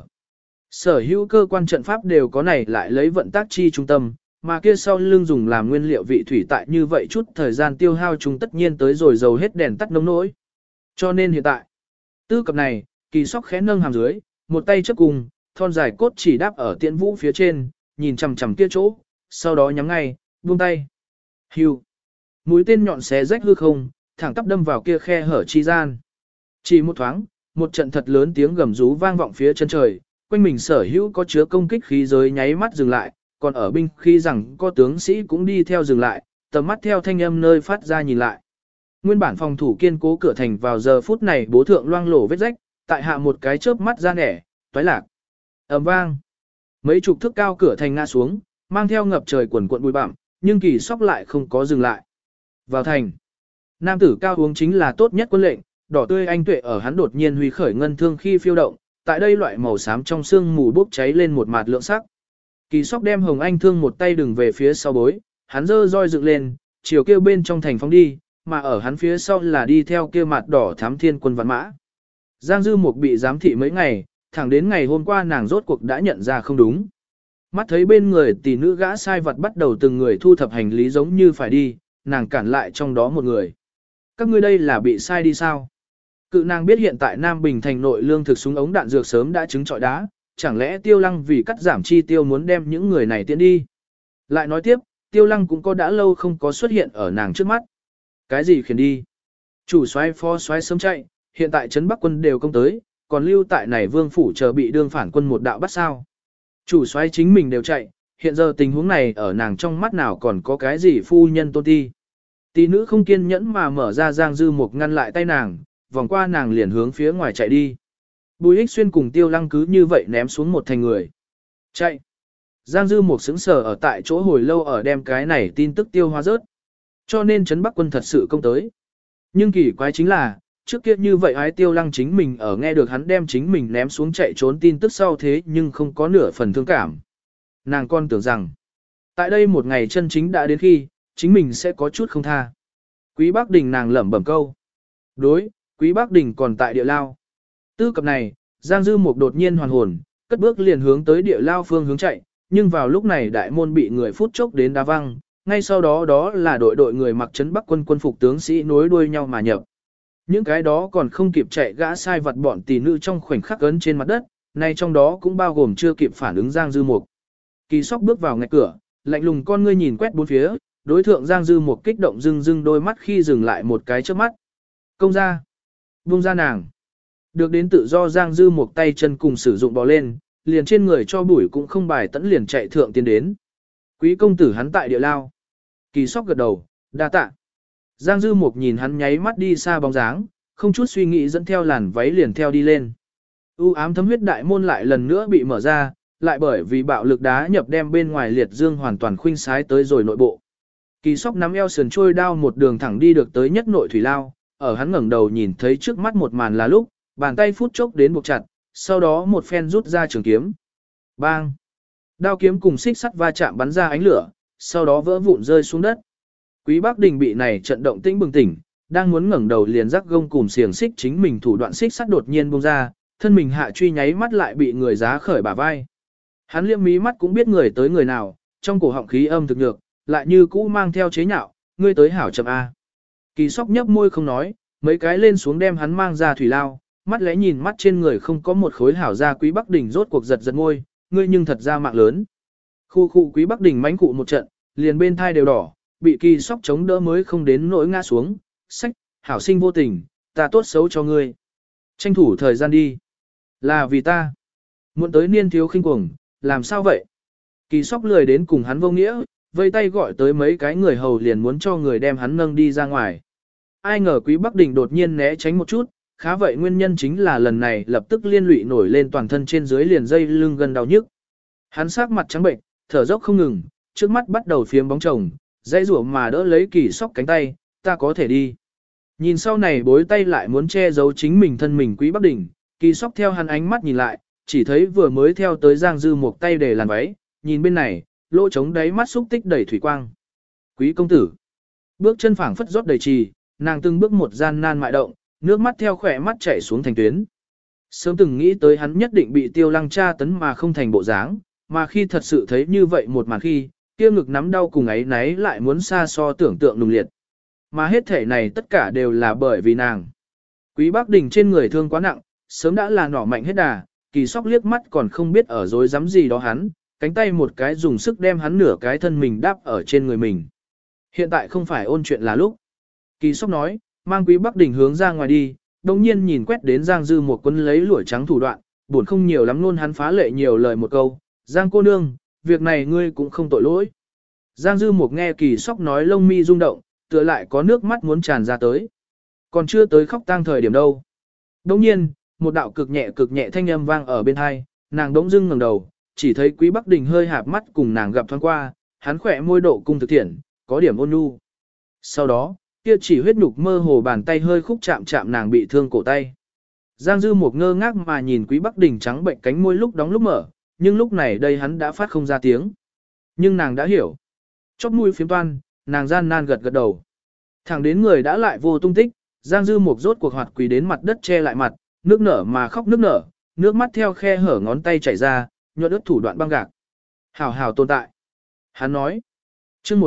[SPEAKER 1] Sở hữu cơ quan trận pháp đều có này lại lấy vận tác chi trung tâm, mà kia sau lưng dùng làm nguyên liệu vị thủy tại như vậy chút thời gian tiêu hao chúng tất nhiên tới rồi dầu hết đèn tắt nông nỗi. Cho nên hiện tại, tư cập này, Kỳ Sóc khẽ nâng hàm dưới, một tay chấp cùng, thon dài cốt chỉ đáp ở tiễn vũ phía trên, nhìn chằm chằm kia chỗ, sau đó nhắm ngay, buông tay. Hưu. Mũi tên nhọn xé rách hư không, thẳng tắp đâm vào kia khe hở chi gian. Chỉ một thoáng, một trận thật lớn tiếng gầm rú vang vọng phía chân trời, quanh mình sở hữu có chứa công kích khí giới nháy mắt dừng lại, còn ở binh khi rằng có tướng sĩ cũng đi theo dừng lại, tầm mắt theo thanh âm nơi phát ra nhìn lại. Nguyên bản phòng thủ kiên cố cửa thành vào giờ phút này bố thượng loang lổ vết rách, tại hạ một cái chớp mắt ra nẻ, toái lạc. Ầm vang. Mấy chục thước cao cửa thành ngã xuống, mang theo ngập trời quần cuộn bụi bặm, nhưng Kỳ Sóc lại không có dừng lại. Vào thành. Nam tử cao uống chính là tốt nhất quân lệnh, đỏ tươi anh tuệ ở hắn đột nhiên huy khởi ngân thương khi phiêu động, tại đây loại màu xám trong xương mù bốc cháy lên một mạt lượng sắc. Kỳ Sóc đem hồng anh thương một tay đừng về phía sau bối, hắn giơ roi dựng lên, chiều kêu bên trong thành phóng đi, mà ở hắn phía sau là đi theo kia mặt đỏ thám thiên quân vạn mã. Giang Dư Mục bị giám thị mấy ngày, thẳng đến ngày hôm qua nàng rốt cuộc đã nhận ra không đúng. Mắt thấy bên người tỷ nữ gã sai vật bắt đầu từng người thu thập hành lý giống như phải đi, nàng cản lại trong đó một người. Các ngươi đây là bị sai đi sao? Cự nàng biết hiện tại Nam Bình thành nội lương thực súng ống đạn dược sớm đã chứng trọi đá, chẳng lẽ Tiêu Lăng vì cắt giảm chi tiêu muốn đem những người này tiễn đi? Lại nói tiếp, Tiêu Lăng cũng có đã lâu không có xuất hiện ở nàng trước mắt. Cái gì khiến đi? Chủ soái phó soái sớm chạy, hiện tại trấn Bắc quân đều công tới, còn lưu tại này vương phủ chờ bị đương phản quân một đạo bắt sao? Chủ soái chính mình đều chạy, hiện giờ tình huống này ở nàng trong mắt nào còn có cái gì phu nhân tôn ti. Tỷ nữ không kiên nhẫn mà mở ra Giang Dư Mục ngăn lại tay nàng, vòng qua nàng liền hướng phía ngoài chạy đi. Bùi Ích Xuyên cùng Tiêu Lăng cứ như vậy ném xuống một thành người. Chạy. Giang Dư Mục sững sờ ở tại chỗ hồi lâu ở đem cái này tin tức tiêu hóa rớt. Cho nên trấn Bắc quân thật sự công tới. Nhưng kỳ quái chính là, trước kia như vậy ái Tiêu Lăng chính mình ở nghe được hắn đem chính mình ném xuống chạy trốn tin tức sau thế nhưng không có nửa phần thương cảm. Nàng con tưởng rằng, tại đây một ngày chân chính đã đến khi, chính mình sẽ có chút không tha. Quý Bắc Đình nàng lẩm bẩm câu. Đối, Quý Bắc Đình còn tại địa lao. Tư cập này, Giang Dư Mục đột nhiên hoàn hồn, cất bước liền hướng tới địa lao phương hướng chạy, nhưng vào lúc này đại môn bị người phút chốc đến đá văng, ngay sau đó đó là đội người mặc trấn Bắc quân quân phục tướng sĩ nối đuôi nhau mà nhập. Những cái đó còn không kịp chạy gã sai vặt bọn tỷ nữ trong khoảnh khắc ấn trên mặt đất, nay trong đó cũng bao gồm chưa kịp phản ứng Giang Dư Mục. Kỳ Sóc bước vào ngạch cửa, lạnh lùng con ngươi nhìn quét bốn phía, đối thượng Giang Dư Mục kích động dưng đôi mắt khi dừng lại một cái trước mắt. Công ra, buông ra nàng. Được đến tự do Giang Dư Mục tay chân cùng sử dụng bò lên, liền trên người cho bụi cũng không bài tẫn liền chạy thượng tiến đến. Quý công tử hắn tại địa lao. Kỳ Sóc gật đầu, đa tạ. Giang Dư Mục nhìn hắn nháy mắt đi xa bóng dáng, không chút suy nghĩ dẫn theo làn váy liền theo đi lên. U ám thấm huyết đại môn lại lần nữa bị mở ra, lại bởi vì bạo lực đá nhập đem bên ngoài liệt dương hoàn toàn khuynh sái tới rồi nội bộ. Kỳ Sóc nắm eo sườn trôi đao một đường thẳng đi được tới nhất nội thủy lao, ở hắn ngẩng đầu nhìn thấy trước mắt một màn là lúc, bàn tay phút chốc đến buộc chặt, sau đó một phen rút ra trường kiếm. Bang! Đao kiếm cùng xích sắt va chạm bắn ra ánh lửa, sau đó vỡ vụn rơi xuống đất. Quý Bắc Đình bị này trận động tĩnh bừng tỉnh, đang muốn ngẩng đầu liền rắc gông cùm xiềng xích chính mình thủ đoạn xích sắt đột nhiên bung ra, thân mình hạ truy nháy mắt lại bị người giá khởi bả vai. Hắn liếc mí mắt cũng biết người tới người nào, trong cổ họng khí âm thực nhược, lại như cũ mang theo chế nhạo, ngươi tới hảo chậm a. Kỳ Sóc nhấp môi không nói, mấy cái lên xuống đem hắn mang ra thủy lao, mắt lẽ nhìn mắt trên người không có một khối hảo ra. Quý Bắc Đình rốt cuộc giật giật môi, ngươi nhưng thật ra mạng lớn. Khu khu Quý Bắc Đình mánh cụ một trận, liền bên thai đều đỏ, bị Kỳ Sóc chống đỡ mới không đến nỗi ngã xuống, sách, hảo sinh vô tình, ta tốt xấu cho ngươi. Tranh thủ thời gian đi. Là vì ta. Muộn tới niên thiếu khinh cuồng, làm sao vậy? Kỳ Sóc lười đến cùng hắn vô nghĩa, vây tay gọi tới mấy cái người hầu liền muốn cho người đem hắn nâng đi ra ngoài. Ai ngờ Quý Bắc Đình đột nhiên né tránh một chút, khá vậy nguyên nhân chính là lần này lập tức liên lụy nổi lên toàn thân trên dưới liền dây lưng gần đau nhức. Hắn sắc mặt trắng bệnh, thở dốc không ngừng, trước mắt bắt đầu phiếm bóng chồng, dây rủa mà đỡ lấy Kỳ Sóc cánh tay, ta có thể đi. Nhìn sau này bối tay lại muốn che giấu chính mình thân mình Quý Bắc Đình, Kỳ Sóc theo hắn ánh mắt nhìn lại, chỉ thấy vừa mới theo tới Giang Dư một tay để làn váy, nhìn bên này, lỗ trống đáy mắt xúc tích đầy thủy quang. Quý công tử, bước chân phảng phất rót đầy trì, nàng từng bước một gian nan mại động, nước mắt theo khỏe mắt chảy xuống thành tuyến. Sớm từng nghĩ tới hắn nhất định bị Tiêu Lăng tra tấn mà không thành bộ dáng, mà khi thật sự thấy như vậy một màn khi, kia ngực nắm đau cùng ấy náy lại muốn xa so tưởng tượng nùng liệt. Mà hết thể này tất cả đều là bởi vì nàng. Quý Bắc Đình trên người thương quá nặng, sớm đã là nỏ mạnh hết đà, Kỳ Sóc liếc mắt còn không biết ở dối dám gì đó hắn, cánh tay một cái dùng sức đem hắn nửa cái thân mình đáp ở trên người mình. Hiện tại không phải ôn chuyện là lúc. Kỳ Sóc nói, mang Quý Bắc Đình hướng ra ngoài đi, đồng nhiên nhìn quét đến Giang Dư một quân lấy lụa trắng thủ đoạn, buồn không nhiều lắm luôn hắn phá lệ nhiều lời một câu, Giang cô nương, việc này ngươi cũng không tội lỗi. Giang Dư một nghe Kỳ Sóc nói lông mi rung động, tựa lại có nước mắt muốn tràn ra tới. Còn chưa tới khóc tang thời điểm đâu. Đồng nhiên, một đạo cực nhẹ thanh âm vang ở bên hai, nàng đống dưng ngẩng đầu, chỉ thấy Quý Bắc Đình hơi hạp mắt cùng nàng gặp thoáng qua, hắn khỏe môi độ cung thực thiện, có điểm ôn nhu. Sau đó, kia chỉ huyết nhục mơ hồ bàn tay hơi khúc chạm chạm nàng bị thương cổ tay. Giang Dư một ngơ ngác mà nhìn Quý Bắc Đình trắng bệnh cánh môi lúc đóng lúc mở, nhưng lúc này đây hắn đã phát không ra tiếng. Nhưng nàng đã hiểu. Chóp mũi phiếm toan, nàng gian nan gật gật đầu. Thẳng đến người đã lại vô tung tích, Giang Dư một rốt cuộc hoạt quỳ đến mặt đất che lại mặt, nước nở mà khóc nước nở, nước mắt theo khe hở ngón tay chảy ra, nhuận ướt thủ đoạn băng gạc. Hảo hảo tồn tại. Hắn nói. Chương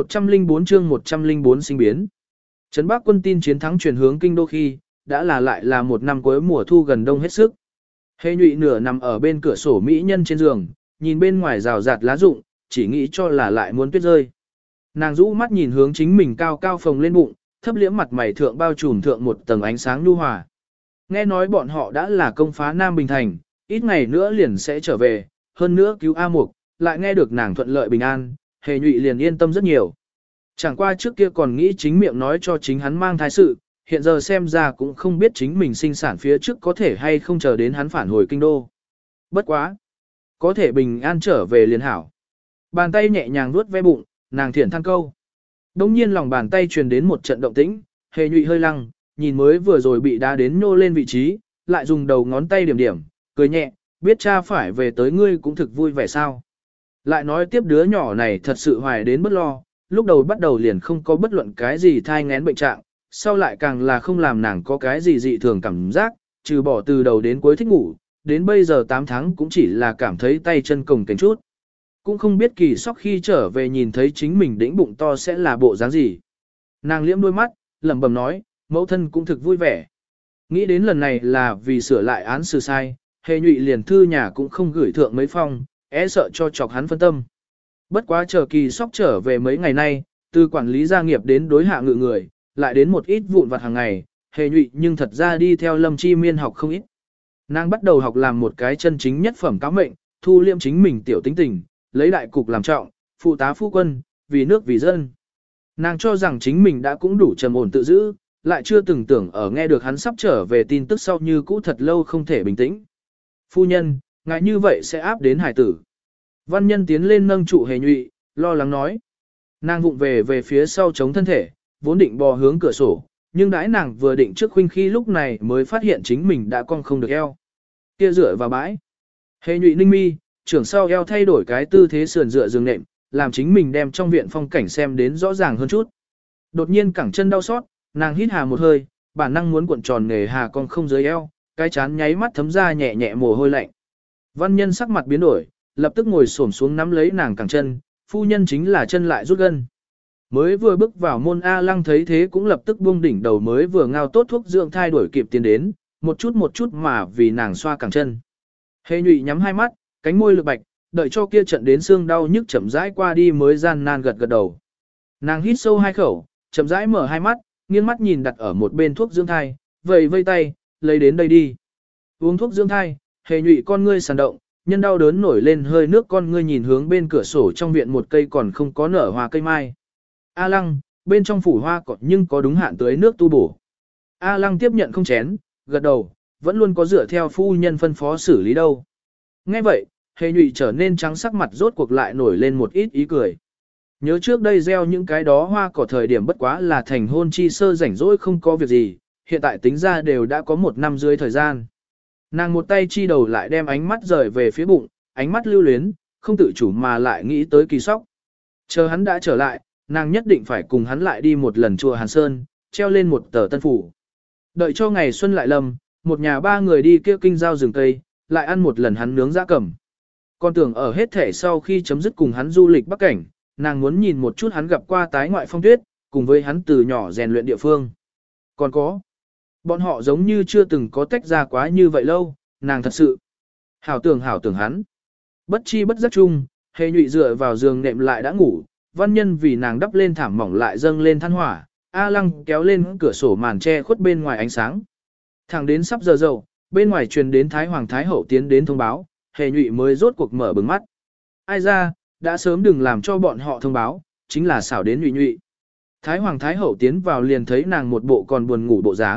[SPEAKER 1] 104 sinh biến. Trấn Bắc quân tin chiến thắng chuyển hướng kinh đô khi, đã lại là một năm cuối mùa thu gần đông hết sức. Hề Nhụy nửa nằm ở bên cửa sổ mỹ nhân trên giường, nhìn bên ngoài rào rạt lá rụng, chỉ nghĩ cho là lại muốn tuyết rơi. Nàng rũ mắt nhìn hướng chính mình cao cao phồng lên bụng, thấp liễm mặt mày thượng bao trùm thượng một tầng ánh sáng nhu hòa. Nghe nói bọn họ đã là công phá Nam Bình Thành, ít ngày nữa liền sẽ trở về, hơn nữa cứu A Mục, lại nghe được nàng thuận lợi bình an, Hề Nhụy liền yên tâm rất nhiều. Chẳng qua trước kia còn nghĩ chính miệng nói cho chính hắn mang thai sự, hiện giờ xem ra cũng không biết chính mình sinh sản phía trước có thể hay không chờ đến hắn phản hồi kinh đô. Bất quá. Có thể bình an trở về liền hảo. Bàn tay nhẹ nhàng vuốt ve bụng, nàng thiển than câu. Đông nhiên lòng bàn tay truyền đến một trận động tĩnh, Hề Nhụy hơi lăng, nhìn mới vừa rồi bị đá đến nhô lên vị trí, lại dùng đầu ngón tay điểm điểm, cười nhẹ, biết cha phải về tới ngươi cũng thực vui vẻ sao. Lại nói tiếp đứa nhỏ này thật sự hoài đến bất lo, lúc đầu bắt đầu liền không có bất luận cái gì thai ngén bệnh trạng, sau lại càng là không làm nàng có cái gì dị thường cảm giác, trừ bỏ từ đầu đến cuối thích ngủ, đến bây giờ 8 tháng cũng chỉ là cảm thấy tay chân cồng kềnh chút. Cũng không biết Kỳ Sóc khi trở về nhìn thấy chính mình đĩnh bụng to sẽ là bộ dáng gì. Nàng liễm đôi mắt, lẩm bẩm nói, mẫu thân cũng thực vui vẻ. Nghĩ đến lần này là vì sửa lại án xử sai, Hề Nhụy liền thư nhà cũng không gửi thượng mấy phong, sợ cho chọc hắn phân tâm. Bất quá chờ Kỳ Sóc trở về mấy ngày nay, từ quản lý gia nghiệp đến đối hạ ngự người, lại đến một ít vụn vặt hàng ngày, Hề Nhụy nhưng thật ra đi theo Lâm Chi Miên học không ít. Nàng bắt đầu học làm một cái chân chính nhất phẩm cáo mệnh, thu liêm chính mình tiểu tính tình, lấy đại cục làm trọng, phụ tá phu quân, vì nước vì dân. Nàng cho rằng chính mình đã cũng đủ trầm ổn tự giữ, lại chưa từng tưởng ở nghe được hắn sắp trở về tin tức sau như cũ thật lâu không thể bình tĩnh. Phu nhân, ngại như vậy sẽ áp đến hải tử. Văn nhân tiến lên nâng trụ Hề Nhụy, lo lắng nói. Nàng vụng về phía sau chống thân thể, vốn định bò hướng cửa sổ, nhưng đãi nàng vừa định trước khuynh khi lúc này mới phát hiện chính mình đã cong không được eo. Kia dựa vào bãi. Hề Nhụy ninh mi, trưởng sau eo thay đổi cái tư thế sườn dựa giường nệm, làm chính mình đem trong viện phong cảnh xem đến rõ ràng hơn chút. Đột nhiên cẳng chân đau xót, nàng hít hà một hơi, bản năng muốn cuộn tròn nề hà con không dưới eo, cái chán nháy mắt thấm ra nhẹ nhẹ mồ hôi lạnh. Văn nhân sắc mặt biến đổi, lập tức ngồi xổm xuống nắm lấy nàng cẳng chân, phu nhân chính là chân lại rút gân. Mới vừa bước vào môn A Lăng thấy thế cũng lập tức buông đỉnh đầu mới vừa ngao tốt thuốc dưỡng thai đổi kịp tiến đến, một chút mà vì nàng xoa cẳng chân. Hề Nhụy nhắm hai mắt, cánh môi lực bạch, đợi cho kia trận đến xương đau nhức chậm rãi qua đi mới gian nan gật gật đầu. Nàng hít sâu hai khẩu, chậm rãi mở hai mắt, nghiêng mắt nhìn đặt ở một bên thuốc dưỡng thai, vây tay, lấy đến đây đi. Uống thuốc dưỡng thai, Hề Nhụy con ngươi sàn động, nhân đau đớn nổi lên hơi nước con ngươi nhìn hướng bên cửa sổ trong viện một cây còn không có nở hoa cây mai. A Lăng, bên trong phủ hoa cỏ nhưng có đúng hạn tưới nước tu bổ. A Lăng tiếp nhận không chén, gật đầu, vẫn luôn có dựa theo phu nhân phân phó xử lý đâu. Nghe vậy, Hề Nhụy trở nên trắng sắc mặt rốt cuộc lại nổi lên một ít ý cười. Nhớ trước đây gieo những cái đó hoa cỏ thời điểm bất quá là thành hôn chi sơ rảnh rỗi không có việc gì, hiện tại tính ra đều đã có 1 năm dưới thời gian. Nàng một tay chi đầu lại đem ánh mắt rời về phía bụng, ánh mắt lưu luyến, không tự chủ mà lại nghĩ tới Kỳ Sóc. Chờ hắn đã trở lại, nàng nhất định phải cùng hắn lại đi một lần chùa Hàn Sơn, treo lên một tờ tân phủ. Đợi cho ngày xuân lại lầm, một nhà 3 người đi kia kinh giao rừng Tây, lại ăn một lần hắn nướng dã cầm. Con tưởng ở hết thể sau khi chấm dứt cùng hắn du lịch Bắc Cảnh, nàng muốn nhìn một chút hắn gặp qua tái ngoại phong tuyết, cùng với hắn từ nhỏ rèn luyện địa phương. Còn có, bọn họ giống như chưa từng có tách ra quá như vậy lâu, nàng thật sự hảo tưởng hắn. Bất chi bất giác chung, Hề Nhụy dựa vào giường nệm lại đã ngủ, văn nhân vì nàng đắp lên thảm mỏng lại dâng lên than hỏa, A Lăng kéo lên cửa sổ màn che khuất bên ngoài ánh sáng. Thẳng đến sắp giờ dậu, bên ngoài truyền đến Thái Hoàng Thái Hậu tiến đến thông báo, Hề Nhụy mới rốt cuộc mở bừng mắt. Ai ra, đã sớm đừng làm cho bọn họ thông báo, chính là xảo đến Nhụy Nhụy. Thái Hoàng Thái Hậu tiến vào liền thấy nàng một bộ còn buồn ngủ bộ dáng,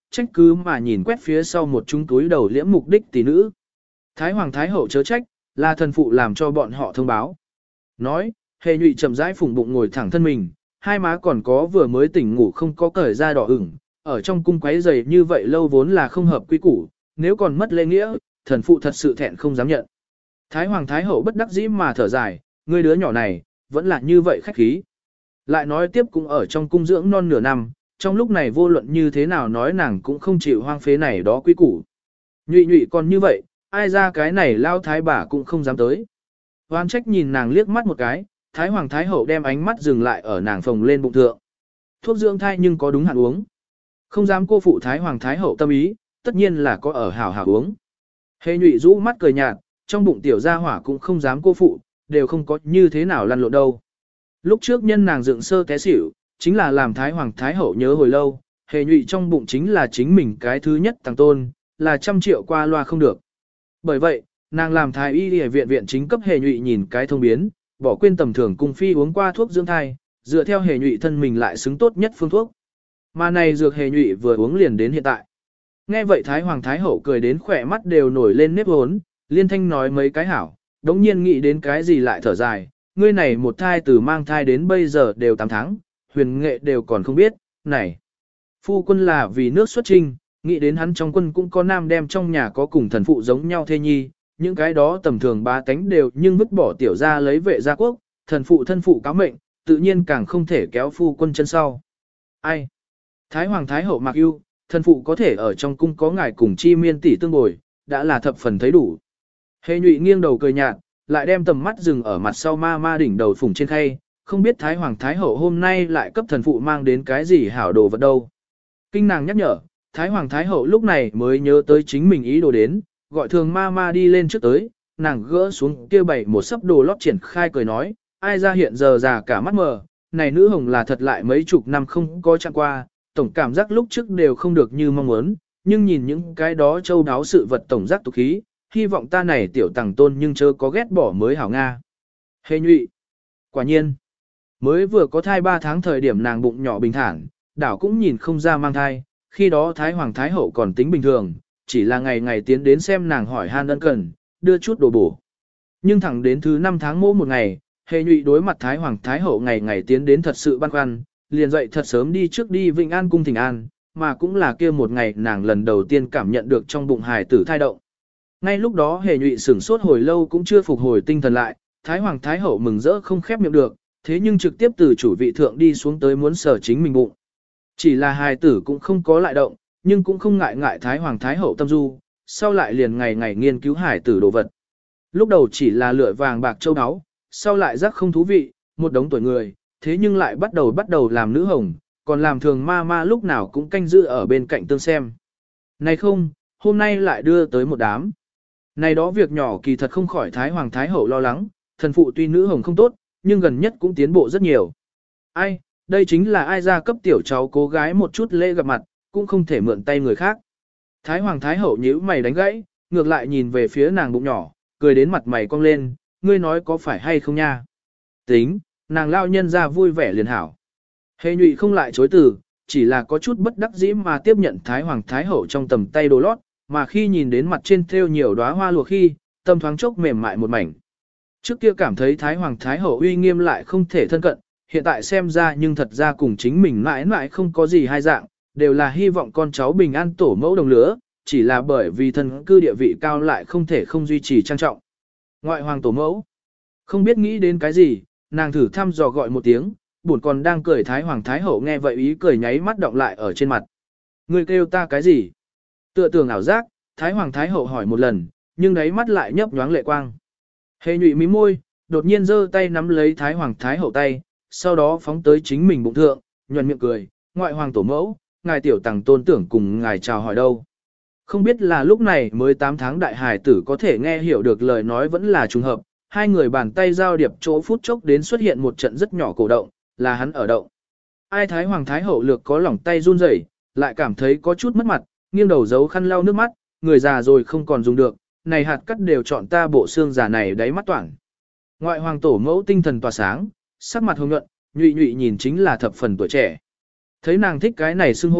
[SPEAKER 1] trách cứ mà nhìn quét phía sau một chúng túi đầu liễm mục đích tỷ nữ. Thái hoàng thái hậu chớ trách, là thần phụ làm cho bọn họ thông báo. Nói, Hề Nhụy chậm rãi phủng bụng ngồi thẳng thân mình, hai má còn có vừa mới tỉnh ngủ không có cởi ra đỏ ửng, ở trong cung quấy giày như vậy lâu vốn là không hợp quy củ, nếu còn mất lễ nghĩa, thần phụ thật sự thẹn không dám nhận. Thái hoàng thái hậu bất đắc dĩ mà thở dài, ngươi đứa nhỏ này, vẫn là như vậy khách khí. Lại nói tiếp cũng ở trong cung dưỡng non nửa năm, trong lúc này vô luận như thế nào nói nàng cũng không chịu hoang phế này đó quy củ. Nhụy nhụy còn như vậy, ai ra cái này lao thái bà cũng không dám tới. Hoan trách nhìn nàng liếc mắt một cái, thái hoàng thái hậu đem ánh mắt dừng lại ở nàng phồng lên bụng thượng. Thuốc dưỡng thai nhưng có đúng hạn uống. Không dám cô phụ thái hoàng thái hậu tâm ý, tất nhiên là có ở hảo hảo uống. Hề Nhụy rũ mắt cười nhạt, trong bụng tiểu gia hỏa cũng không dám cô phụ, đều không có như thế nào lăn lộn đâu. Lúc trước nhân nàng dựng sơ té xỉu, chính là làm thái hoàng thái hậu nhớ hồi lâu, Hề Nhụy trong bụng chính là chính mình cái thứ nhất tàng tôn, là 100 triệu qua loa không được. Bởi vậy, nàng làm thái y y viện viện chính cấp Hề Nhụy nhìn cái thông biến, bỏ quên tầm thường cung phi uống qua thuốc dưỡng thai, dựa theo Hề Nhụy thân mình lại xứng tốt nhất phương thuốc. Mà này dược Hề Nhụy vừa uống liền đến hiện tại. Nghe vậy thái hoàng thái hậu cười đến khỏe mắt đều nổi lên nếp hốn, liên thanh nói mấy cái hảo, đống nhiên nghĩ đến cái gì lại thở dài, ngươi này một thai từ mang thai đến bây giờ đều 8 tháng, huyền nghệ đều còn không biết, này. Phu quân là vì nước xuất trinh, nghĩ đến hắn trong quân cũng có nam đem trong nhà có cùng thần phụ giống nhau thê nhi, những cái đó tầm thường bá tánh đều nhưng vứt bỏ tiểu ra lấy vệ gia quốc, thần phụ thân phụ cáo mệnh, tự nhiên càng không thể kéo phu quân chân sau. Ai? Thái hoàng thái hậu mặc ưu, thần phụ có thể ở trong cung có ngài cùng chi miên tỷ tương bồi, đã là thập phần thấy đủ. Hề Nhụy nghiêng đầu cười nhạt, lại đem tầm mắt dừng ở mặt sau ma ma đỉnh đầu phủng trên khay, không biết thái hoàng thái hậu hôm nay lại cấp thần phụ mang đến cái gì hảo đồ vật đâu. Kinh nàng nhắc nhở, thái hoàng thái hậu lúc này mới nhớ tới chính mình ý đồ đến, gọi thường ma ma đi lên trước tới, nàng gỡ xuống kia bày một sấp đồ lót triển khai cười nói, ai ra hiện giờ già cả mắt mờ, này nữ hồng là thật lại mấy chục năm không có chạm qua, tổng cảm giác lúc trước đều không được như mong muốn, nhưng nhìn những cái đó châu đáo sự vật tổng giác tục khí, hy vọng ta này tiểu tàng tôn nhưng chớ có ghét bỏ mới hảo Nga. Hề Nhụy. Quả nhiên, mới vừa có thai 3 tháng thời điểm nàng bụng nhỏ bình thản, đảo cũng nhìn không ra mang thai, khi đó thái hoàng thái hậu còn tính bình thường, chỉ là ngày ngày tiến đến xem nàng hỏi han ân cần, đưa chút đồ bổ. Nhưng thẳng đến thứ 5 tháng mỗ một ngày, Hề Nhụy đối mặt thái hoàng thái hậu ngày ngày tiến đến thật sự băn khoăn, liền dậy thật sớm đi trước đi Vĩnh An cung thỉnh an, mà cũng là kia một ngày nàng lần đầu tiên cảm nhận được trong bụng hài tử thai động. Ngay lúc đó Hề Nhụy sửng sốt hồi lâu cũng chưa phục hồi tinh thần lại, thái hoàng thái hậu mừng rỡ không khép miệng được, thế nhưng trực tiếp từ chủ vị thượng đi xuống tới muốn sở chính mình bụng. Chỉ là hài tử cũng không có lại động, nhưng cũng không ngại ngại thái hoàng thái hậu tâm du, sau lại liền ngày ngày nghiên cứu hài tử đồ vật. Lúc đầu chỉ là lựa vàng bạc châu áo, sau lại giác không thú vị, một đống tuổi người, thế nhưng lại bắt đầu làm nữ hồng, còn làm thường ma ma lúc nào cũng canh giữ ở bên cạnh tương xem. Này không, hôm nay lại đưa tới một đám. Này đó việc nhỏ kỳ thật không khỏi thái hoàng thái hậu lo lắng, thần phụ tuy nữ hồng không tốt, nhưng gần nhất cũng tiến bộ rất nhiều. Ai, đây chính là ai ra cấp tiểu cháu cố gái một chút lễ gặp mặt, cũng không thể mượn tay người khác. Thái hoàng thái hậu nhíu mày đánh gãy, ngược lại nhìn về phía nàng bụng nhỏ, cười đến mặt mày cong lên, ngươi nói có phải hay không nha? Tính, nàng lao nhân ra vui vẻ liền hảo. Hề Nhụy không lại chối từ, chỉ là có chút bất đắc dĩ mà tiếp nhận thái hoàng thái hậu trong tầm tay đồ lót, mà khi nhìn đến mặt trên thêu nhiều đóa hoa lụa khi, tâm thoáng chốc mềm mại một mảnh. Trước kia cảm thấy thái hoàng thái hậu uy nghiêm lại không thể thân cận, hiện tại xem ra nhưng thật ra cùng chính mình mãi mãi không có gì hai dạng, đều là hy vọng con cháu bình an tổ mẫu đồng lứa, chỉ là bởi vì thân cư địa vị cao lại không thể không duy trì trang trọng. Ngoại hoàng tổ mẫu, không biết nghĩ đến cái gì, nàng thử thăm dò gọi một tiếng, buồn còn đang cười thái hoàng thái hậu nghe vậy ý cười nháy mắt động lại ở trên mặt. Ngươi kêu ta cái gì? Tựa tưởng ảo giác, thái hoàng thái hậu hỏi một lần, nhưng đáy mắt lại nhấp nhoáng lệ quang. Hề Nhụy mím môi, đột nhiên giơ tay nắm lấy thái hoàng thái hậu tay, sau đó phóng tới chính mình bụng thượng, nhuận miệng cười, ngoại hoàng tổ mẫu, ngài tiểu tàng tôn tưởng cùng ngài chào hỏi đâu. Không biết là lúc này mới 8 tháng đại hài tử có thể nghe hiểu được lời nói vẫn là trùng hợp, hai người bàn tay giao điệp chỗ phút chốc đến xuất hiện một trận rất nhỏ cổ động, là hắn ở động. Ai thái hoàng thái hậu lược có lỏng tay run rẩy, lại cảm thấy có chút mất mặt, nghiêng đầu giấu khăn lau nước mắt, người già rồi không còn dùng được, này hạt cắt đều chọn ta bộ xương già này đáy mắt toảng. Ngoại hoàng tổ mẫu tinh thần tỏa sáng, sắc mặt hồng nhuận, Nhụy Nhụy nhìn chính là thập phần tuổi trẻ. Thấy nàng thích cái này xưng hô,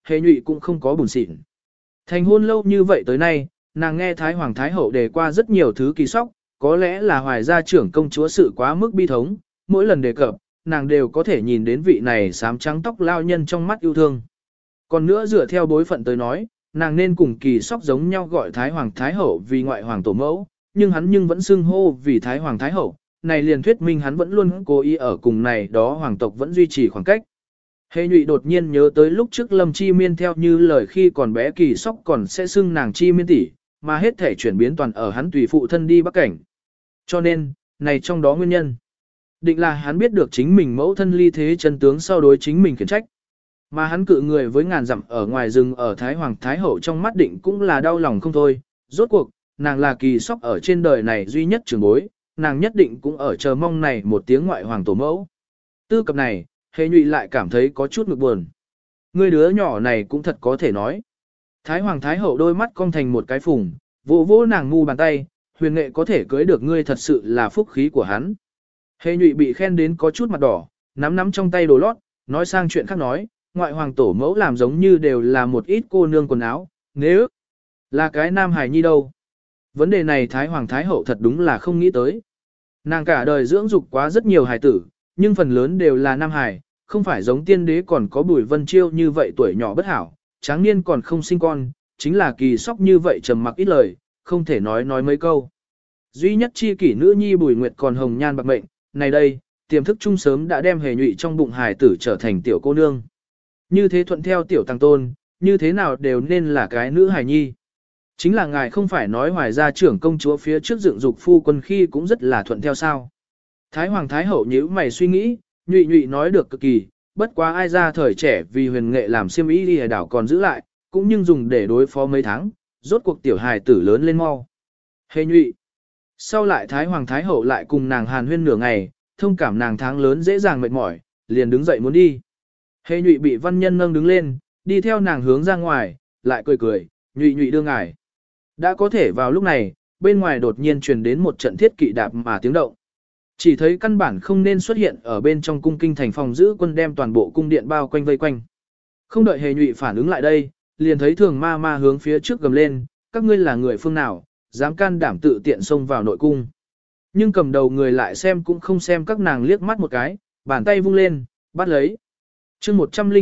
[SPEAKER 1] Hề Nhụy cũng không có buồn xịn. Thành hôn lâu như vậy tới nay, nàng nghe Thái Hoàng Thái Hậu đề qua rất nhiều thứ kỳ sóc, có lẽ là hoài gia trưởng công chúa sự quá mức bi thống, mỗi lần đề cập, nàng đều có thể nhìn đến vị này xám trắng tóc lao nhân trong mắt yêu thương. Còn nữa dựa theo bối phận tới nói, nàng nên cùng kỳ sóc giống nhau gọi Thái Hoàng Thái Hậu vì ngoại hoàng tổ mẫu, nhưng hắn vẫn xưng hô vì Thái Hoàng Thái Hậu, này liền thuyết minh hắn vẫn luôn cố ý ở cùng này đó hoàng tộc vẫn duy trì khoảng cách. Hề Nhụy đột nhiên nhớ tới lúc trước Lâm Chi Miên theo như lời khi còn bé kỳ sóc còn sẽ xưng nàng Chi Miên tỷ, mà hết thể chuyển biến toàn ở hắn tùy phụ thân đi Bắc Cảnh. Cho nên, này trong đó nguyên nhân, định là hắn biết được chính mình mẫu thân ly thế chân tướng sau đối chính mình khiển trách. Mà hắn cự người với ngàn dặm ở ngoài rừng ở Thái Hoàng Thái Hậu trong mắt định cũng là đau lòng không thôi. Rốt cuộc, nàng là kỳ sóc ở trên đời này duy nhất trưởng bối, nàng nhất định cũng ở chờ mong này một tiếng ngoại hoàng tổ mẫu. Tư cập này, Hề Nhụy lại cảm thấy có chút ngực buồn. Người đứa nhỏ này cũng thật có thể nói. Thái Hoàng Thái Hậu đôi mắt cong thành một cái phùng, vỗ vỗ nàng ngu bàn tay, huyền nghệ có thể cưới được ngươi thật sự là phúc khí của hắn. Hề Nhụy bị khen đến có chút mặt đỏ, nắm trong tay đồ lót, nói sang chuyện khác nói, ngoại hoàng tổ mẫu làm giống như đều là một ít cô nương quần áo, nếu là cái nam hài nhi đâu. Vấn đề này Thái Hoàng Thái Hậu thật đúng là không nghĩ tới. Nàng cả đời dưỡng dục quá rất nhiều hài tử, nhưng phần lớn đều là nam hài, không phải giống tiên đế còn có Bùi Vân Chiêu như vậy tuổi nhỏ bất hảo, tráng niên còn không sinh con, chính là kỳ sóc như vậy trầm mặc ít lời, không thể nói mấy câu. Duy nhất chi kỷ nữ nhi Bùi Nguyệt còn hồng nhan bạc mệnh, này đây, tiềm thức chung sớm đã đem Hề Nhụy trong bụng hài tử trở thành tiểu cô nương. Như thế thuận theo tiểu tăng tôn, như thế nào đều nên là cái nữ hài nhi. Chính là ngài không phải nói hoài gia trưởng công chúa phía trước dựng dục phu quân khi cũng rất là thuận theo sao. Thái Hoàng Thái Hậu nhíu mày suy nghĩ, Nhụy nói được cực kỳ, bất quá ai ra thời trẻ vì huyền nghệ làm xiêm y đi đảo còn giữ lại, cũng nhưng dùng để đối phó mấy tháng, rốt cuộc tiểu hài tử lớn lên mau. Hề Nhụy. Sau lại Thái Hoàng Thái Hậu lại cùng nàng hàn huyên nửa ngày, thông cảm nàng tháng lớn dễ dàng mệt mỏi, liền đứng dậy muốn đi. Hề Nhụy bị văn nhân nâng đứng lên, đi theo nàng hướng ra ngoài, lại cười, Nhụy đưa ngài. Đã có thể vào lúc này, bên ngoài đột nhiên truyền đến một trận thiết kỵ đạp mà tiếng động. Chỉ thấy căn bản không nên xuất hiện ở bên trong cung kinh thành phòng giữ quân đem toàn bộ cung điện bao quanh vây quanh. Không đợi Hề Nhụy phản ứng lại đây, liền thấy Thường Ma hướng phía trước gầm lên, các ngươi là người phương nào, dám can đảm tự tiện xông vào nội cung. Nhưng cầm đầu người lại xem cũng không xem các nàng liếc mắt một cái, bàn tay vung lên, bắt lấy. Chương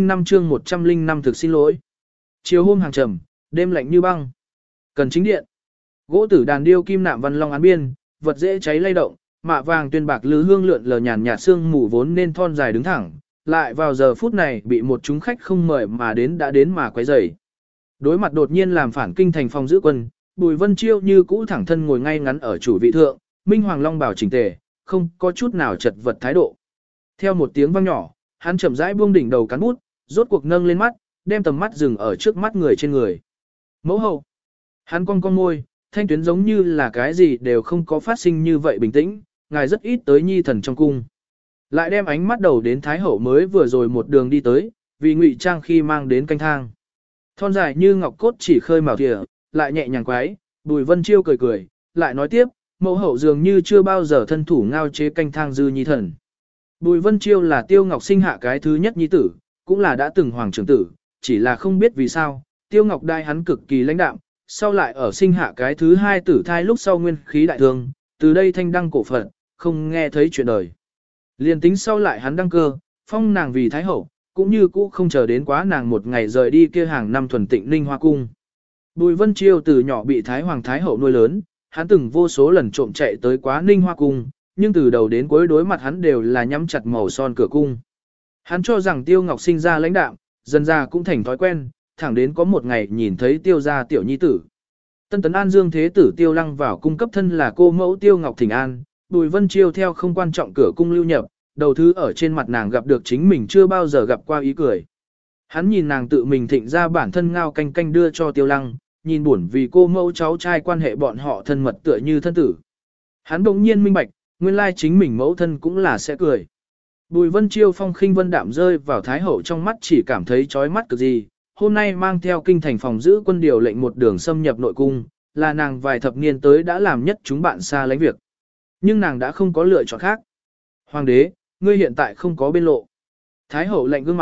[SPEAKER 1] 105 thực xin lỗi. Chiều hôm hàng trầm, đêm lạnh như băng. Cần chính điện. Gỗ tử đàn điêu kim nạm văn long án biên, vật dễ cháy lay động, mạ vàng tuyên bạc lư hương lượn lờ nhàn nhạt xương mù vốn nên thon dài đứng thẳng, lại vào giờ phút này bị một chúng khách không mời mà đã đến mà quấy rầy. Đối mặt đột nhiên làm phản kinh thành phòng giữ quân, Bùi Vân Chiêu như cũ thẳng thân ngồi ngay ngắn ở chủ vị thượng, Minh Hoàng Long bảo chỉnh tề, không có chút nào chật vật thái độ. Theo một tiếng vang nhỏ, hắn chậm rãi buông đỉnh đầu cán bút, rốt cuộc nâng lên mắt, đem tầm mắt dừng ở trước mắt người trên người. Mẫu hậu. Hắn cong môi, thanh tuyến giống như là cái gì đều không có phát sinh như vậy bình tĩnh, ngài rất ít tới nhi thần trong cung. Lại đem ánh mắt đầu đến Thái Hậu mới vừa rồi một đường đi tới, vì ngụy trang khi mang đến canh thang. Thon dài như ngọc cốt chỉ khơi màu thìa, lại nhẹ nhàng quái, Bùi Vân Chiêu cười, lại nói tiếp, mẫu hậu dường như chưa bao giờ thân thủ ngao chế canh thang dư nhi thần. Bùi Vân Chiêu là Tiêu Ngọc sinh hạ cái thứ nhất nhi tử, cũng là đã từng hoàng trưởng tử, chỉ là không biết vì sao, Tiêu Ngọc đai hắn cực kỳ lãnh đạm, sau lại ở sinh hạ cái thứ hai tử thai lúc sau nguyên khí đại thương, từ đây thanh đăng cổ phận, không nghe thấy chuyện đời. Liên tính sau lại hắn đăng cơ, phong nàng vì thái hậu, cũng như cũ không chờ đến quá nàng một ngày rời đi kia hàng năm thuần tịnh Ninh Hoa cung. Bùi Vân Chiêu từ nhỏ bị Thái Hoàng Thái Hậu nuôi lớn, hắn từng vô số lần trộm chạy tới quá Ninh Hoa cung, nhưng từ đầu đến cuối đối mặt hắn đều là nhắm chặt màu son cửa cung. Hắn cho rằng Tiêu Ngọc sinh ra lãnh đạm, dần ra cũng thành thói quen, thẳng đến có một ngày nhìn thấy Tiêu gia tiểu nhi tử. Tân tấn An Dương thế tử Tiêu Lăng vào cung cấp thân là cô mẫu Tiêu Ngọc thỉnh an, Bùi Vân Chiêu theo không quan trọng cửa cung lưu nhập, đầu thứ ở trên mặt nàng gặp được chính mình chưa bao giờ gặp qua ý cười. Hắn nhìn nàng tự mình thịnh ra bản thân ngao canh canh đưa cho Tiêu Lăng, nhìn buồn vì cô mẫu cháu trai quan hệ bọn họ thân mật tựa như thân tử. Hắn bỗng nhiên minh bạch, nguyên lai chính mình mẫu thân cũng là sẽ cười. Bùi Vân Chiêu phong khinh vân đạm rơi vào Thái Hậu trong mắt chỉ cảm thấy chói mắt cực gì. Hôm nay mang theo kinh thành phòng giữ quân điều lệnh một đường xâm nhập nội cung, là nàng vài thập niên tới đã làm nhất chúng bạn xa lánh việc. Nhưng nàng đã không có lựa chọn khác. Hoàng đế, ngươi hiện tại không có bên lộ. Thái Hậu lạnh gương mặt,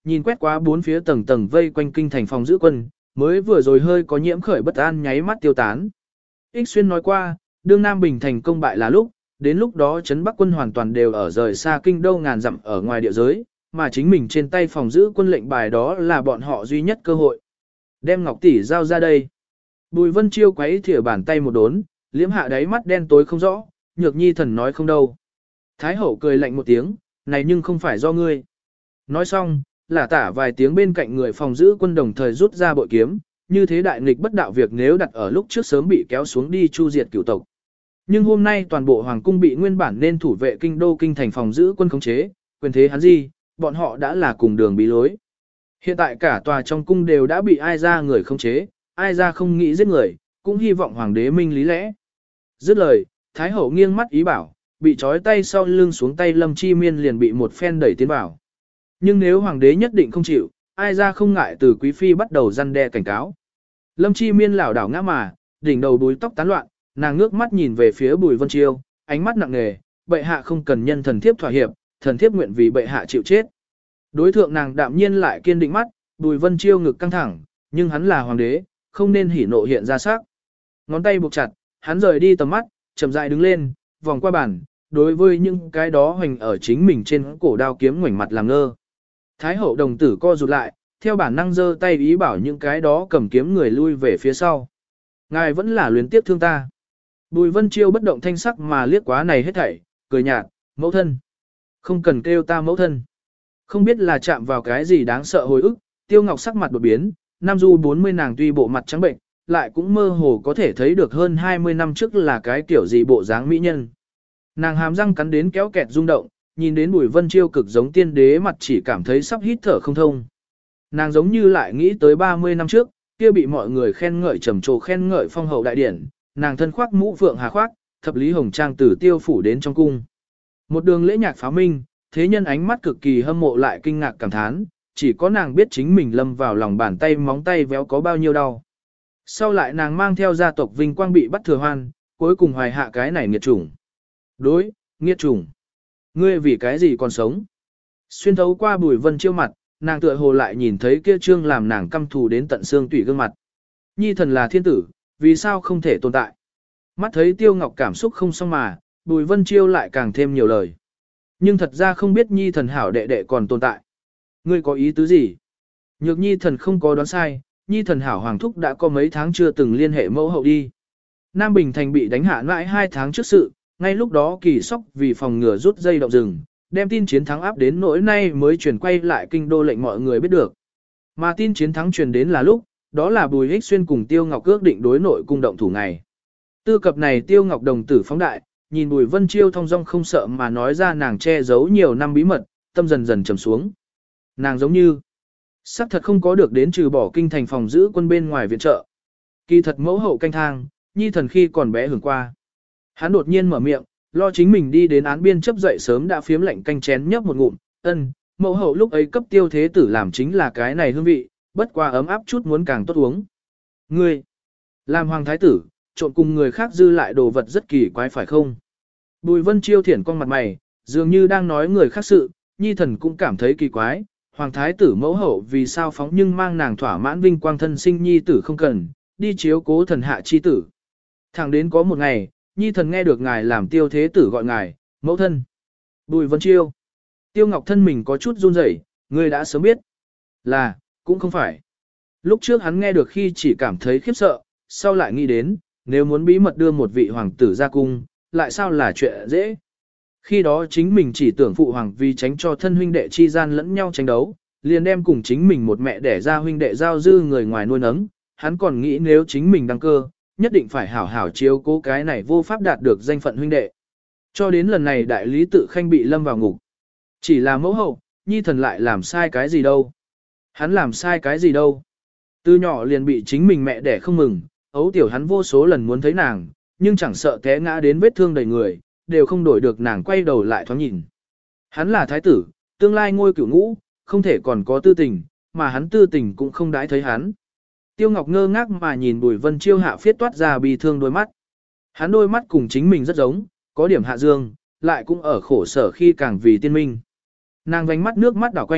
[SPEAKER 1] nhìn quét qua bốn phía tầng tầng vây quanh kinh thành phòng giữ quân, mới vừa rồi hơi có nhiễm khởi bất an nháy mắt tiêu tán. Ích Xuyên nói qua, đương Nam Bình thành công bại là lúc, đến lúc đó trấn Bắc quân hoàn toàn đều ở rời xa kinh đô ngàn dặm ở ngoài địa giới, mà chính mình trên tay phòng giữ quân lệnh bài đó là bọn họ duy nhất cơ hội. Đem Ngọc tỷ giao ra đây. Bùi Vân Chiêu quấy thìa bàn tay một đốn, liếm hạ đáy mắt đen tối không rõ, Nhược Nhi thần nói không đâu. Thái hậu cười lạnh một tiếng, này nhưng không phải do ngươi. Nói xong, lả tả vài tiếng bên cạnh người phòng giữ quân đồng thời rút ra bội kiếm, như thế đại nghịch bất đạo việc nếu đặt ở lúc trước sớm bị kéo xuống đi chu diệt cửu tộc. Nhưng hôm nay toàn bộ hoàng cung bị nguyên bản nên thủ vệ kinh đô kinh thành phòng giữ quân khống chế, quyền thế hắn gì, bọn họ đã là cùng đường bí lối. Hiện tại cả tòa trong cung đều đã bị ai ra người khống chế, ai ra không nghĩ giết người, cũng hy vọng hoàng đế minh lý lẽ. Dứt lời, Thái hậu nghiêng mắt ý bảo, bị trói tay sau lưng xuống tay Lâm Chi Miên liền bị một phen đẩy tiến vào. Nhưng nếu hoàng đế nhất định không chịu, ai ra không ngại từ quý phi bắt đầu răn đe cảnh cáo. Lâm Chi Miên lảo đảo ngã mà, đỉnh đầu búi tóc tán loạn, nàng ngước mắt nhìn về phía Bùi Vân Chiêu, ánh mắt nặng nề, bệ hạ không cần nhân thần thiếp thỏa hiệp, thần thiếp nguyện vì bệ hạ chịu chết. Đối thượng nàng đạm nhiên lại kiên định mắt, Bùi Vân Chiêu ngực căng thẳng, nhưng hắn là hoàng đế, không nên hỉ nộ hiện ra sắc. Ngón tay buộc chặt, hắn rời đi tầm mắt, chậm rãi đứng lên, vòng qua bàn, đối với những cái đó hoành ở chính mình trên cổ đao kiếm ngoảnh mặt làm ngơ. Thái hậu đồng tử co rụt lại, theo bản năng giơ tay ý bảo những cái đó cầm kiếm người lui về phía sau. Ngài vẫn là luyến tiếp thương ta. Bùi Vân Chiêu bất động thanh sắc mà liếc quá này hết thảy, cười nhạt, mẫu thân. Không cần kêu ta mẫu thân. Không biết là chạm vào cái gì đáng sợ hồi ức, Tiêu Ngọc sắc mặt đột biến, Nam Du 40 nàng tuy bộ mặt trắng bệnh, lại cũng mơ hồ có thể thấy được hơn 20 năm trước là cái kiểu gì bộ dáng mỹ nhân. Nàng hàm răng cắn đến kéo kẹt rung động, nhìn đến Bùi Vân Chiêu cực giống tiên đế mặt chỉ cảm thấy sắp hít thở không thông. Nàng giống như lại nghĩ tới 30 năm trước, kia bị mọi người khen ngợi trầm trồ khen ngợi phong hậu đại điển, nàng thân khoác mũ phượng hà khoác, thập lý hồng trang từ Tiêu phủ đến trong cung. Một đường lễ nhạc pháo minh, thế nhân ánh mắt cực kỳ hâm mộ lại kinh ngạc cảm thán, chỉ có nàng biết chính mình lâm vào lòng bàn tay móng tay véo có bao nhiêu đau. Sau lại nàng mang theo gia tộc vinh quang bị bắt thừa hoan, cuối cùng hoài hạ cái này nghiệt chủng. Đối, nghiệt chủng. Ngươi vì cái gì còn sống? Xuyên thấu qua Bùi Vân Chiêu mặt, nàng tựa hồ lại nhìn thấy kia trương làm nàng căm thù đến tận xương tủy gương mặt. Nhi thần là thiên tử, vì sao không thể tồn tại? Mắt thấy Tiêu Ngọc cảm xúc không xong mà, Bùi Vân Chiêu lại càng thêm nhiều lời. Nhưng thật ra không biết Nhi thần hảo đệ đệ còn tồn tại. Ngươi có ý tứ gì? Nhược Nhi thần không có đoán sai, Nhi thần hảo hoàng thúc đã có mấy tháng chưa từng liên hệ mẫu hậu đi. Nam Bình Thành bị đánh hạ mãi 2 tháng trước sự, ngay lúc đó Kỳ Sóc vì phòng ngừa rút dây động rừng, đem tin chiến thắng áp đến nỗi nay mới truyền quay lại kinh đô lệnh mọi người biết được. Mà tin chiến thắng truyền đến là lúc, đó là Bùi Hích Xuyên cùng Tiêu Ngọc ước định đối nội cung động thủ ngày. Tư cập này Tiêu Ngọc đồng tử phóng đại, nhìn Bùi Vân Chiêu thong dong không sợ mà nói ra nàng che giấu nhiều năm bí mật, tâm dần dần trầm xuống. Nàng giống như xác thật không có được đến trừ bỏ kinh thành phòng giữ quân bên ngoài viện trợ. Kỳ thật mẫu hậu canh thang, Nhi thần khi còn bé hưởng qua. Hắn đột nhiên mở miệng, lo chính mình đi đến án biên chấp dậy sớm đã phiếm lạnh canh chén nhấp một ngụm, mẫu hậu lúc ấy cấp Tiêu thế tử làm chính là cái này hương vị, bất qua ấm áp chút muốn càng tốt uống. Ngươi, làm hoàng thái tử, trộn cùng người khác dư lại đồ vật rất kỳ quái phải không? Bùi Vân Chiêu thiển con mặt mày, dường như đang nói người khác sự, Nhi thần cũng cảm thấy kỳ quái, hoàng thái tử mẫu hậu vì sao phóng nhưng mang nàng thỏa mãn vinh quang thân sinh Nhi tử không cần, đi chiếu cố thần hạ chi tử. Thẳng đến có một ngày, Nhi thần nghe được ngài làm Tiêu thế tử gọi ngài, mẫu thân. Bùi Vân Chiêu. Tiêu Ngọc thân mình có chút run rẩy, ngươi đã sớm biết. Là, cũng không phải. Lúc trước hắn nghe được khi chỉ cảm thấy khiếp sợ, sau lại nghĩ đến, nếu muốn bí mật đưa một vị hoàng tử ra cung, lại sao là chuyện dễ. Khi đó chính mình chỉ tưởng phụ hoàng vì tránh cho thân huynh đệ chi gian lẫn nhau tranh đấu, liền đem cùng chính mình một mẹ đẻ ra huynh đệ giao dư người ngoài nuôi nấng, hắn còn nghĩ nếu chính mình đăng cơ, nhất định phải hảo hảo chiếu cố cái này vô pháp đạt được danh phận huynh đệ. Cho đến lần này đại lý tự khanh bị lâm vào ngục. Chỉ là mẫu hậu, Nhi thần lại làm sai cái gì đâu. Hắn làm sai cái gì đâu. Từ nhỏ liền bị chính mình mẹ đẻ không mừng, ấu tiểu hắn vô số lần muốn thấy nàng, nhưng chẳng sợ té ngã đến vết thương đầy người, đều không đổi được nàng quay đầu lại thoáng nhìn. Hắn là thái tử, tương lai ngôi cửu ngũ, không thể còn có tư tình, mà hắn tư tình cũng không đãi thấy hắn. Tiêu Ngọc ngơ ngác mà nhìn Bùi Vân Chiêu hạ phiết toát ra bi thương đôi mắt. Hắn đôi mắt cùng chính mình rất giống, có điểm hạ dương, lại cũng ở khổ sở khi càng vì tiên minh. Nàng vánh mắt nước mắt đảo quanh,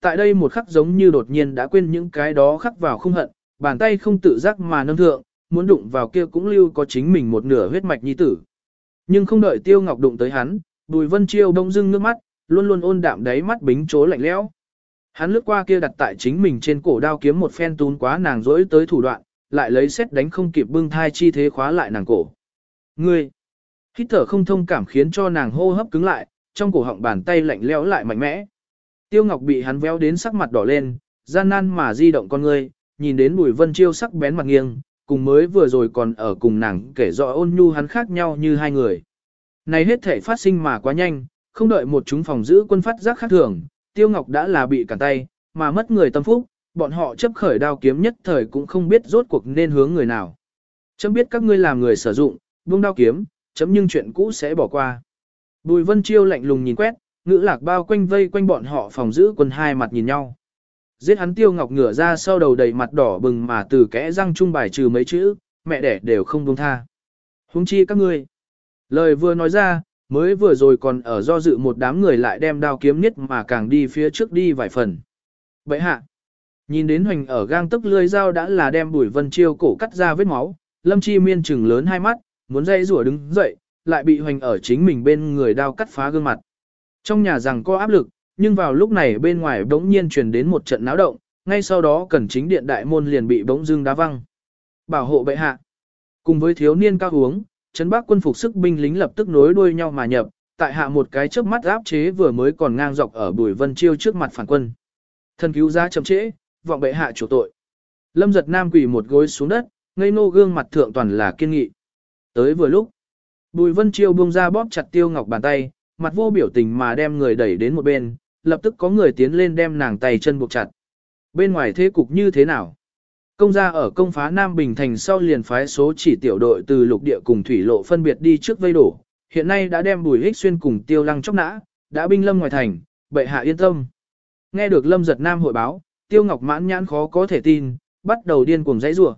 [SPEAKER 1] Tại đây một khắc giống như đột nhiên đã quên những cái đó khắc vào không hận, bàn tay không tự giác mà nâng thượng, muốn đụng vào kia cũng lưu có chính mình một nửa huyết mạch nhi tử. Nhưng không đợi Tiêu Ngọc đụng tới hắn, Bùi Vân Chiêu bỗng dưng nước mắt, luôn luôn ôn đạm đáy mắt bính chố lạnh lẽo. Hắn lướt qua kia đặt tại chính mình trên cổ đao kiếm một phen tún quá nàng rỗi tới thủ đoạn, lại lấy xét đánh không kịp bưng thai chi thế khóa lại nàng cổ. Ngươi! Hít thở không thông cảm khiến cho nàng hô hấp cứng lại, trong cổ họng bàn tay lạnh lẽo lại mạnh mẽ. Tiêu Ngọc bị hắn véo đến sắc mặt đỏ lên, gian nan mà di động con ngươi, nhìn đến Bùi Vân Chiêu sắc bén mặt nghiêng, cùng mới vừa rồi còn ở cùng nàng kể rõ ôn nhu hắn khác nhau như hai người. Này hết thể phát sinh mà quá nhanh, không đợi một chúng phòng giữ quân phát giác khác thường, Tiêu Ngọc đã là bị cản tay, mà mất người tâm phúc, bọn họ chấp khởi đao kiếm nhất thời cũng không biết rốt cuộc nên hướng người nào. Chấm biết các ngươi làm người sử dụng, buông đao kiếm, chấm nhưng chuyện cũ sẽ bỏ qua. Bùi Vân Chiêu lạnh lùng nhìn quét, ngữ lạc bao quanh vây quanh bọn họ phòng giữ quân hai mặt nhìn nhau. Giết hắn Tiêu Ngọc ngửa ra sau đầu đầy mặt đỏ bừng mà từ kẽ răng trung bài trừ mấy chữ, mẹ đẻ đều không buông tha. Huống chi các ngươi. Lời vừa nói ra, mới vừa rồi còn ở do dự một đám người lại đem đao kiếm niết mà càng đi phía trước đi vài phần. Vậy hạ, nhìn đến hoành ở gang tức lưỡi dao đã là đem Bùi Vân Chiêu cổ cắt ra vết máu, Lâm Chi Miên trừng lớn hai mắt, muốn dây rủa đứng dậy, lại bị hoành ở chính mình bên người đao cắt phá gương mặt. Trong nhà rằng có áp lực, nhưng vào lúc này bên ngoài bỗng nhiên truyền đến một trận náo động, ngay sau đó Cẩn Chính điện đại môn liền bị bỗng dưng đá văng. Bảo hộ bệ hạ. Cùng với thiếu niên cao uống, trấn Bắc quân phục sức binh lính lập tức nối đuôi nhau mà nhập, tại hạ một cái chớp mắt áp chế vừa mới còn ngang dọc ở Bùi Vân Chiêu trước mặt phản quân. Thần cứu ra chậm trễ, vọng bệ hạ chủ tội. Lâm Giật Nam quỳ một gối xuống đất, ngây nô gương mặt thượng toàn là kiên nghị. Tới vừa lúc, Bùi Vân Chiêu buông ra bóp chặt Tiêu Ngọc bàn tay, mặt vô biểu tình mà đem người đẩy đến một bên, lập tức có người tiến lên đem nàng tay chân buộc chặt. Bên ngoài thế cục như thế nào? Công gia ở công phá Nam Bình thành sau liền phái số chỉ tiểu đội từ lục địa cùng thủy lộ phân biệt đi trước vây đổ, hiện nay đã đem Bùi Hích Xuyên cùng Tiêu Lăng chóc nã, đã binh lâm ngoài thành, bệ hạ yên tâm. Nghe được Lâm Giật Nam hội báo, Tiêu Ngọc mãn nhãn khó có thể tin, bắt đầu điên cuồng giãy giụa,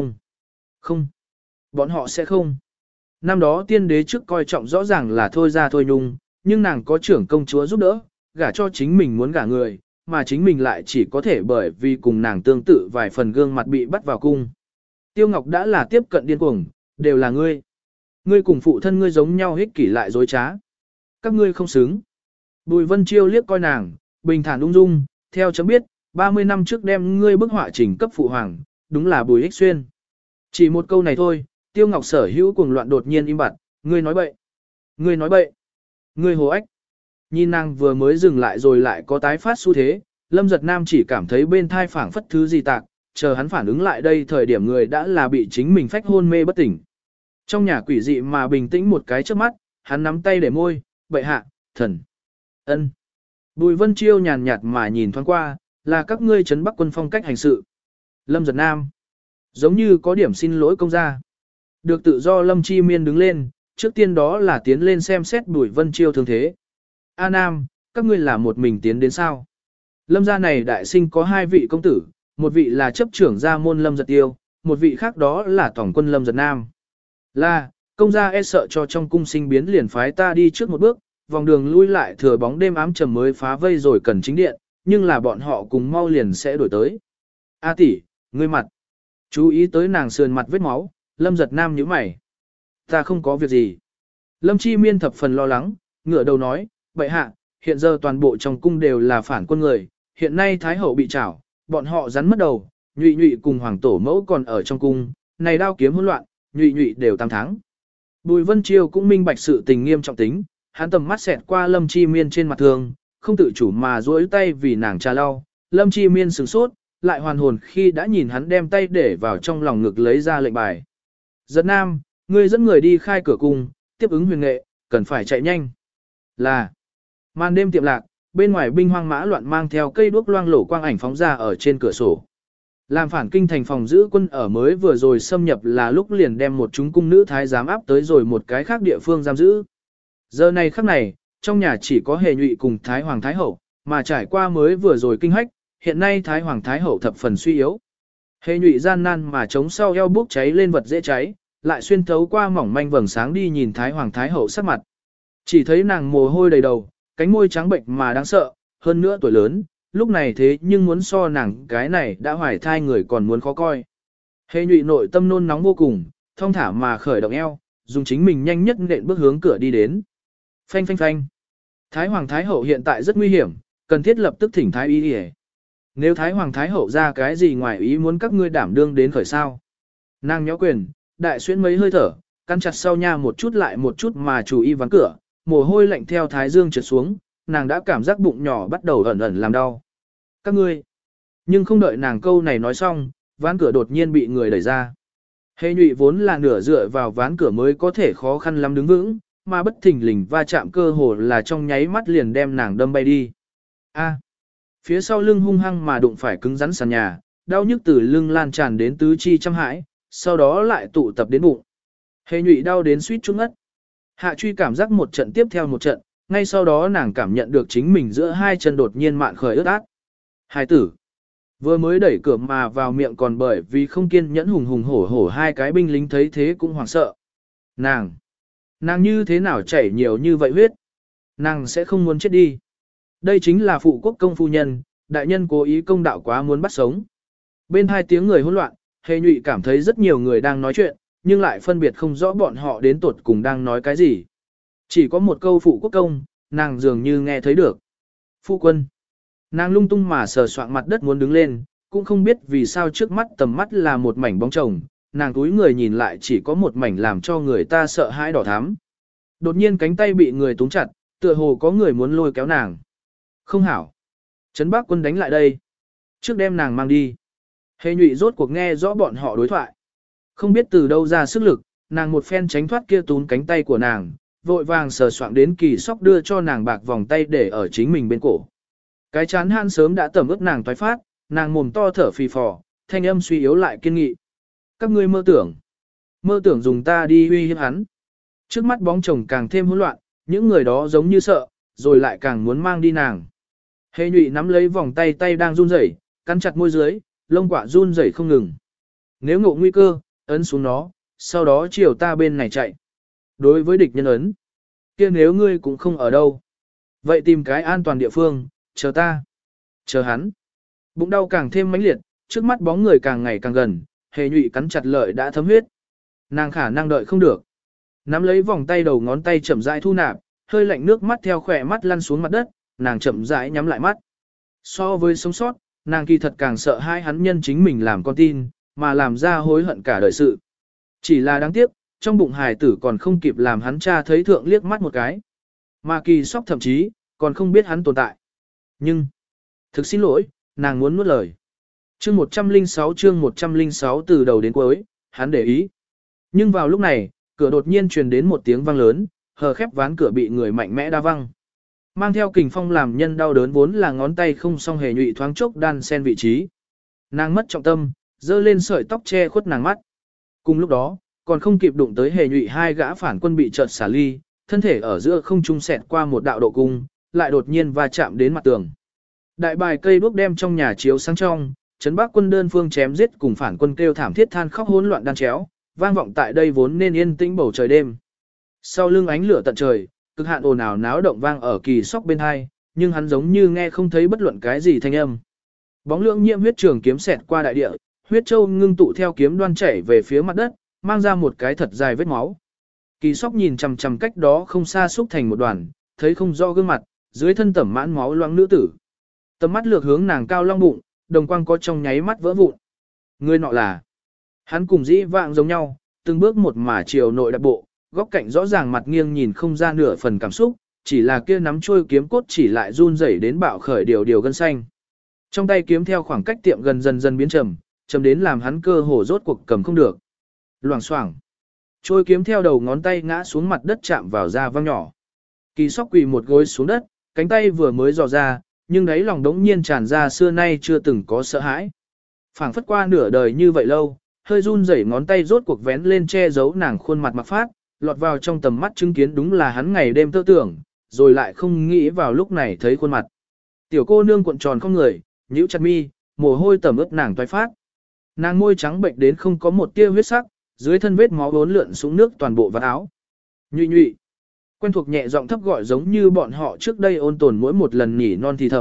[SPEAKER 1] không, bọn họ sẽ không. Năm đó tiên đế trước coi trọng rõ ràng là thôi ra thôi nhung, nhưng nàng có trưởng công chúa giúp đỡ, gả cho chính mình muốn gả người, mà chính mình lại chỉ có thể bởi vì cùng nàng tương tự vài phần gương mặt bị bắt vào cung. Tiêu Ngọc đã là tiếp cận điên cuồng, đều là ngươi. Ngươi cùng phụ thân ngươi giống nhau hích kỷ lại dối trá. Các ngươi không xứng. Bùi Vân Chiêu liếc coi nàng, bình thản ung dung, theo chấm biết, 30 năm trước đem ngươi bức họa trình cấp phụ hoàng, đúng là Bùi Hích Xuyên. Chỉ một câu này thôi, Tiêu Ngọc sở hữu cuồng loạn đột nhiên im bặt, ngươi nói bậy. Ngươi nói bậy. Ngươi hồ ách. Nhìn nàng vừa mới dừng lại rồi lại có tái phát xu thế, Lâm Giật Nam chỉ cảm thấy bên thai phảng phất thứ gì tạc, chờ hắn phản ứng lại đây thời điểm người đã là bị chính mình phách hôn mê bất tỉnh. Trong nhà quỷ dị mà bình tĩnh một cái trước mắt, hắn nắm tay để môi, bậy hạ, thần, ân. Bùi Vân Chiêu nhàn nhạt mà nhìn thoáng qua, là các ngươi trấn Bắc quân phong cách hành sự. Lâm Giật Nam, giống như có điểm xin lỗi công gia. Được tự do Lâm Chi Miên đứng lên, trước tiên đó là tiến lên xem xét Bùi Vân Chiêu thương thế. A Nam, các ngươi là một mình tiến đến sao? Lâm gia này đại sinh có hai vị công tử, một vị là chấp trưởng gia môn Lâm Giật Tiêu, một vị khác đó là tổng quân Lâm Giật Nam. Là, công gia e sợ cho trong cung sinh biến liền phái ta đi trước một bước, vòng đường lui lại thừa bóng đêm ám trầm mới phá vây rồi cần chính điện, nhưng là bọn họ cùng mau liền sẽ đổi tới. A tỷ, ngươi mặt. Chú ý tới nàng sườn mặt vết máu, Lâm Giật Nam nhíu mày. Ta không có việc gì. Lâm Chi Miên thập phần lo lắng, ngửa đầu nói, bệ hạ, hiện giờ toàn bộ trong cung đều là phản quân người, hiện nay Thái Hậu bị trảo, bọn họ rắn mất đầu, nhụy nhụy cùng hoàng tổ mẫu còn ở trong cung, này đao kiếm hỗn loạn, nhụy nhụy đều tam tháng. Bùi Vân Chiêu cũng minh bạch sự tình nghiêm trọng tính, hắn tầm mắt xẹt qua Lâm Chi Miên trên mặt thường, không tự chủ mà duỗi tay vì nàng trà lau, Lâm Chi Miên sửng sốt, lại hoàn hồn khi đã nhìn hắn đem tay để vào trong lòng ngực lấy ra lệnh bài. Giật Nam, ngươi dẫn người đi khai cửa cung, tiếp ứng huyền nghệ, cần phải chạy nhanh. Là, màn đêm tiệm lạc, bên ngoài binh hoang mã loạn mang theo cây đuốc loang lổ quang ảnh phóng ra ở trên cửa sổ. Làm phản kinh thành phòng giữ quân ở mới vừa rồi xâm nhập là lúc liền đem một chúng cung nữ thái giám áp tới rồi một cái khác địa phương giam giữ. Giờ này khắc này, trong nhà chỉ có Hề Nhụy cùng Thái Hoàng Thái Hậu, mà trải qua mới vừa rồi kinh hách, hiện nay Thái Hoàng Thái Hậu thập phần suy yếu. Hề Nhụy gian nan mà chống sau eo bốc cháy lên vật dễ cháy, lại xuyên thấu qua mỏng manh vầng sáng đi nhìn Thái Hoàng Thái Hậu sắc mặt. Chỉ thấy nàng mồ hôi đầy đầu, cánh môi trắng bệnh mà đáng sợ, hơn nữa tuổi lớn, lúc này thế nhưng muốn so nàng cái này đã hoài thai người còn muốn khó coi. Hề nhụy nội tâm nôn nóng vô cùng, thong thả mà khởi động eo, dùng chính mình nhanh nhất nện bước hướng cửa đi đến. Phanh phanh phanh. Thái Hoàng Thái Hậu hiện tại rất nguy hiểm, cần thiết lập tức thỉnh Thái Y đi. Nếu Thái Hoàng Thái Hậu ra cái gì ngoài ý muốn các ngươi đảm đương đến khởi sao. Nàng nhó quyền, đại xuyên mấy hơi thở, căn chặt sau nha một chút lại một chút mà chủ y ván cửa, mồ hôi lạnh theo thái dương trượt xuống, nàng đã cảm giác bụng nhỏ bắt đầu ẩn ẩn làm đau. Các ngươi. Nhưng không đợi nàng câu này nói xong, ván cửa đột nhiên bị người đẩy ra. Hề nhụy vốn là nửa dựa vào ván cửa mới có thể khó khăn lắm đứng vững, mà bất thình lình va chạm cơ hồ là trong nháy mắt liền đem nàng đâm bay đi. A. Phía sau lưng hung hăng mà đụng phải cứng rắn sàn nhà, đau nhức từ lưng lan tràn đến tứ chi trăm hãi, sau đó lại tụ tập đến bụng. Hề nhụy đau đến suýt chút ngất. Hạ truy cảm giác một trận tiếp theo một trận, ngay sau đó nàng cảm nhận được chính mình giữa hai chân đột nhiên mạn khởi ướt át. Hài tử. Vừa mới đẩy cửa mà vào miệng còn bởi vì không kiên nhẫn hùng hùng hổ hổ hai cái binh lính thấy thế cũng hoảng sợ. Nàng như thế nào chảy nhiều như vậy huyết? Nàng sẽ không muốn chết đi. Đây chính là phụ quốc công phu nhân, đại nhân cố ý công đạo quá muốn bắt sống. Bên hai tiếng người hỗn loạn, Hề nhụy cảm thấy rất nhiều người đang nói chuyện, nhưng lại phân biệt không rõ bọn họ đến tuột cùng đang nói cái gì. Chỉ có một câu phụ quốc công, nàng dường như nghe thấy được. Phu quân. Nàng lung tung mà sờ soạng mặt đất muốn đứng lên, cũng không biết vì sao trước mắt tầm mắt là một mảnh bóng chồng, nàng túi người nhìn lại chỉ có một mảnh làm cho người ta sợ hãi đỏ thắm. Đột nhiên cánh tay bị người túm chặt, tựa hồ có người muốn lôi kéo nàng. Không hảo. Trấn Bắc Quân đánh lại đây. Trước đem nàng mang đi. Hề nhụy rốt cuộc nghe rõ bọn họ đối thoại. Không biết từ đâu ra sức lực, nàng một phen tránh thoát kia túm cánh tay của nàng, vội vàng sờ soạng đến Kỳ Sóc đưa cho nàng bạc vòng tay để ở chính mình bên cổ. Cái chán han sớm đã tẩm ướt nàng toái phát, nàng mồm to thở phì phò, thanh âm suy yếu lại kiên nghị. Các ngươi mơ tưởng dùng ta đi uy hiếp hắn. Trước mắt bóng chồng càng thêm hỗn loạn, những người đó giống như sợ, rồi lại càng muốn mang đi nàng. Hề nhụy nắm lấy vòng tay tay đang run rẩy, cắn chặt môi dưới, lông quạ run rẩy không ngừng. Nếu ngộ nguy cơ, ấn xuống nó, sau đó chiều ta bên này chạy. Đối với địch nhân ấn, kia nếu ngươi cũng không ở đâu, vậy tìm cái an toàn địa phương, chờ ta. Chờ hắn. Bụng đau càng thêm mãnh liệt, trước mắt bóng người càng ngày càng gần, Hề nhụy cắn chặt lợi đã thấm huyết. Nàng khả năng đợi không được. Nắm lấy vòng tay đầu ngón tay chậm rãi thu nạp, hơi lạnh nước mắt theo khỏe mắt lăn xuống mặt đất, nàng chậm rãi nhắm lại mắt. So với sống sót, nàng kỳ thật càng sợ hai hắn nhân chính mình làm con tin, mà làm ra hối hận cả đời sự. Chỉ là đáng tiếc, trong bụng hài tử còn không kịp làm hắn cha thấy thượng liếc mắt một cái. Mà Kỳ Sóc thậm chí, còn không biết hắn tồn tại. Nhưng, thực xin lỗi, nàng muốn nuốt lời. Chương 106 từ đầu đến cuối, hắn để ý. Nhưng vào lúc này, cửa đột nhiên truyền đến một tiếng vang lớn, hờ khép ván cửa bị người mạnh mẽ đa văng. Mang theo kình phong làm nhân đau đớn vốn là ngón tay không song Hề nhụy thoáng chốc đan sen vị trí. Nàng mất trọng tâm, dơ lên sợi tóc che khuất nàng mắt. Cùng lúc đó, còn không kịp đụng tới Hề nhụy hai gã phản quân bị chợt xả ly, thân thể ở giữa không trung xẹt qua một đạo độ cung, lại đột nhiên va chạm đến mặt tường. Đại bài cây đuốc đem trong nhà chiếu sáng trong, Trấn Bắc Quân đơn phương chém giết cùng phản quân kêu thảm thiết than khóc hỗn loạn đan chéo, vang vọng tại đây vốn nên yên tĩnh bầu trời đêm. Sau lưng ánh lửa tận trời, cực hạn ồn ào náo động vang ở Kỳ Sóc bên hai, nhưng hắn giống như nghe không thấy bất luận cái gì thanh âm. Bóng lượng nhiễm huyết trường kiếm xẹt qua đại địa, huyết châu ngưng tụ theo kiếm đoan chảy về phía mặt đất, mang ra một cái thật dài vết máu. Kỳ Sóc nhìn chằm chằm cách đó không xa xúc thành một đoàn, thấy không rõ gương mặt, dưới thân tẩm mãn máu loãng nữ tử. Tầm mắt lược hướng nàng cao long bụng, đồng quang có trong nháy mắt vỡ vụn. Người nọ là, hắn cùng dĩ vạng giống nhau, từng bước một mà chiều nội đạp bộ, góc cạnh rõ ràng mặt nghiêng nhìn không ra nửa phần cảm xúc, chỉ là kia nắm trôi kiếm cốt chỉ lại run rẩy đến bạo khởi điều gân xanh. Trong tay kiếm theo khoảng cách tiệm gần dần dần biến trầm, trầm đến làm hắn cơ hồ rốt cuộc cầm không được. Loảng xoảng, trôi kiếm theo đầu ngón tay ngã xuống mặt đất chạm vào da văng nhỏ. Kỳ Sóc quỳ một gối xuống đất, cánh tay vừa mới dò ra, nhưng đáy lòng đống nhiên tràn ra xưa nay chưa từng có sợ hãi. Phảng phất qua nửa đời như vậy lâu, hơi run rẩy ngón tay rốt cuộc vén lên che giấu nàng khuôn mặt mặc phát, lọt vào trong tầm mắt chứng kiến đúng là hắn ngày đêm tơ tưởng, rồi lại không nghĩ vào lúc này thấy khuôn mặt. Tiểu cô nương cuộn tròn không người, nhíu chặt mi, mồ hôi tẩm ướt nàng toái phát. Nàng môi trắng bệnh đến không có một tia huyết sắc, dưới thân vết máu vốn lượn xuống nước toàn bộ vạt áo. Nhụy nhụy. Quen thuộc nhẹ giọng thấp gọi giống như bọn họ trước đây ôn tồn mỗi một lần nhỉ non thì thầm,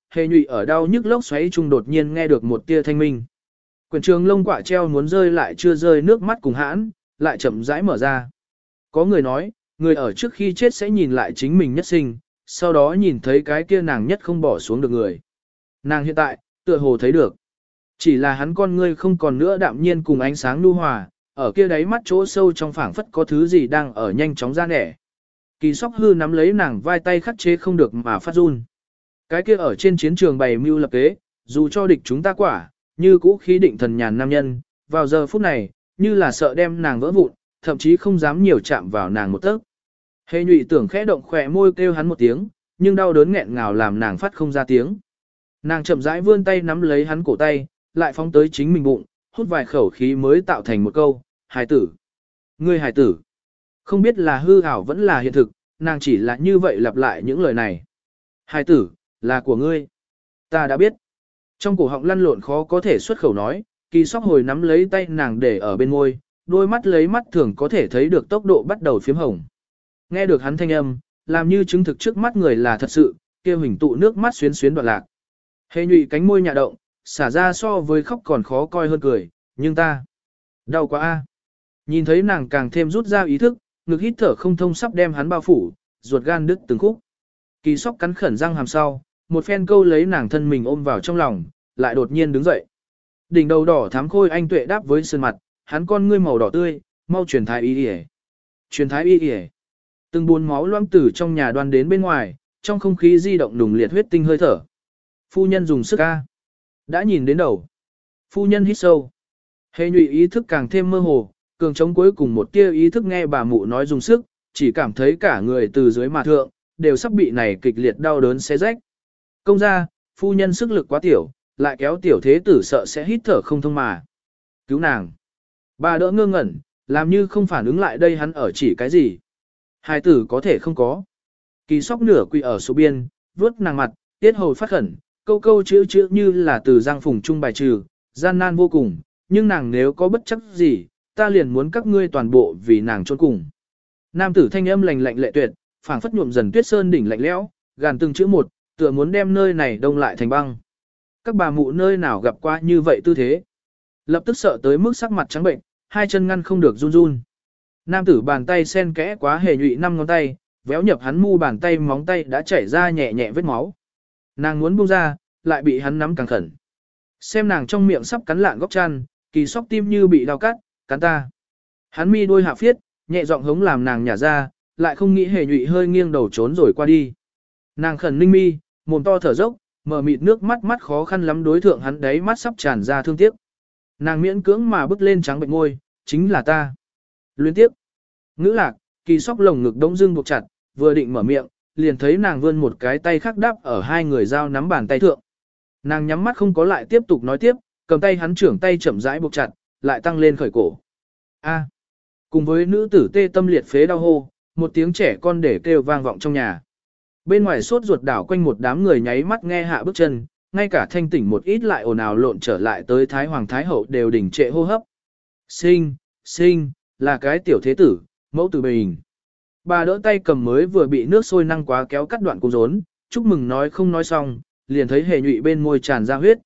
[SPEAKER 1] Hề Nhụy ở đau nhức lốc xoáy chung đột nhiên nghe được một tia thanh minh. Quyển trường lông quả treo muốn rơi lại chưa rơi, nước mắt cùng hãn, lại chậm rãi mở ra. Có người nói, người ở trước khi chết sẽ nhìn lại chính mình nhất sinh, sau đó nhìn thấy cái kia nàng nhất không bỏ xuống được người. Nàng hiện tại, tựa hồ thấy được. Chỉ là hắn con ngươi không còn nữa đạm nhiên cùng ánh sáng nhu hòa, ở kia đáy mắt chỗ sâu trong phảng phất có thứ gì đang ở nhanh chóng ra nẻ. Kỳ Sóc Hư nắm lấy nàng vai tay khắc chế không được mà phát run. Cái kia ở trên chiến trường bày mưu lập kế, dù cho địch chúng ta quả, như cũ khí định thần nhàn nam nhân, vào giờ phút này, như là sợ đem nàng vỡ vụn, thậm chí không dám nhiều chạm vào nàng một tấc. Hề Nhụy tưởng khẽ động khỏe môi kêu hắn một tiếng, nhưng đau đớn nghẹn ngào làm nàng phát không ra tiếng. Nàng chậm rãi vươn tay nắm lấy hắn cổ tay, lại phóng tới chính mình bụng, hút vài khẩu khí mới tạo thành một câu, hài tử. Ngươi hài tử. Không biết là hư ảo vẫn là hiện thực, nàng chỉ là như vậy lặp lại những lời này. Hài tử, là của ngươi. Ta đã biết. Trong cổ họng lăn lộn khó có thể xuất khẩu nói, Kỳ Sóc hồi nắm lấy tay nàng để ở bên môi, đôi mắt lấy mắt thường có thể thấy được tốc độ bắt đầu phiếm hồng. Nghe được hắn thanh âm, làm như chứng thực trước mắt người là thật sự, kia hình tụ nước mắt xuyến xuyến đoạn lạc. Hề Nhụy cánh môi nhạ động, xả ra so với khóc còn khó coi hơn cười, nhưng ta đau quá a. Nhìn thấy nàng càng thêm rút ra ý thức, ngực hít thở không thông sắp đem hắn bao phủ, ruột gan đứt từng khúc. Kỳ Sóc cắn khẩn răng hàm sau, một phen câu lấy nàng thân mình ôm vào trong lòng, lại đột nhiên đứng dậy. Đỉnh đầu đỏ thắm khôi anh tuệ đáp với sơn mặt, hắn con ngươi màu đỏ tươi, mau truyền thái y y. Truyền thái y y. Từng buồn máu loãng từ trong nhà đoan đến bên ngoài, trong không khí di động nùng liệt huyết tinh hơi thở. Phu nhân dùng sức a. Đã nhìn đến đầu. Phu nhân hít sâu. Hề Nhụy ý thức càng thêm mơ hồ, cường chống cuối cùng một tia ý thức nghe bà mụ nói dùng sức, chỉ cảm thấy cả người từ dưới mà thượng, đều sắp bị này kịch liệt đau đớn xé rách. Công ra, phu nhân sức lực quá tiểu, lại kéo tiểu thế tử sợ sẽ hít thở không thông mà. Cứu nàng. Bà đỡ ngơ ngẩn, làm như không phản ứng lại đây hắn ở chỉ cái gì. Hài tử có thể không có. Kỳ Sóc nửa quỳ ở số biên, vuốt nàng mặt, tiết hầu phát khẩn, câu câu chữ chữ như là từ giang phùng trung bài trừ, gian nan vô cùng, nhưng nàng nếu có bất chấp gì, ta liền muốn các ngươi toàn bộ vì nàng chôn cùng. Nam tử thanh âm lạnh lạnh lệ tuyệt, phảng phất nhuộm dần tuyết sơn đỉnh lạnh lẽo, gàn từng chữ một, tựa muốn đem nơi này đông lại thành băng. Các bà mụ nơi nào gặp qua như vậy tư thế. Lập tức sợ tới mức sắc mặt trắng bệnh, hai chân ngăn không được run run. Nam tử bàn tay sen kẽ quá Hề Nhụy 5 ngón tay, véo nhập hắn mu bàn tay móng tay đã chảy ra nhẹ nhẹ vết máu. Nàng muốn buông ra, lại bị hắn nắm càng khẩn. Xem nàng trong miệng sắp cắn lạn góc chăn, Kỳ Sóc tim như bị đau cắt, cắn ta. Hắn mi đôi hạ phiết, nhẹ giọng hống làm nàng nhả ra, lại không nghĩ Hề Nhụy hơi nghiêng đầu trốn rồi qua đi. Nàng khẩn ninh mi, mồm to thở dốc, mở mịt nước mắt mắt khó khăn lắm đối thượng hắn đấy mắt sắp tràn ra thương tiếc. Nàng miễn cưỡng mà bước lên trắng bệnh môi, chính là ta. Luyến tiếp. Ngữ lạc, Kỳ Sóc lồng ngực đông dưng buộc chặt, vừa định mở miệng, liền thấy nàng vươn một cái tay khác đắp ở hai người giao nắm bàn tay thượng. Nàng nhắm mắt không có lại tiếp tục nói tiếp, cầm tay hắn trưởng tay chậm rãi buộc chặt, lại tăng lên khởi cổ. A. Cùng với nữ tử tê tâm liệt phế đau hô, một tiếng trẻ con để kêu vang vọng trong nhà. Bên ngoài sốt ruột đảo quanh một đám người nháy mắt nghe hạ bước chân, ngay cả thanh tỉnh một ít lại ồn ào lộn trở lại tới Thái Hoàng Thái Hậu đều đỉnh trệ hô hấp. Sinh, là cái tiểu thế tử, mẫu tử bình. Bà đỡ tay cầm mới vừa bị nước sôi năng quá kéo cắt đoạn cung rốn, chúc mừng nói không nói xong, liền thấy Hề Nhụy bên môi tràn ra huyết.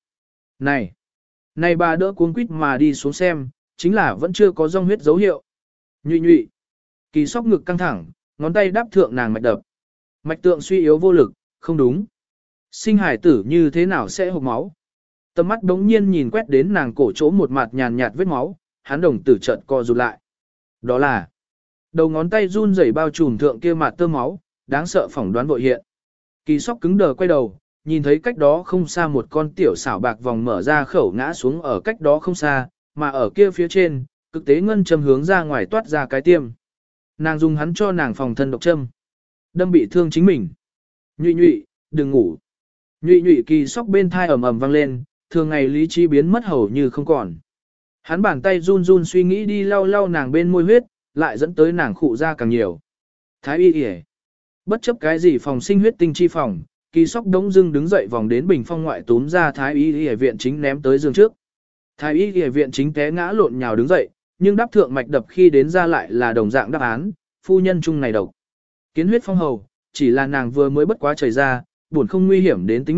[SPEAKER 1] Này bà đỡ cuống quýt mà đi xuống xem, chính là vẫn chưa có rong huyết dấu hiệu. Nhụy. Kỳ Sóc ngực căng thẳng, ngón tay đáp thượng nàng mạch đập. Mạch tượng suy yếu vô lực, không đúng. Sinh hải tử như thế nào sẽ hộc máu? Tầm mắt đống nhiên nhìn quét đến nàng cổ chỗ một mặt nhàn nhạt vết máu, hắn đồng tử chợt co rụt lại. Đó là đầu ngón tay run rẩy bao trùm thượng kia mặt tơ máu, đáng sợ phỏng đoán vội hiện. Kỳ Sóc cứng đờ quay đầu, nhìn thấy cách đó không xa một con tiểu xảo bạc vòng mở ra khẩu ngã xuống ở cách đó không xa, mà ở kia phía trên, cực tế ngân châm hướng ra ngoài toát ra cái tiêm. Nàng dùng hắn cho nàng phòng thân độc châm. Đâm bị thương chính mình. Nhụy, đừng ngủ. Nhụy Kỳ Sóc bên thai ầm ầm vang lên, thường ngày lý trí biến mất hầu như không còn. Hắn bàn tay run run suy nghĩ đi lau nàng bên môi huyết, lại dẫn tới nàng khụ ra càng nhiều. Thái y y. Bất chấp cái gì phòng sinh huyết tinh chi phòng, Kỳ Sóc đống dưng đứng dậy vòng đến bình phong ngoại túm ra Thái y y viện chính ném tới giường trước. Thái y y viện chính té ngã lộn nhào đứng dậy, nhưng đáp thượng mạch đập khi đến ra lại là đồng dạng đáp án, phu nhân chung này độc. Kiến huyết phong hầu, chỉ là nàng vừa mới bất quá chảy ra, buồn không nguy hiểm đến tính mạng,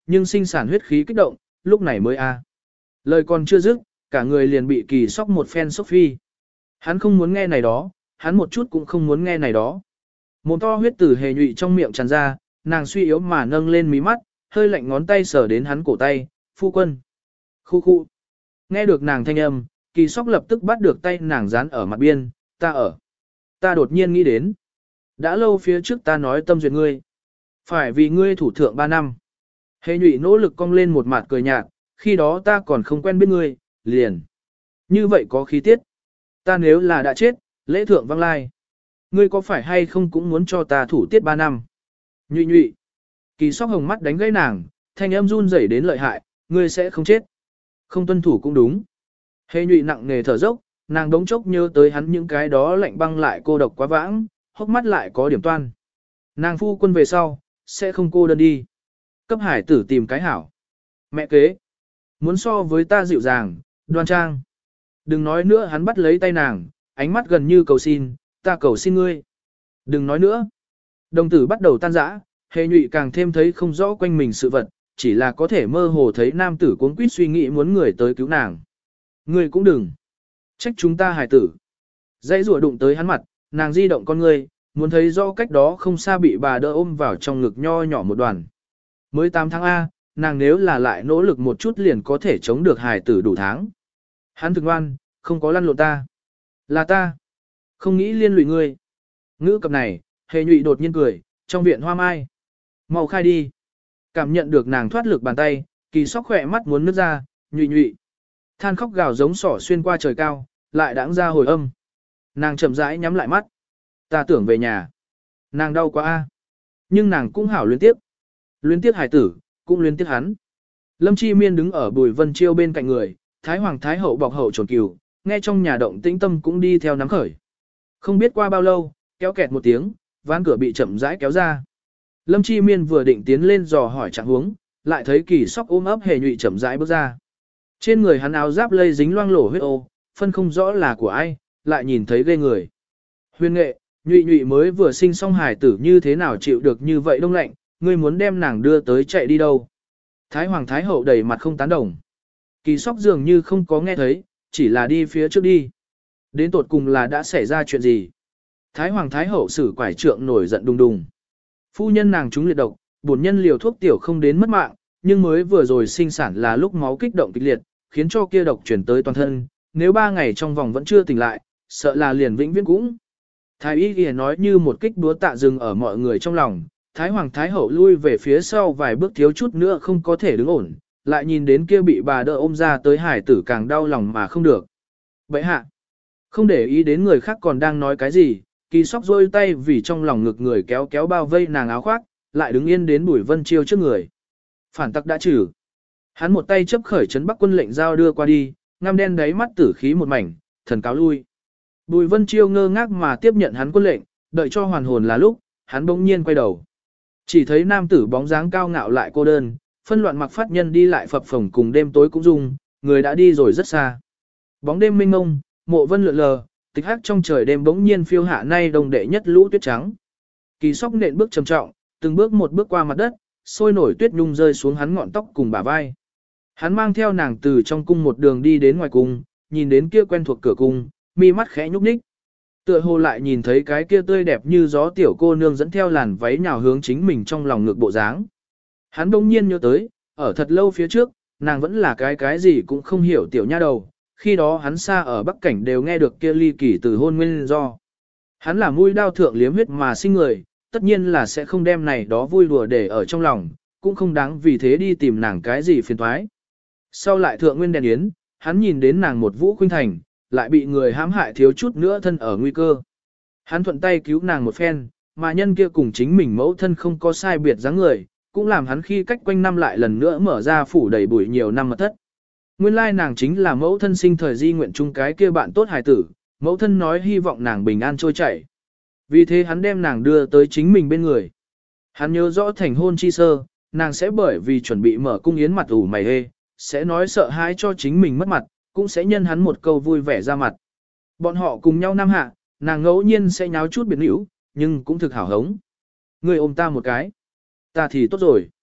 [SPEAKER 1] nhưng sinh sản huyết khí kích động, lúc này mới a. Lời còn chưa dứt, cả người liền bị Kỳ Sóc một phen sốc phi. Hắn không muốn nghe này đó, hắn một chút cũng không muốn nghe này đó. Mồm to huyết từ Hề Nhụy trong miệng tràn ra, nàng suy yếu mà nâng lên mí mắt, hơi lạnh ngón tay sờ đến hắn cổ tay, phu quân. Khu khu. Nghe được nàng thanh âm, Kỳ Sóc lập tức bắt được tay nàng dán ở mặt biên, ta ở. Ta đột nhiên nghĩ đến. Đã lâu phía trước ta nói tâm duyệt ngươi. Phải vì ngươi thủ thượng 3 năm. Hề Nhụy nỗ lực cong lên một mặt cười nhạt, khi đó ta còn không quen biết ngươi, liền. Như vậy có khí tiết. Ta nếu là đã chết, lễ thượng văng lai. Ngươi có phải hay không cũng muốn cho ta thủ tiết 3 năm. Nhụy Nhụy. Kỳ Sóc hồng mắt đánh gãy nàng, thanh âm run rẩy đến lợi hại, ngươi sẽ không chết. Không tuân thủ cũng đúng. Hề Nhụy nặng nề thở dốc, nàng đống chốc nhớ tới hắn những cái đó lạnh băng lại cô độc quá vãng, hốc mắt lại có điểm toan. Nàng phu quân về sau, sẽ không cô đơn đi. Cấp hải tử tìm cái hảo. Mẹ kế. Muốn so với ta dịu dàng, đoan trang. Đừng nói nữa, hắn bắt lấy tay nàng, ánh mắt gần như cầu xin, ta cầu xin ngươi. Đừng nói nữa. Đồng tử bắt đầu tan rã, Hề Nhụy càng thêm thấy không rõ quanh mình sự vật, chỉ là có thể mơ hồ thấy nam tử cuống quýt suy nghĩ muốn người tới cứu nàng. Ngươi cũng đừng. Trách chúng ta hài tử. Dãy rùa đụng tới hắn mặt, nàng di động con ngươi, muốn thấy rõ cách đó không xa bị bà đỡ ôm vào trong ngực nho nhỏ một đoàn. Mới 8 tháng A, nàng nếu là lại nỗ lực một chút liền có thể chống được hài tử đủ tháng. Hắn thực ngoan, không có lăn lộn ta. Là ta. Không nghĩ liên lụy ngươi. Ngữ cập này, Hề Nhụy đột nhiên cười, trong viện hoa mai. Mau khai đi. Cảm nhận được nàng thoát lực bàn tay, Kỳ Sóc khỏe mắt muốn nứt ra, Nhụy Nhụy. Than khóc gào giống sỏ xuyên qua trời cao, lại đãng ra hồi âm. Nàng chậm rãi nhắm lại mắt. Ta tưởng về nhà. Nàng đau quá a. Nhưng nàng cũng hảo luyến tiếp. Luyến tiếc hải tử, cũng luyến tiếc hắn. Lâm Chi Miên đứng ở Bùi Vân Chiêu bên cạnh người, Thái Hoàng Thái Hậu bọc hậu trồn cừu, nghe trong nhà động tĩnh tâm cũng đi theo nắm khởi. Không biết qua bao lâu, kéo kẹt một tiếng, ván cửa bị chậm rãi kéo ra. Lâm Chi Miên vừa định tiến lên dò hỏi trạng huống, lại thấy Kỳ Sóc ôm ấp Hề Nhụy chậm rãi bước ra. Trên người hắn áo giáp lây dính loang lổ huyết ô, phân không rõ là của ai, lại nhìn thấy ghê người. Huyền nghệ, Nhụy Nhụy mới vừa sinh xong hài tử như thế nào chịu được như vậy đông lạnh, ngươi muốn đem nàng đưa tới chạy đi đâu. Thái Hoàng Thái Hậu đầy mặt không tán đồng. Kỳ Sóc dường như không có nghe thấy, chỉ là đi phía trước đi. Đến tột cùng là đã xảy ra chuyện gì? Thái Hoàng Thái Hậu sử quải trượng nổi giận đùng đùng. Phu nhân nàng trúng liệt độc, bổn nhân liều thuốc tiểu không đến mất mạng, nhưng mới vừa rồi sinh sản là lúc máu kích động kịch liệt, khiến cho kia độc chuyển tới toàn thân, nếu 3 ngày trong vòng vẫn chưa tỉnh lại, sợ là liền vĩnh viễn cũng. Thái y kia nói như một kích búa tạ dừng ở mọi người trong lòng, Thái Hoàng Thái Hậu lui về phía sau vài bước thiếu chút nữa không có thể đứng ổn, lại nhìn đến kia bị bà đỡ ôm ra tới hải tử càng đau lòng mà không được. Bệ hạ, không để ý đến người khác còn đang nói cái gì, Kỳ Sóc rôi tay vì trong lòng ngực người kéo kéo bao vây nàng áo khoác, lại đứng yên đến Bùi Vân Chiêu trước người. Phản tặc đã trừ. Hắn một tay chấp khởi trấn Bắc quân lệnh giao đưa qua đi, ngăm đen đáy mắt tử khí một mảnh, thần cáo lui. Bùi Vân Chiêu ngơ ngác mà tiếp nhận hắn quân lệnh, đợi cho hoàn hồn là lúc, hắn bỗng nhiên quay đầu. Chỉ thấy nam tử bóng dáng cao ngạo lại cô đơn, phân loạn mặc phát nhân đi lại phập phồng cùng đêm tối cũng dung, người đã đi rồi rất xa. Bóng đêm mênh mông, mộ vân lượn lờ, tịch hắc trong trời đêm bỗng nhiên phiêu hạ nay đồng đệ nhất lũ tuyết trắng. Kỳ Sóc nện bước trầm trọng, từng bước một bước qua mặt đất, sôi nổi tuyết nhung rơi xuống hắn ngọn tóc cùng bả vai. Hắn mang theo nàng từ trong cung một đường đi đến ngoài cung, nhìn đến kia quen thuộc cửa cung, mi mắt khẽ nhúc nhích. Tựa hồ lại nhìn thấy cái kia tươi đẹp như gió tiểu cô nương dẫn theo làn váy nhào hướng chính mình trong lòng ngực bộ dáng. Hắn đông nhiên nhớ tới, ở thật lâu phía trước, nàng vẫn là cái gì cũng không hiểu tiểu nha đầu, khi đó hắn xa ở Bắc Cảnh đều nghe được kia ly kỳ từ hôn nguyên do. Hắn là mũi đao thượng liếm huyết mà sinh người, tất nhiên là sẽ không đem này đó vui đùa để ở trong lòng, cũng không đáng vì thế đi tìm nàng cái gì phiền toái. Sau lại thượng nguyên đèn yến, hắn nhìn đến nàng một vũ khuynh thành, lại bị người hãm hại thiếu chút nữa thân ở nguy cơ. Hắn thuận tay cứu nàng một phen, mà nhân kia cùng chính mình mẫu thân không có sai biệt dáng người, cũng làm hắn khi cách quanh năm lại lần nữa mở ra phủ đầy bụi nhiều năm mật thất. Nguyên lai nàng chính là mẫu thân sinh thời di nguyện chung cái kia bạn tốt hài tử, mẫu thân nói hy vọng nàng bình an trôi chảy. Vì thế hắn đem nàng đưa tới chính mình bên người. Hắn nhớ rõ thành hôn chi sơ, nàng sẽ bởi vì chuẩn bị mở cung yến mặt ủ mày hê, sẽ nói sợ hãi cho chính mình mất mặt, cũng sẽ nhân hắn một câu vui vẻ ra mặt. Bọn họ cùng nhau năm hạ, nàng ngẫu nhiên sẽ nháo chút biệt nữ, nhưng cũng thực hảo hống. Người ôm ta một cái. Ta thì tốt rồi.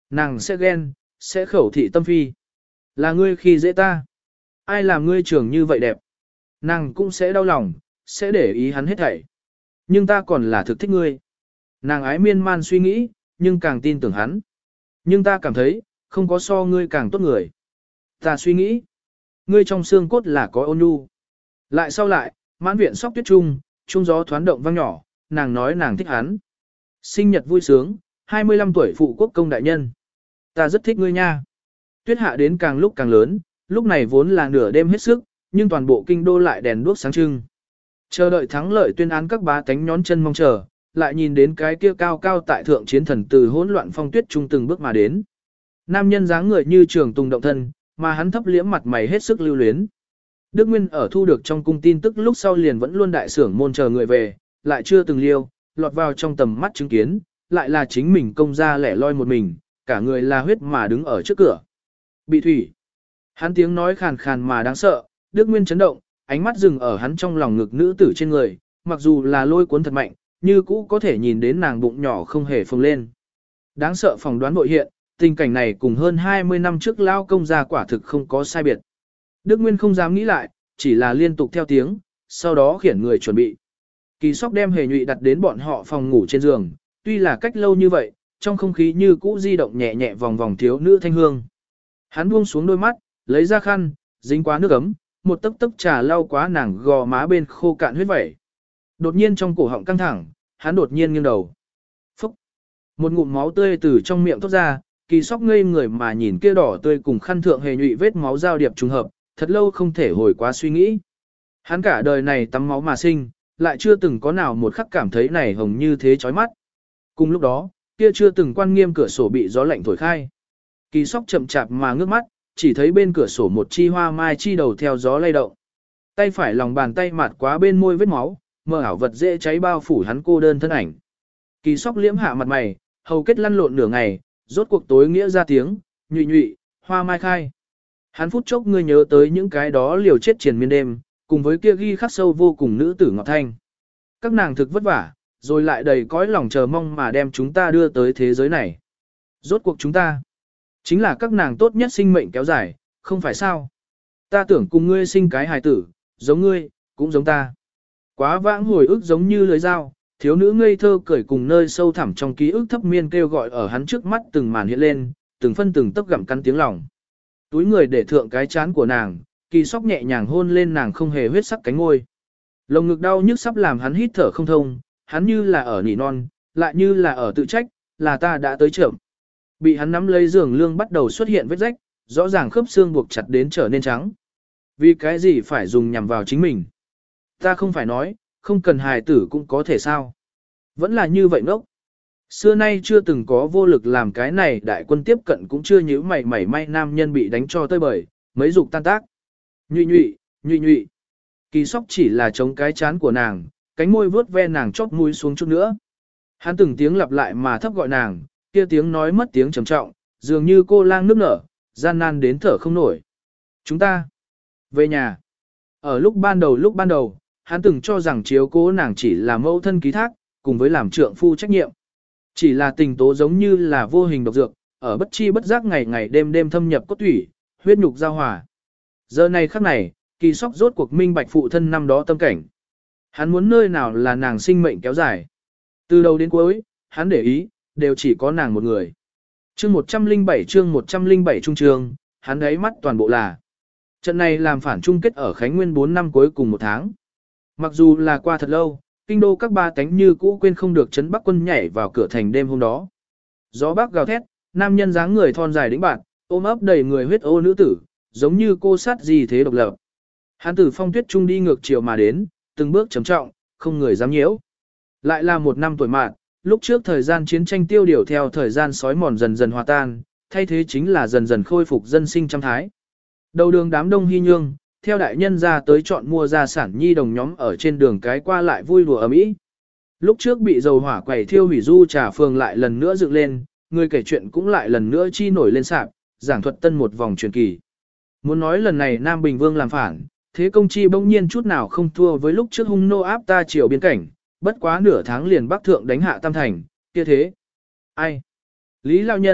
[SPEAKER 1] nàng sẽ ghen, sẽ khẩu thị tâm phi. Là ngươi khi dễ ta. Ai làm ngươi trưởng như vậy đẹp. Nàng cũng sẽ đau lòng, sẽ để ý hắn hết thảy. Nhưng ta còn là thực thích ngươi. Nàng ái miên man suy nghĩ, nhưng càng tin tưởng hắn. Nhưng ta cảm thấy, không có so ngươi càng tốt người. Ta suy nghĩ, ngươi trong xương cốt là có ôn nhu. Lại sau lại, mãn viện sóc tuyết trung gió thoán động vang nhỏ, nàng nói nàng thích hắn. Sinh nhật vui sướng, 25 tuổi phụ quốc công đại nhân. Ta rất thích ngươi nha. Tuyết hạ đến càng lúc càng lớn, lúc này vốn là nửa đêm hết sức, nhưng toàn bộ kinh đô lại đèn đuốc sáng trưng. Chờ đợi thắng lợi tuyên án các bá tánh nhón chân mong chờ, lại nhìn đến cái kia cao cao tại thượng chiến thần từ hỗn loạn phong tuyết trung từng bước mà đến. Nam nhân dáng người như trường tùng động thân, mà hắn thấp liễm mặt mày hết sức lưu luyến. Đức Nguyên ở thu được trong cung tin tức lúc sau liền vẫn luôn đại sưởng môn chờ người về, lại chưa từng liêu, lọt vào trong tầm mắt chứng kiến, lại là chính mình công gia lẻ loi một mình, cả người là huyết mà đứng ở trước cửa. Bị thủy. Hắn tiếng nói khàn khàn mà đáng sợ, Đức Nguyên chấn động, ánh mắt dừng ở hắn trong lòng ngực nữ tử trên người, mặc dù là lôi cuốn thật mạnh, như cũ có thể nhìn đến nàng bụng nhỏ không hề phồng lên. Đáng sợ phỏng đoán bội hiện, tình cảnh này cùng hơn 20 năm trước lao công gia quả thực không có sai biệt. Đức Nguyên không dám nghĩ lại, chỉ là liên tục theo tiếng, sau đó khiển người chuẩn bị. Kỳ Sóc đem Hề Nhụy đặt đến bọn họ phòng ngủ trên giường, tuy là cách lâu như vậy, trong không khí như cũ di động nhẹ nhẹ vòng vòng thiếu nữ thanh hương. Hắn buông xuống đôi mắt, lấy ra khăn, dính quá nước ấm, một tấc tấc trà lau quá nàng gò má bên khô cạn huyết vẩy. Đột nhiên trong cổ họng căng thẳng, hắn đột nhiên nghiêng đầu. Phúc! Một ngụm máu tươi từ trong miệng thoát ra, Kỳ Sóc ngây người mà nhìn kia đỏ tươi cùng khăn thượng Hề Nhụy vết máu giao điệp trùng hợp, thật lâu không thể hồi quá suy nghĩ. Hắn cả đời này tắm máu mà sinh, lại chưa từng có nào một khắc cảm thấy này hồng như thế chói mắt. Cùng lúc đó, kia chưa từng quan nghiêm cửa sổ bị gió lạnh thổi khai. Kỳ Sóc chậm chạp mà ngước mắt, chỉ thấy bên cửa sổ một chi hoa mai chi đầu theo gió lay động. Tay phải lòng bàn tay mạt quá bên môi vết máu, mơ ảo vật dễ cháy bao phủ hắn cô đơn thân ảnh. Kỳ Sóc liễm hạ mặt mày, hầu kết lăn lộn nửa ngày, rốt cuộc tối nghĩa ra tiếng, nhụy nhụy, hoa mai khai. Hắn phút chốc ngươi nhớ tới những cái đó liều chết triền miên đêm, cùng với kia ghi khắc sâu vô cùng nữ tử Ngọc Thanh. Các nàng thực vất vả, rồi lại đầy cõi lòng chờ mong mà đem chúng ta đưa tới thế giới này. Rốt cuộc chúng ta, chính là các nàng tốt nhất sinh mệnh kéo dài, không phải sao? Ta tưởng cùng ngươi sinh cái hài tử, giống ngươi, cũng giống ta. Quá vãng hồi ức giống như lưới dao, thiếu nữ ngây thơ cởi cùng nơi sâu thẳm trong ký ức thấp miên kêu gọi ở hắn trước mắt từng màn hiện lên, từng phân từng tấc gặm cắn tiếng lòng. Túi người để thượng cái chán của nàng, Kỳ Sóc nhẹ nhàng hôn lên nàng không hề huyết sắc cánh ngôi. Lồng ngực đau nhức sắp làm hắn hít thở không thông, hắn như là ở nỉ non, lại như là ở tự trách, là ta đã tới chậm. Bị hắn nắm lấy giường lương bắt đầu xuất hiện vết rách, rõ ràng khớp xương buộc chặt đến trở nên trắng. Vì cái gì phải dùng nhằm vào chính mình? Ta không phải nói, không cần hài tử cũng có thể sao? Vẫn là như vậy ngốc. Xưa nay chưa từng có vô lực làm cái này đại quân tiếp cận cũng chưa nhíu mảy may nam nhân bị đánh cho tơi bời, mấy dục tan tác. Nhụy nhụy, nhụy nhụy. Kỳ Sóc chỉ là chống cái chán của nàng, cánh môi vướt ve nàng chóp mũi xuống chút nữa. Hắn từng tiếng lặp lại mà thấp gọi nàng, kia tiếng nói mất tiếng trầm trọng, dường như cô lang nức nở, gian nan đến thở không nổi. Chúng ta về nhà. Ở lúc ban đầu, hắn từng cho rằng chiếu cố nàng chỉ là mẫu thân ký thác, cùng với làm trượng phu trách nhiệm. Chỉ là tình tố giống như là vô hình độc dược, ở bất chi bất giác ngày ngày đêm đêm thâm nhập cốt thủy, huyết nhục giao hòa. Giờ này khắc này, Kỳ Sóc rốt cuộc minh bạch phụ thân năm đó tâm cảnh. Hắn muốn nơi nào là nàng sinh mệnh kéo dài. Từ đầu đến cuối, hắn để ý, đều chỉ có nàng một người. Chương 107 trung trường, hắn đáy mắt toàn bộ là. Trận này làm phản chung kết ở Khánh Nguyên 4 năm cuối cùng một tháng. Mặc dù là qua thật lâu, kinh đô các ba tánh như cũ quên không được trấn Bắc quân nhảy vào cửa thành đêm hôm đó. Gió bắc gào thét, nam nhân dáng người thon dài đĩnh bạn, ôm ấp đầy người huyết ô nữ tử, giống như cô sát gì thế độc lập. Hắn từ phong tuyết trung đi ngược chiều mà đến, từng bước trầm trọng, không người dám nhiễu. Lại là một năm tuổi mạn, lúc trước thời gian chiến tranh tiêu điều theo thời gian sói mòn dần dần hòa tan, thay thế chính là dần dần khôi phục dân sinh trăm thái. Đầu đường đám đông hy nhương, theo đại nhân ra tới chọn mua gia sản nhi đồng nhóm ở trên đường cái qua lại vui đùa ầm ĩ. Lúc trước bị dầu hỏa quẩy thiêu hủy du trà phường lại lần nữa dựng lên, người kể chuyện cũng lại lần nữa chi nổi lên sạp, giảng thuật tân một vòng truyền kỳ. Muốn nói lần này Nam Bình Vương làm phản, thế công chi bỗng nhiên chút nào không thua với lúc trước hung nô áp ta triều biên cảnh, bất quá nửa tháng liền Bắc thượng đánh hạ Tam Thành, kia thế. Ai? Lý Lao Nhân,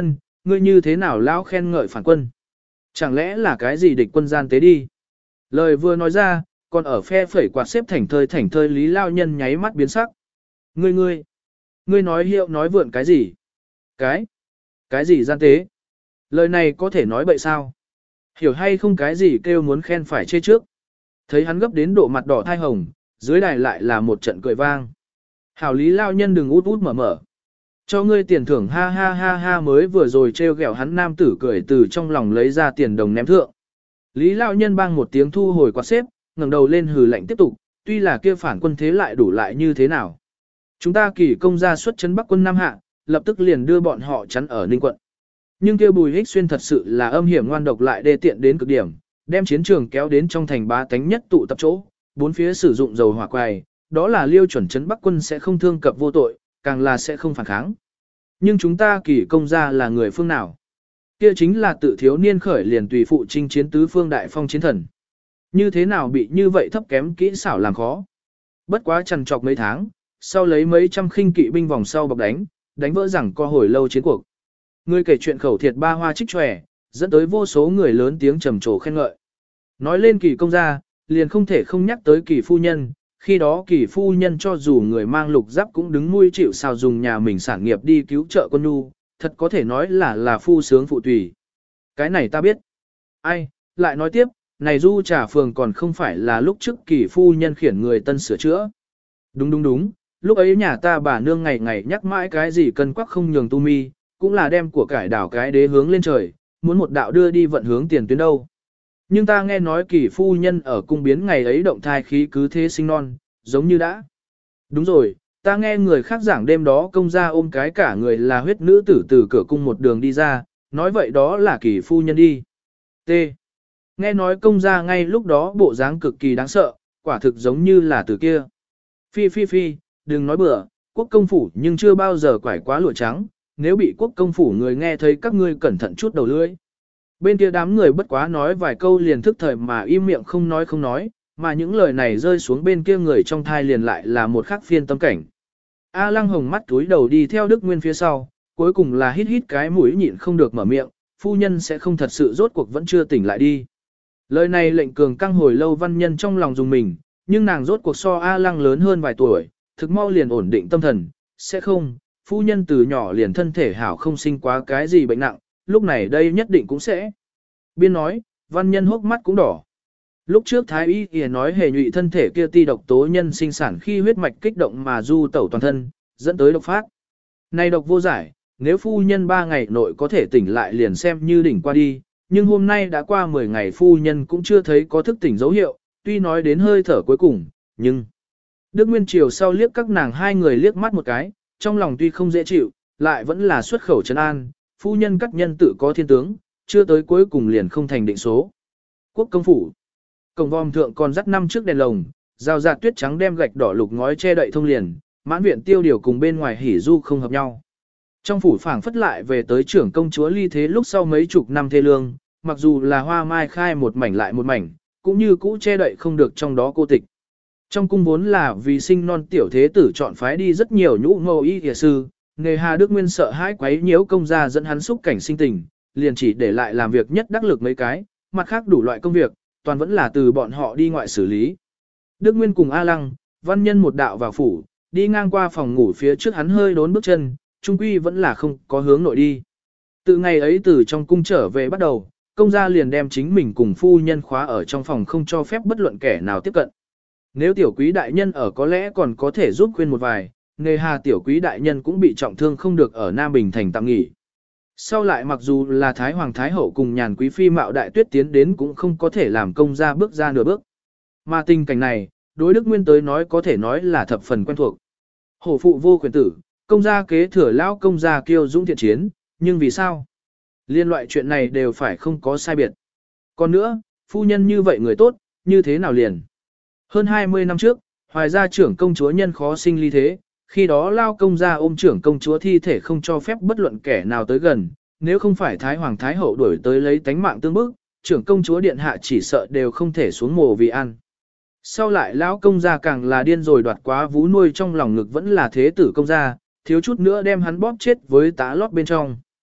[SPEAKER 1] ngươi như thế nào lão khen ngợi phản quân? Chẳng lẽ là cái gì địch quân gian tế đi? Lời vừa nói ra, còn ở phe phẩy quạt xếp thảnh thơi Lý Lao Nhân nháy mắt biến sắc. Ngươi nói hiệu nói vượn cái gì? Cái gì gian tế? Lời này có thể nói bậy sao? Hiểu hay không cái gì kêu muốn khen phải chê trước? Thấy hắn gấp đến độ mặt đỏ thai hồng, dưới đài lại là một trận cười vang. Hảo Lý Lao Nhân đừng út út mở mở. Cho ngươi tiền thưởng ha ha ha ha mới vừa rồi trêu ghẹo hắn nam tử cười từ trong lòng lấy ra tiền đồng ném thượng. Lý Lao Nhân bang một tiếng thu hồi quạt xếp, ngẩng đầu lên hừ lạnh tiếp tục, tuy là kia phản quân thế lại đủ lại như thế nào. Chúng ta kỳ công ra xuất chấn Bắc quân Nam Hạ, lập tức liền đưa bọn họ chắn ở Ninh quận. Nhưng kia Bùi Hích Xuyên thật sự là âm hiểm ngoan độc lại đê tiện đến cực điểm, đem chiến trường kéo đến trong thành bá tánh nhất tụ tập chỗ, bốn phía sử dụng dầu hỏa quài, đó là liêu chuẩn chấn Bắc quân sẽ không thương cập vô tội, càng là sẽ không phản kháng. Nhưng chúng ta kỳ công gia là người phương nào? Kia chính là tự thiếu niên khởi liền tùy phụ chinh chiến tứ phương đại phong chiến thần. Như thế nào bị như vậy thấp kém kỹ xảo làm khó? Bất quá trằn trọc mấy tháng, sau lấy mấy trăm khinh kỵ binh vòng sau bọc đánh vỡ rằng co hồi lâu chiến cuộc. Người kể chuyện khẩu thiệt ba hoa trích tròe, dẫn tới vô số người lớn tiếng trầm trồ khen ngợi. Nói lên kỳ công gia, liền không thể không nhắc tới kỳ phu nhân, khi đó kỳ phu nhân cho dù người mang lục giáp cũng đứng nuôi chịu sao dùng nhà mình sản nghiệp đi cứu trợ quân nhu, thật có thể nói là phu sướng phụ tùy. Cái này ta biết. Ai, lại nói tiếp, này du trà phường còn không phải là lúc trước kỳ phu nhân khiển người tân sửa chữa. Đúng, lúc ấy nhà ta bà nương ngày ngày nhắc mãi cái gì cân quắc không nhường tu mi, cũng là đem của cải đảo cái đế hướng lên trời, muốn một đạo đưa đi vận hướng tiền tuyến đâu. Nhưng ta nghe nói kỳ phu nhân ở cung biến ngày ấy động thai khí cứ thế sinh non, giống như đã. Đúng rồi, ta nghe người khác giảng đêm đó công gia ôm cái cả người là huyết nữ tử từ cửa cung một đường đi ra, nói vậy đó là kỳ phu nhân đi. T. Nghe nói công gia ngay lúc đó bộ dáng cực kỳ đáng sợ, quả thực giống như là từ kia. Phi, đừng nói bừa, quốc công phủ nhưng chưa bao giờ quải quá lụa trắng, nếu bị quốc công phủ người nghe thấy các ngươi cẩn thận chút đầu lưỡi. Bên kia đám người bất quá nói vài câu liền thức thời mà im miệng không nói, mà những lời này rơi xuống bên kia người trong thai liền lại là một khắc phiên tâm cảnh. A Lăng Hồng mắt túi đầu đi theo Đức Nguyên phía sau, cuối cùng là hít cái mũi nhịn không được mở miệng, phu nhân sẽ không thật sự rốt cuộc vẫn chưa tỉnh lại đi. Lời này lệnh cường căng hồi lâu văn nhân trong lòng dùng mình, nhưng nàng rốt cuộc so A Lăng lớn hơn vài tuổi, thực mau liền ổn định tâm thần, sẽ không, phu nhân từ nhỏ liền thân thể hảo không sinh quá cái gì bệnh nặng, lúc này đây nhất định cũng sẽ. Biên nói, văn nhân hốc mắt cũng đỏ. Lúc trước Thái Y thì nói hề nhụy thân thể kia ti độc tố nhân sinh sản khi huyết mạch kích động mà du tẩu toàn thân, dẫn tới độc phát. Này độc vô giải, nếu phu nhân 3 ngày nội có thể tỉnh lại liền xem như đỉnh qua đi, nhưng hôm nay đã qua 10 ngày phu nhân cũng chưa thấy có thức tỉnh dấu hiệu, tuy nói đến hơi thở cuối cùng, nhưng... Đức Nguyên Triều sau liếc các nàng hai người liếc mắt một cái, trong lòng tuy không dễ chịu, lại vẫn là xuất khẩu trấn an, phu nhân các nhân tự có thiên tướng, chưa tới cuối cùng liền không thành định số. Quốc công phủ. Cổng vòm thượng còn dắt năm trước đèn lồng, rào rạt tuyết trắng đem gạch đỏ lục ngói che đậy thông liền, mãn viện tiêu điều cùng bên ngoài hỉ du không hợp nhau. Trong phủ phảng phất lại về tới trưởng công chúa ly thế lúc sau mấy chục năm thê lương, mặc dù là hoa mai khai một mảnh lại một mảnh, cũng như cũ che đậy không được trong đó cô tịch. Trong cung vốn là vì sinh non tiểu thế tử chọn phái đi rất nhiều nhũ ngô y y sư, nghề Hà Đức Nguyên sợ hãi quấy nhiễu công gia dẫn hắn xúc cảnh sinh tình, liền chỉ để lại làm việc nhất đắc lực mấy cái, mặt khác đủ loại công việc, toàn vẫn là từ bọn họ đi ngoại xử lý. Đức Nguyên cùng A Lăng, văn nhân một đạo vào phủ, đi ngang qua phòng ngủ phía trước hắn hơi đốn bước chân, trung quy vẫn là không có hướng nội đi. Từ ngày ấy từ trong cung trở về bắt đầu, công gia liền đem chính mình cùng phu nhân khóa ở trong phòng không cho phép bất luận kẻ nào tiếp cận. Nếu tiểu quý đại nhân ở có lẽ còn có thể giúp khuyên một vài, nghề Hà tiểu quý đại nhân cũng bị trọng thương không được ở Nam Bình thành tạm nghỉ. Sau lại mặc dù là Thái Hoàng Thái Hậu cùng nhàn quý phi mạo đại tuyết tiến đến cũng không có thể làm công gia bước ra nửa bước. Mà tình cảnh này, đối Đức Nguyên tới nói có thể nói là thập phần quen thuộc. Hổ phụ vô quyền tử, công gia kế thừa lão công gia kiêu dũng thiện chiến, nhưng vì sao? Liên loại chuyện này đều phải không có sai biệt. Còn nữa, phu nhân như vậy người tốt, như thế nào liền? Hơn 20 năm trước, Hoài gia trưởng công chúa nhân khó sinh ly thế, khi đó lao công gia ôm trưởng công chúa thi thể không cho phép bất luận kẻ nào tới gần, nếu không phải Thái Hoàng Thái Hậu đuổi tới lấy tánh mạng tương bức, trưởng công chúa điện hạ chỉ sợ đều không thể xuống mồ vì ăn. Sau lại lão công gia càng là điên rồi đoạt quá vú nuôi trong lòng ngực vẫn là thế tử công gia, thiếu chút nữa đem hắn bóp chết với tá lót bên trong.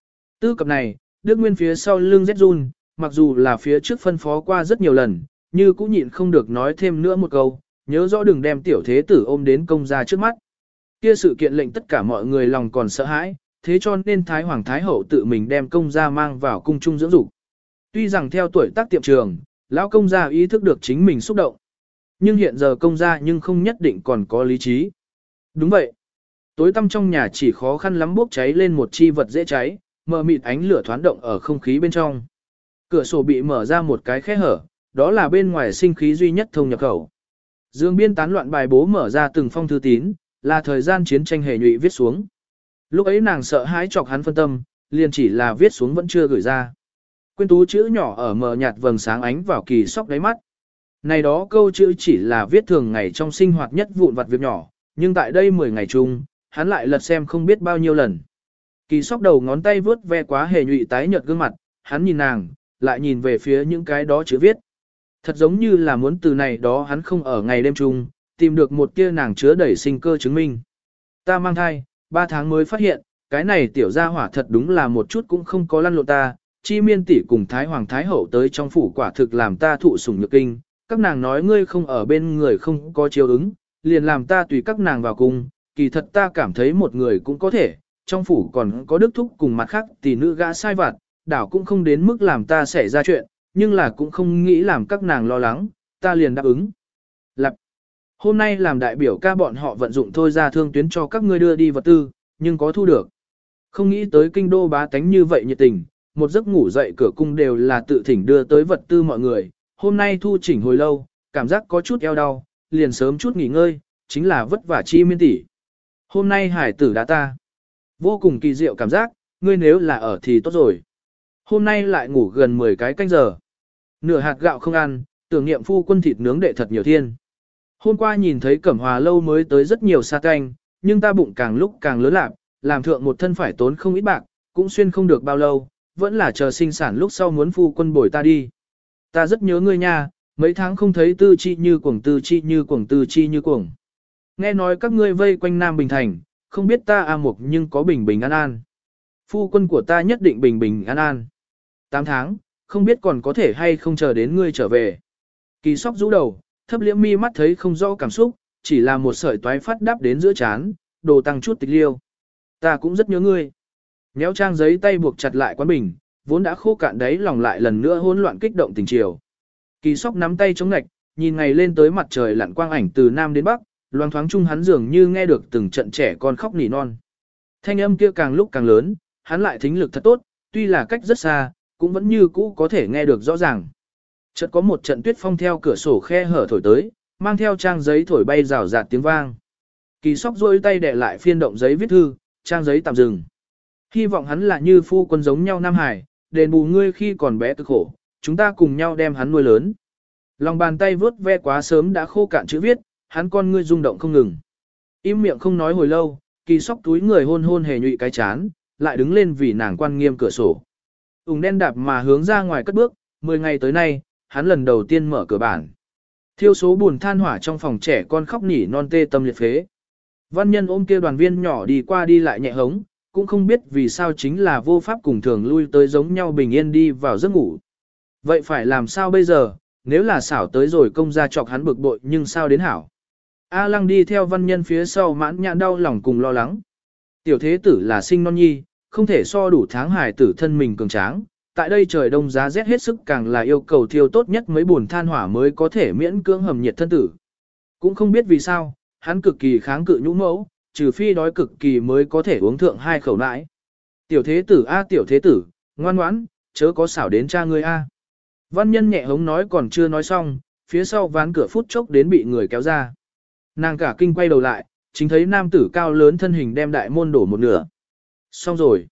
[SPEAKER 1] Tư cập này, Đức Nguyên phía sau lưng rét run, mặc dù là phía trước phân phó qua rất nhiều lần, như cũng nhịn không được nói thêm nữa một câu, nhớ rõ đừng đem tiểu thế tử ôm đến công gia trước mắt. Kia sự kiện lệnh tất cả mọi người lòng còn sợ hãi, thế cho nên Thái Hoàng Thái Hậu tự mình đem công gia mang vào cung trung dưỡng dục. Tuy rằng theo tuổi tác tiệm trường, lão công gia ý thức được chính mình xúc động. Nhưng hiện giờ công gia nhưng không nhất định còn có lý trí. Đúng vậy. Tối tăm trong nhà chỉ khó khăn lắm bốc cháy lên một chi vật dễ cháy, mờ mịt ánh lửa thoáng động ở không khí bên trong. Cửa sổ bị mở ra một cái khe hở, đó là bên ngoài sinh khí duy nhất thông nhập khẩu. Dương biên tán loạn bài bố mở ra từng phong thư tín, là thời gian chiến tranh hề nhụy viết xuống. Lúc ấy nàng sợ hãi chọc hắn phân tâm, liền chỉ là viết xuống vẫn chưa gửi ra. Quyên tú chữ nhỏ ở mờ nhạt vầng sáng ánh vào Kỳ Sóc đáy mắt. Này đó câu chữ chỉ là viết thường ngày trong sinh hoạt nhất vụn vặt việc nhỏ, nhưng tại đây 10 ngày chung, hắn lại lật xem không biết bao nhiêu lần. Kỳ Sóc đầu ngón tay vướt ve quá hề nhụy tái nhợt gương mặt, hắn nhìn nàng, lại nhìn về phía những cái đó chữ viết. Thật giống như là muốn từ này đó hắn không ở ngày đêm chung, tìm được một kia nàng chứa đầy sinh cơ chứng minh. Ta mang thai, 3 tháng mới phát hiện, cái này tiểu gia hỏa thật đúng là một chút cũng không có lăn lộn ta, Chi Miên tỷ cùng Thái Hoàng Thái Hậu tới trong phủ quả thực làm ta thụ sủng nhược kinh, các nàng nói ngươi không ở bên người không có chiếu ứng, liền làm ta tùy các nàng vào cung, kỳ thật ta cảm thấy một người cũng có thể, trong phủ còn có đức thúc cùng mặt khác tỷ nữ gã sai vặt, đảo cũng không đến mức làm ta xảy ra chuyện, nhưng là cũng không nghĩ làm các nàng lo lắng, ta liền đáp ứng. Lặp. Hôm nay làm đại biểu ca bọn họ vận dụng thôi ra thương tuyến cho các ngươi đưa đi vật tư, nhưng có thu được. Không nghĩ tới kinh đô bá tánh như vậy nhiệt tình, một giấc ngủ dậy cửa cung đều là tự thỉnh đưa tới vật tư mọi người, hôm nay thu chỉnh hồi lâu, cảm giác có chút eo đau, liền sớm chút nghỉ ngơi, chính là vất vả Chi Miên tỷ. Hôm nay hải tử đã ta. Vô cùng kỳ diệu cảm giác, ngươi nếu là ở thì tốt rồi. Hôm nay lại ngủ gần 10 cái canh giờ. Nửa hạt gạo không ăn, tưởng niệm phu quân thịt nướng đệ thật nhiều thiên. Hôm qua nhìn thấy Cẩm Hòa lâu mới tới rất nhiều sa canh, nhưng ta bụng càng lúc càng lớn lạc, làm thượng một thân phải tốn không ít bạc, cũng xuyên không được bao lâu, vẫn là chờ sinh sản lúc sau muốn phu quân bồi ta đi. Ta rất nhớ ngươi nha, mấy tháng không thấy tư chi như cuồng tư chi như cuồng tư chi như cuồng. Nghe nói các ngươi vây quanh Nam Bình Thành, không biết ta A Mục nhưng có bình bình an an. Phu quân của ta nhất định bình bình an an. 8 tháng, không biết còn có thể hay không chờ đến ngươi trở về. Kỳ Sóc rũ đầu, thấp liễm mi mắt thấy không rõ cảm xúc, chỉ là một sợi toái phát đắp đến giữa chán, đồ tăng chút tịch liêu. Ta cũng rất nhớ ngươi. Nhéo trang giấy tay buộc chặt lại quán bình, vốn đã khô cạn đấy lòng lại lần nữa hỗn loạn kích động tình chiều. Kỳ Sóc nắm tay chống ngạch, nhìn ngày lên tới mặt trời lặn quang ảnh từ nam đến bắc, loang thoáng chung hắn dường như nghe được từng trận trẻ con khóc nỉ non. Thanh âm kia càng lúc càng lớn, hắn lại thính lực thật tốt, tuy là cách rất xa, cũng vẫn như cũ có thể nghe được rõ ràng. Chợt có một trận tuyết phong theo cửa sổ khe hở thổi tới, mang theo trang giấy thổi bay rào rạt tiếng vang. Kỳ Sóc rôi tay đè lại phiên động giấy viết thư, trang giấy tạm dừng. Hy vọng hắn là như phu quân giống nhau Nam Hải, đền bù ngươi khi còn bé cực khổ, chúng ta cùng nhau đem hắn nuôi lớn. Lòng bàn tay vướt ve quá sớm đã khô cạn chữ viết, hắn con ngươi rung động không ngừng. Im miệng không nói hồi lâu, Kỳ Sóc túi người hôn hôn hề nhụy cái chán, lại đứng lên vì nàng quan nghiêm cửa sổ. Ùng đen đạp mà hướng ra ngoài cất bước, 10 ngày tới nay, hắn lần đầu tiên mở cửa bản. Thiêu số buồn than hỏa trong phòng trẻ con khóc nỉ non tê tâm liệt phế. Văn nhân ôm kia đoàn viên nhỏ đi qua đi lại nhẹ hống, cũng không biết vì sao chính là vô pháp cùng thường lui tới giống nhau bình yên đi vào giấc ngủ. Vậy phải làm sao bây giờ, nếu là xảo tới rồi công gia chọc hắn bực bội nhưng sao đến hảo. A Lăng đi theo văn nhân phía sau mãn nhãn đau lòng cùng lo lắng. Tiểu thế tử là sinh non nhi, không thể so đủ tháng hài tử thân mình cường tráng. Tại đây trời đông giá rét hết sức càng là yêu cầu thiêu tốt nhất mấy buồn than hỏa mới có thể miễn cưỡng hầm nhiệt thân tử. Cũng không biết vì sao, hắn cực kỳ kháng cự nhũ mẫu, trừ phi đói cực kỳ mới có thể uống thượng 2 khẩu nãi. Tiểu thế tử a tiểu thế tử, ngoan ngoãn, chớ có xảo đến cha ngươi a. Văn nhân nhẹ hống nói còn chưa nói xong, phía sau ván cửa phút chốc đến bị người kéo ra. Nàng cả kinh quay đầu lại, chính thấy nam tử cao lớn thân hình đem đại môn đổ một nửa. Xong rồi.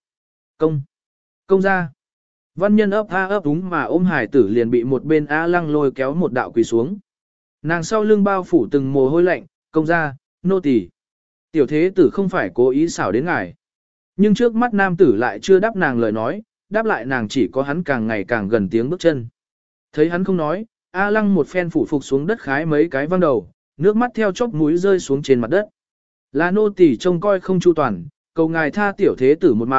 [SPEAKER 1] Công ra. Văn nhân ấp a ấp đúng mà ôm hải tử liền bị một bên A Lăng lôi kéo một đạo quỳ xuống. Nàng sau lưng bao phủ từng mồ hôi lạnh, công ra, nô tỳ. Tiểu thế tử không phải cố ý xảo đến ngài. Nhưng trước mắt nam tử lại chưa đáp nàng lời nói, đáp lại nàng chỉ có hắn càng ngày càng gần tiếng bước chân. Thấy hắn không nói, A Lăng một phen phủ phục xuống đất khái mấy cái văng đầu, nước mắt theo chóp mũi rơi xuống trên mặt đất. Là nô tỳ trông coi không chu toàn, cầu ngài tha tiểu thế tử một mạng,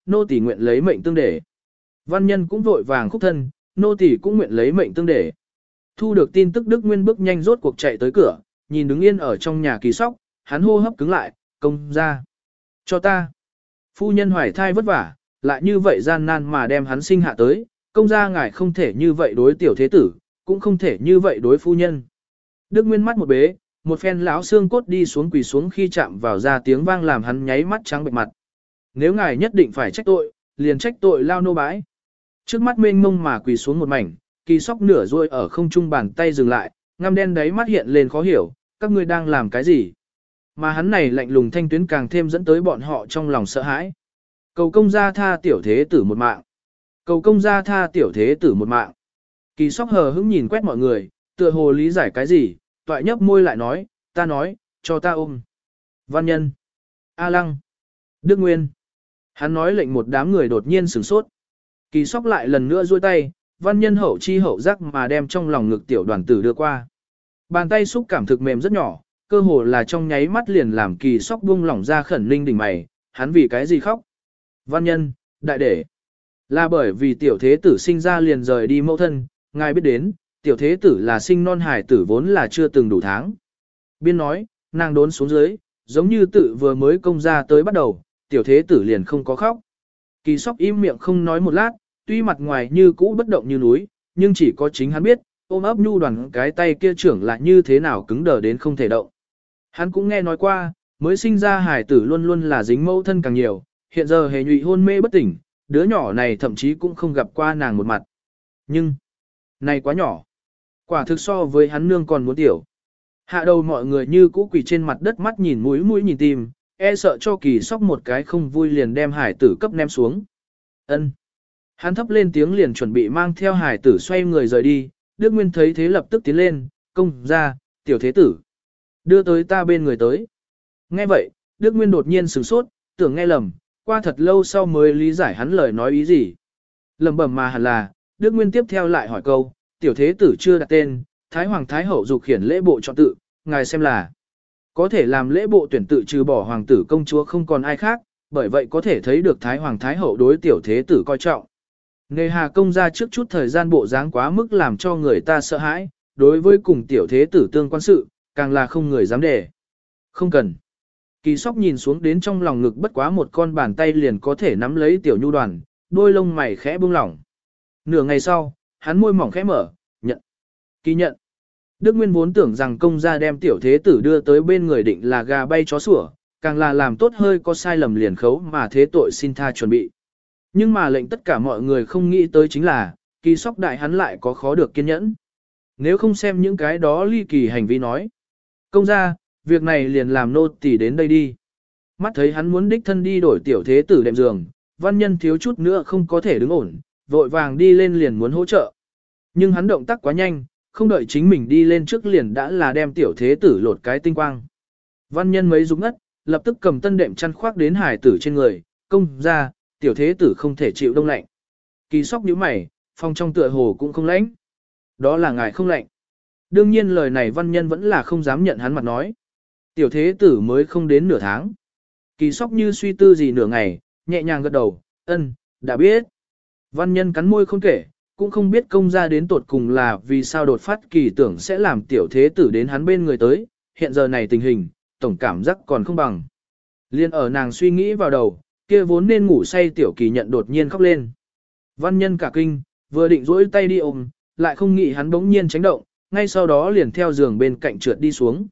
[SPEAKER 1] nô tỳ nguyện lấy mệnh tương để. Văn nhân cũng vội vàng khúc thân, nô tỳ cũng nguyện lấy mệnh tương để. Thu được tin tức Đức Nguyên bước nhanh rốt cuộc chạy tới cửa, nhìn đứng yên ở trong nhà Kỳ Sóc, hắn hô hấp cứng lại, công ra. Cho ta. Phu nhân hoài thai vất vả, lại như vậy gian nan mà đem hắn sinh hạ tới, công gia ngài không thể như vậy đối tiểu thế tử, cũng không thể như vậy đối phu nhân. Đức Nguyên mắt một bế, một phen lão xương cốt đi xuống quỳ xuống khi chạm vào ra tiếng vang làm hắn nháy mắt trắng bệch mặt. Nếu ngài nhất định phải trách tội, liền trách tội lao nô bãi. Trước mắt mênh mông mà quỳ xuống một mảnh, Kỳ Sóc nửa ruôi ở không trung bàn tay dừng lại, ngăm đen đáy mắt hiện lên khó hiểu, các ngươi đang làm cái gì? Mà hắn này lạnh lùng thanh tuyến càng thêm dẫn tới bọn họ trong lòng sợ hãi. Cầu công gia tha tiểu thế tử một mạng. Cầu công gia tha tiểu thế tử một mạng. Kỳ Sóc hờ hững nhìn quét mọi người, tựa hồ lý giải cái gì, toại nhấp môi lại nói, cho ta ôm. Văn nhân. A Lăng. Đức Nguyên. Hắn nói lệnh một đám người đột nhiên sửng sốt. Kỳ Sóc lại lần nữa duỗi tay, văn nhân hậu chi hậu giác mà đem trong lòng ngực tiểu đoàn tử đưa qua. Bàn tay xúc cảm thực mềm rất nhỏ, cơ hồ là trong nháy mắt liền làm Kỳ Sóc buông lỏng ra khẩn ninh đỉnh mày, hắn vì cái gì khóc? Văn nhân, đại đệ. Là bởi vì tiểu thế tử sinh ra liền rời đi mẫu thân, ngài biết đến, tiểu thế tử là sinh non hài tử vốn là chưa từng đủ tháng. Biên nói, nàng đốn xuống dưới, giống như tự vừa mới công ra tới bắt đầu, tiểu thế tử liền không có khóc. Kỳ Sóc im miệng không nói một lát, tuy mặt ngoài như cũ bất động như núi, nhưng chỉ có chính hắn biết, ôm ấp nhu đoàn cái tay kia trưởng lại như thế nào cứng đờ đến không thể động. Hắn cũng nghe nói qua, mới sinh ra hài tử luôn luôn là dính mẫu thân càng nhiều, hiện giờ hề nhụy hôn mê bất tỉnh, đứa nhỏ này thậm chí cũng không gặp qua nàng một mặt. Nhưng, này quá nhỏ. Quả thực so với hắn nương còn muốn tiểu. Hạ đầu mọi người như cũ quỳ trên mặt đất mắt nhìn mũi nhìn tim, e sợ cho Kỳ Sóc một cái không vui liền đem hải tử cấp ném xuống. Ân. Hắn thấp lên tiếng liền chuẩn bị mang theo hải tử xoay người rời đi, Đức Nguyên thấy thế lập tức tiến lên, công ra, tiểu thế tử. Đưa tới ta bên người tới. Nghe vậy, Đức Nguyên đột nhiên sửng sốt, tưởng nghe lầm, qua thật lâu sau mới lý giải hắn lời nói ý gì. Lầm bẩm mà hẳn là, Đức Nguyên tiếp theo lại hỏi câu, tiểu thế tử chưa đặt tên, Thái Hoàng Thái Hậu dục khiển lễ bộ chọn tự, ngài xem là. Có thể làm lễ bộ tuyển tự trừ bỏ hoàng tử công chúa không còn ai khác, bởi vậy có thể thấy được Thái Hoàng Thái Hậu đối tiểu thế tử coi trọng. Nề hà công ra trước chút thời gian bộ dáng quá mức làm cho người ta sợ hãi, đối với cùng tiểu thế tử tương quan sự, càng là không người dám để. Không cần. Kỳ Sóc nhìn xuống đến trong lòng ngực bất quá một con bàn tay liền có thể nắm lấy tiểu nhu đoàn, đôi lông mày khẽ buông lỏng. Nửa ngày sau, hắn môi mỏng khẽ mở, nhận. Kỳ nhận. Đức Nguyên vốn tưởng rằng công gia đem tiểu thế tử đưa tới bên người định là gà bay chó sủa, càng là làm tốt hơi có sai lầm liền khấu mà thế tội xin tha chuẩn bị. Nhưng mà lệnh tất cả mọi người không nghĩ tới chính là, Kỳ Sóc đại hắn lại có khó được kiên nhẫn. Nếu không xem những cái đó ly kỳ hành vi nói. Công gia, việc này liền làm nô tỳ đến đây đi. Mắt thấy hắn muốn đích thân đi đổi tiểu thế tử đệm giường, văn nhân thiếu chút nữa không có thể đứng ổn, vội vàng đi lên liền muốn hỗ trợ. Nhưng hắn động tác quá nhanh, không đợi chính mình đi lên trước liền đã là đem tiểu thế tử lột cái tinh quang. Văn nhân mấy rúng ngất, lập tức cầm tân đệm chăn khoác đến hải tử trên người, công ra, tiểu thế tử không thể chịu đông lạnh. Kỳ Sóc nhíu mày, phòng trong tựa hồ cũng không lạnh. Đó là ngài không lạnh. Đương nhiên lời này văn nhân vẫn là không dám nhận hắn mặt nói. Tiểu thế tử mới không đến nửa tháng. Kỳ Sóc như suy tư gì nửa ngày, nhẹ nhàng gật đầu, ân, đã biết. Văn nhân cắn môi không kể, cũng không biết công ra đến tột cùng là vì sao đột phát kỳ tưởng sẽ làm tiểu thế tử đến hắn bên người tới, hiện giờ này tình hình, tổng cảm giác còn không bằng. Liên ở nàng suy nghĩ vào đầu, kia vốn nên ngủ say tiểu kỳ nhận đột nhiên khóc lên. Văn nhân cả kinh, vừa định duỗi tay đi ôm, lại không nghĩ hắn bỗng nhiên tránh động, ngay sau đó liền theo giường bên cạnh trượt đi xuống.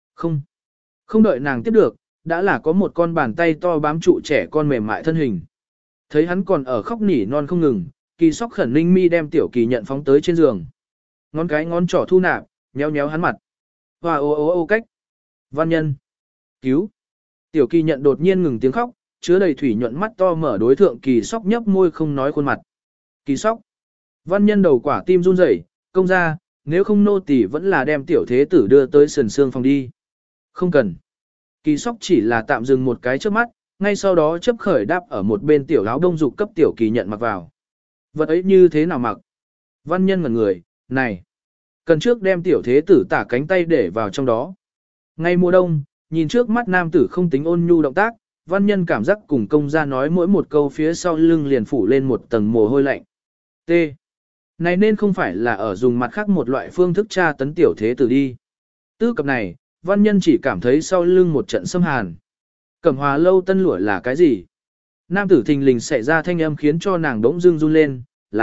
[SPEAKER 1] Không đợi nàng tiếp được, đã là có một con bàn tay to bám trụ trẻ con mềm mại thân hình. Thấy hắn còn ở khóc nỉ non không ngừng, Kỳ Sóc khẩn ninh mi đem tiểu kỳ nhận phóng tới trên giường. Ngón trỏ thu nạp, nhéo nhéo hắn mặt. Hoa ô cách. Văn nhân. Cứu. Tiểu kỳ nhận đột nhiên ngừng tiếng khóc, chứa đầy thủy nhuận mắt to mở đối thượng Kỳ Sóc nhấp môi không nói khuôn mặt. Kỳ Sóc. Văn nhân đầu quả tim run rẩy, công ra, nếu không nô tỳ vẫn là đem tiểu thế tử đưa tới sườn xương phòng đi. Không cần. Kỳ Sóc chỉ là tạm dừng một cái trước mắt, ngay sau đó chấp khởi đáp ở một bên tiểu áo đông dục cấp tiểu kỳ nhận mặc vào. Vật ấy như thế nào mặc? Văn nhân ngẩn người, này. Cần trước đem tiểu thế tử tả cánh tay để vào trong đó. Ngay mùa đông, nhìn trước mắt nam tử không tính ôn nhu động tác, văn nhân cảm giác cùng công gia nói mỗi một câu phía sau lưng liền phủ lên một tầng mồ hôi lạnh. T. Này nên không phải là ở dùng mặt khác một loại phương thức tra tấn tiểu thế tử đi. Tư cập này, văn nhân chỉ cảm thấy sau lưng một trận xâm hàn. Cẩm Hòa lâu tân lụa là cái gì? Nam tử thình lình xảy ra thanh âm khiến cho nàng đống dưng run lên,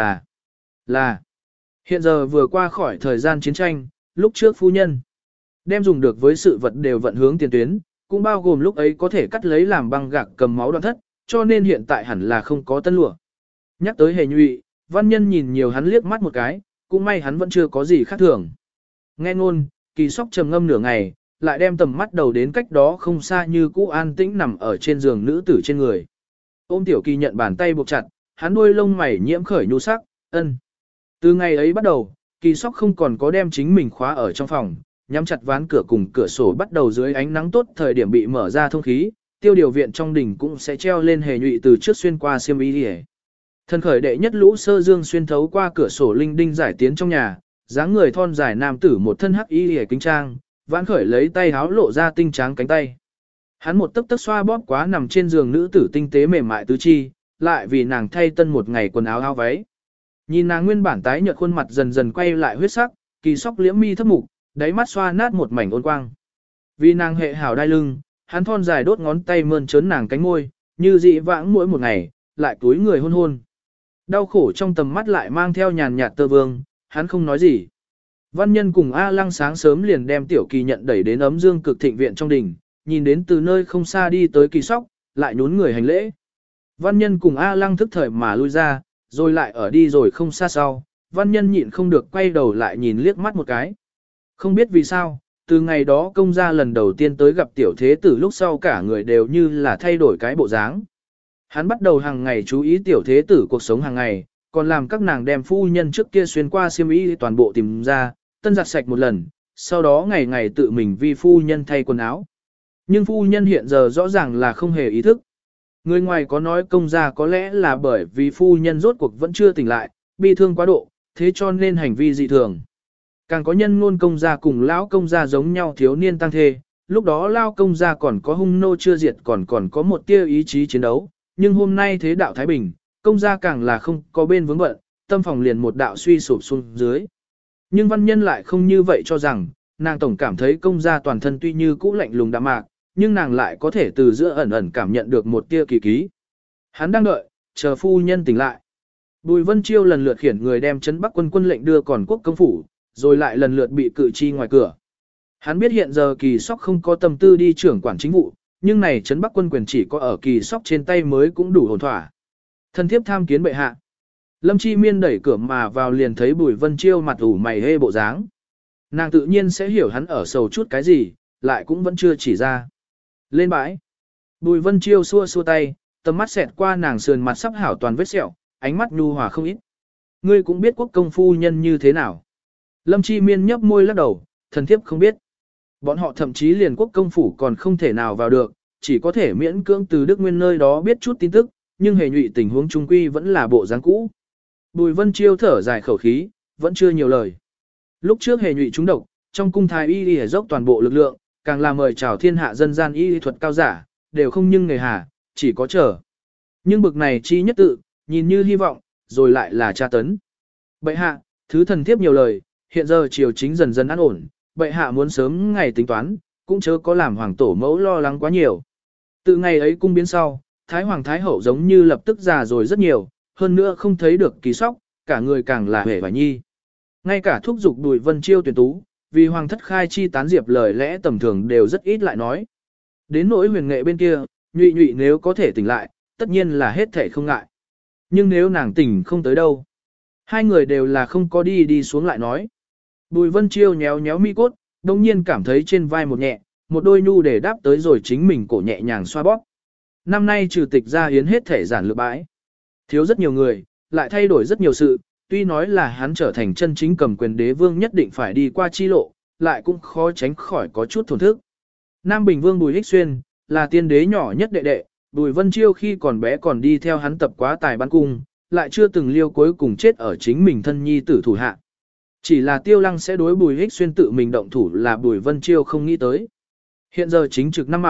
[SPEAKER 1] là. Hiện giờ vừa qua khỏi thời gian chiến tranh, lúc trước phu nhân đem dùng được với sự vật đều vận hướng tiền tuyến, cũng bao gồm lúc ấy có thể cắt lấy làm băng gạc cầm máu đoạn thất, cho nên hiện tại hẳn là không có tân lụa. Nhắc tới hề nhụy, văn nhân nhìn nhiều hắn liếc mắt một cái, cũng may hắn vẫn chưa có gì khác thường. Nghe ngôn, Kỳ Sóc trầm ngâm nửa ngày, lại đem tầm mắt đầu đến cách đó không xa như cũ an tĩnh nằm ở trên giường nữ tử trên người. Ôm Tiểu Kỳ nhận bàn tay buộc chặt, hắn đuôi lông mày nhiễm khởi nhu sắc, ân. Từ ngày ấy bắt đầu, Kỳ Sóc không còn có đem chính mình khóa ở trong phòng, nhắm chặt ván cửa cùng cửa sổ bắt đầu dưới ánh nắng tốt thời điểm bị mở ra thông khí, tiêu điều viện trong đỉnh cũng sẽ treo lên hề nhụy từ trước xuyên qua xiêm y đi. Thân khởi đệ nhất lũ sơ dương xuyên thấu qua cửa sổ linh đinh giải tiến trong nhà, dáng người thon dài nam tử một thân hắc y hề kính trang, vãn khởi lấy tay háo lộ ra tinh tráng cánh tay. Hắn một tấc tấc xoa bóp quá nằm trên giường nữ tử tinh tế mềm mại tứ chi, lại vì nàng thay tân một ngày quần áo váy. Nhìn nàng nguyên bản tái nhợt khuôn mặt dần dần quay lại huyết sắc, Kỳ Sóc liễm mi thấp mục, đáy mắt xoa nát một mảnh ôn quang. Vì nàng hệ hảo đai lưng, hắn thon dài đốt ngón tay mơn trớn nàng cánh môi, như dị vãng mỗi một ngày, lại túi người hôn hôn. Đau khổ trong tầm mắt lại mang theo nhàn nhạt tơ vương, hắn không nói gì. Văn nhân cùng A Lăng sáng sớm liền đem Tiểu Kỳ nhận đẩy đến ấm dương cực thịnh viện trong đình, nhìn đến từ nơi không xa đi tới Kỳ Sóc, lại nhún người hành lễ. Văn nhân cùng A Lăng thức thời mà lui ra, rồi lại ở đi rồi không xa sau, văn nhân nhịn không được quay đầu lại nhìn liếc mắt một cái. Không biết vì sao, từ ngày đó công gia lần đầu tiên tới gặp tiểu thế tử lúc sau cả người đều như là thay đổi cái bộ dáng. Hắn bắt đầu hàng ngày chú ý tiểu thế tử cuộc sống hàng ngày, còn làm các nàng đem phu nhân trước kia xuyên qua xiêm y toàn bộ tìm ra, tân giặt sạch một lần, sau đó ngày ngày tự mình vi phu nhân thay quần áo. Nhưng phu nhân hiện giờ rõ ràng là không hề ý thức. Người ngoài có nói công gia có lẽ là bởi vì phu nhân rốt cuộc vẫn chưa tỉnh lại, bi thương quá độ, thế cho nên hành vi dị thường. Càng có nhân ngôn công gia cùng lão công gia giống nhau thiếu niên tăng thê, lúc đó lao công gia còn có hung nô chưa diệt còn có một tia ý chí chiến đấu, nhưng hôm nay thế đạo Thái Bình, công gia càng là không có bên vướng bận, tâm phòng liền một đạo suy sụp xuống dưới. Nhưng văn nhân lại không như vậy cho rằng, nàng tổng cảm thấy công gia toàn thân tuy như cũ lạnh lùng đạm mạc, nhưng nàng lại có thể từ giữa ẩn ẩn cảm nhận được một tia kỳ ký. Hắn đang đợi, chờ phu nhân tỉnh lại. Bùi Vân Chiêu lần lượt khiển người đem trấn Bắc quân lệnh đưa còn quốc công phủ, rồi lại lần lượt bị cự chi ngoài cửa. Hắn biết hiện giờ Kỳ Sóc không có tâm tư đi trưởng quản chính vụ, nhưng này trấn Bắc quân quyền chỉ có ở Kỳ Sóc trên tay mới cũng đủ hồn thỏa. Thân thiếp tham kiến bệ hạ. Lâm Chi Miên đẩy cửa mà vào liền thấy Bùi Vân Chiêu mặt ủ mày hê bộ dáng. Nàng tự nhiên sẽ hiểu hắn ở sầu chút cái gì, lại cũng vẫn chưa chỉ ra. Lên bãi. Bùi Vân Chiêu xua xua tay, tầm mắt xẹt qua nàng sườn mặt sắp hảo toàn vết sẹo, ánh mắt nhu hòa không ít. Ngươi cũng biết quốc công phu nhân như thế nào. Lâm Chi Miên nhấp môi lắc đầu, thần thiếp không biết. Bọn họ thậm chí liền quốc công phủ còn không thể nào vào được, chỉ có thể miễn cưỡng từ Đức Nguyên nơi đó biết chút tin tức, nhưng hề nhụy tình huống trung quy vẫn là bộ dáng cũ. Bùi Vân Chiêu thở dài khẩu khí, vẫn chưa nhiều lời. Lúc trước hề nhụy trúng độc, trong cung thái y y dốc toàn bộ lực lượng, càng là mời chào thiên hạ dân gian y thuật cao giả, đều không nhưng nghề hà, chỉ có chờ. Nhưng bực này chi nhất tự, nhìn như hy vọng, rồi lại là tra tấn. Bệ hạ, thứ thần thiếp nhiều lời, hiện giờ triều chính dần dần an ổn, bệ hạ muốn sớm ngày tính toán, cũng chớ có làm hoàng tổ mẫu lo lắng quá nhiều. Từ ngày ấy cung biến sau, Thái Hoàng Thái Hậu giống như lập tức già rồi rất nhiều, hơn nữa không thấy được Kỳ Sóc, cả người càng là hề và nhi. Ngay cả thúc giục Bùi Vân Chiêu tuyển tú, vì hoàng thất khai chi tán diệp lời lẽ tầm thường đều rất ít lại nói. Đến nỗi huyền nghệ bên kia, nhụy nhụy nếu có thể tỉnh lại, tất nhiên là hết thể không ngại. Nhưng nếu nàng tỉnh không tới đâu, hai người đều là không có đi xuống lại nói. Bùi Vân Chiêu nhéo nhéo mi cốt, đồng nhiên cảm thấy trên vai một nhẹ, một đôi nhu để đáp tới rồi chính mình cổ nhẹ nhàng xoa bóp. Năm nay trừ tịch ra hiến hết thể giản lược bãi. Thiếu rất nhiều người, lại thay đổi rất nhiều sự, tuy nói là hắn trở thành chân chính cầm quyền đế vương nhất định phải đi qua chi lộ, lại cũng khó tránh khỏi có chút thổn thức. Nam Bình Vương Bùi Hích Xuyên, là tiên đế nhỏ nhất đệ đệ, Bùi Vân Chiêu khi còn bé còn đi theo hắn tập quá tài bắn cung, lại chưa từng liêu cuối cùng chết ở chính mình thân nhi tử thủ hạ. Chỉ là Tiêu Lăng sẽ đối Bùi Hích Xuyên tự mình động thủ là Bùi Vân Chiêu không nghĩ tới. Hiện giờ chính trực năm mạng,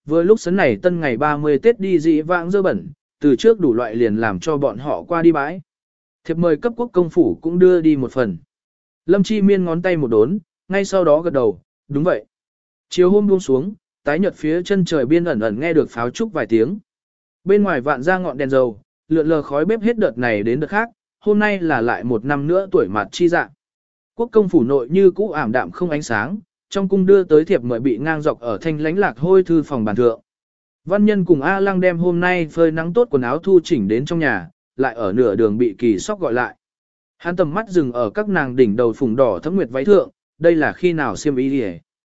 [SPEAKER 1] Vừa lúc sấn này tân ngày 30 Tết đi dị vãng dơ bẩn, từ trước đủ loại liền làm cho bọn họ qua đi bãi. Thiệp mời cấp quốc công phủ cũng đưa đi một phần. Lâm Chi Miên ngón tay một đốn, ngay sau đó gật đầu, đúng vậy. Chiều hôm buông xuống, tái nhợt phía chân trời biên ẩn ẩn nghe được pháo trúc vài tiếng. Bên ngoài vạn ra ngọn đèn dầu, lượn lờ khói bếp hết đợt này đến đợt khác, hôm nay là lại một năm nữa tuổi mạt chi dạng. Quốc công phủ nội như cũ ảm đạm không ánh sáng, trong cung đưa tới thiệp mời bị ngang dọc ở thanh lánh lạc hôi thư phòng bàn thượng. Văn nhân cùng A Lăng đem hôm nay phơi nắng tốt quần áo thu chỉnh đến trong nhà, lại ở nửa đường bị Kỳ Sóc gọi lại. Hắn tầm mắt dừng ở các nàng đỉnh đầu phùng đỏ thấm nguyệt váy thượng, đây là khi nào xiêm y đi.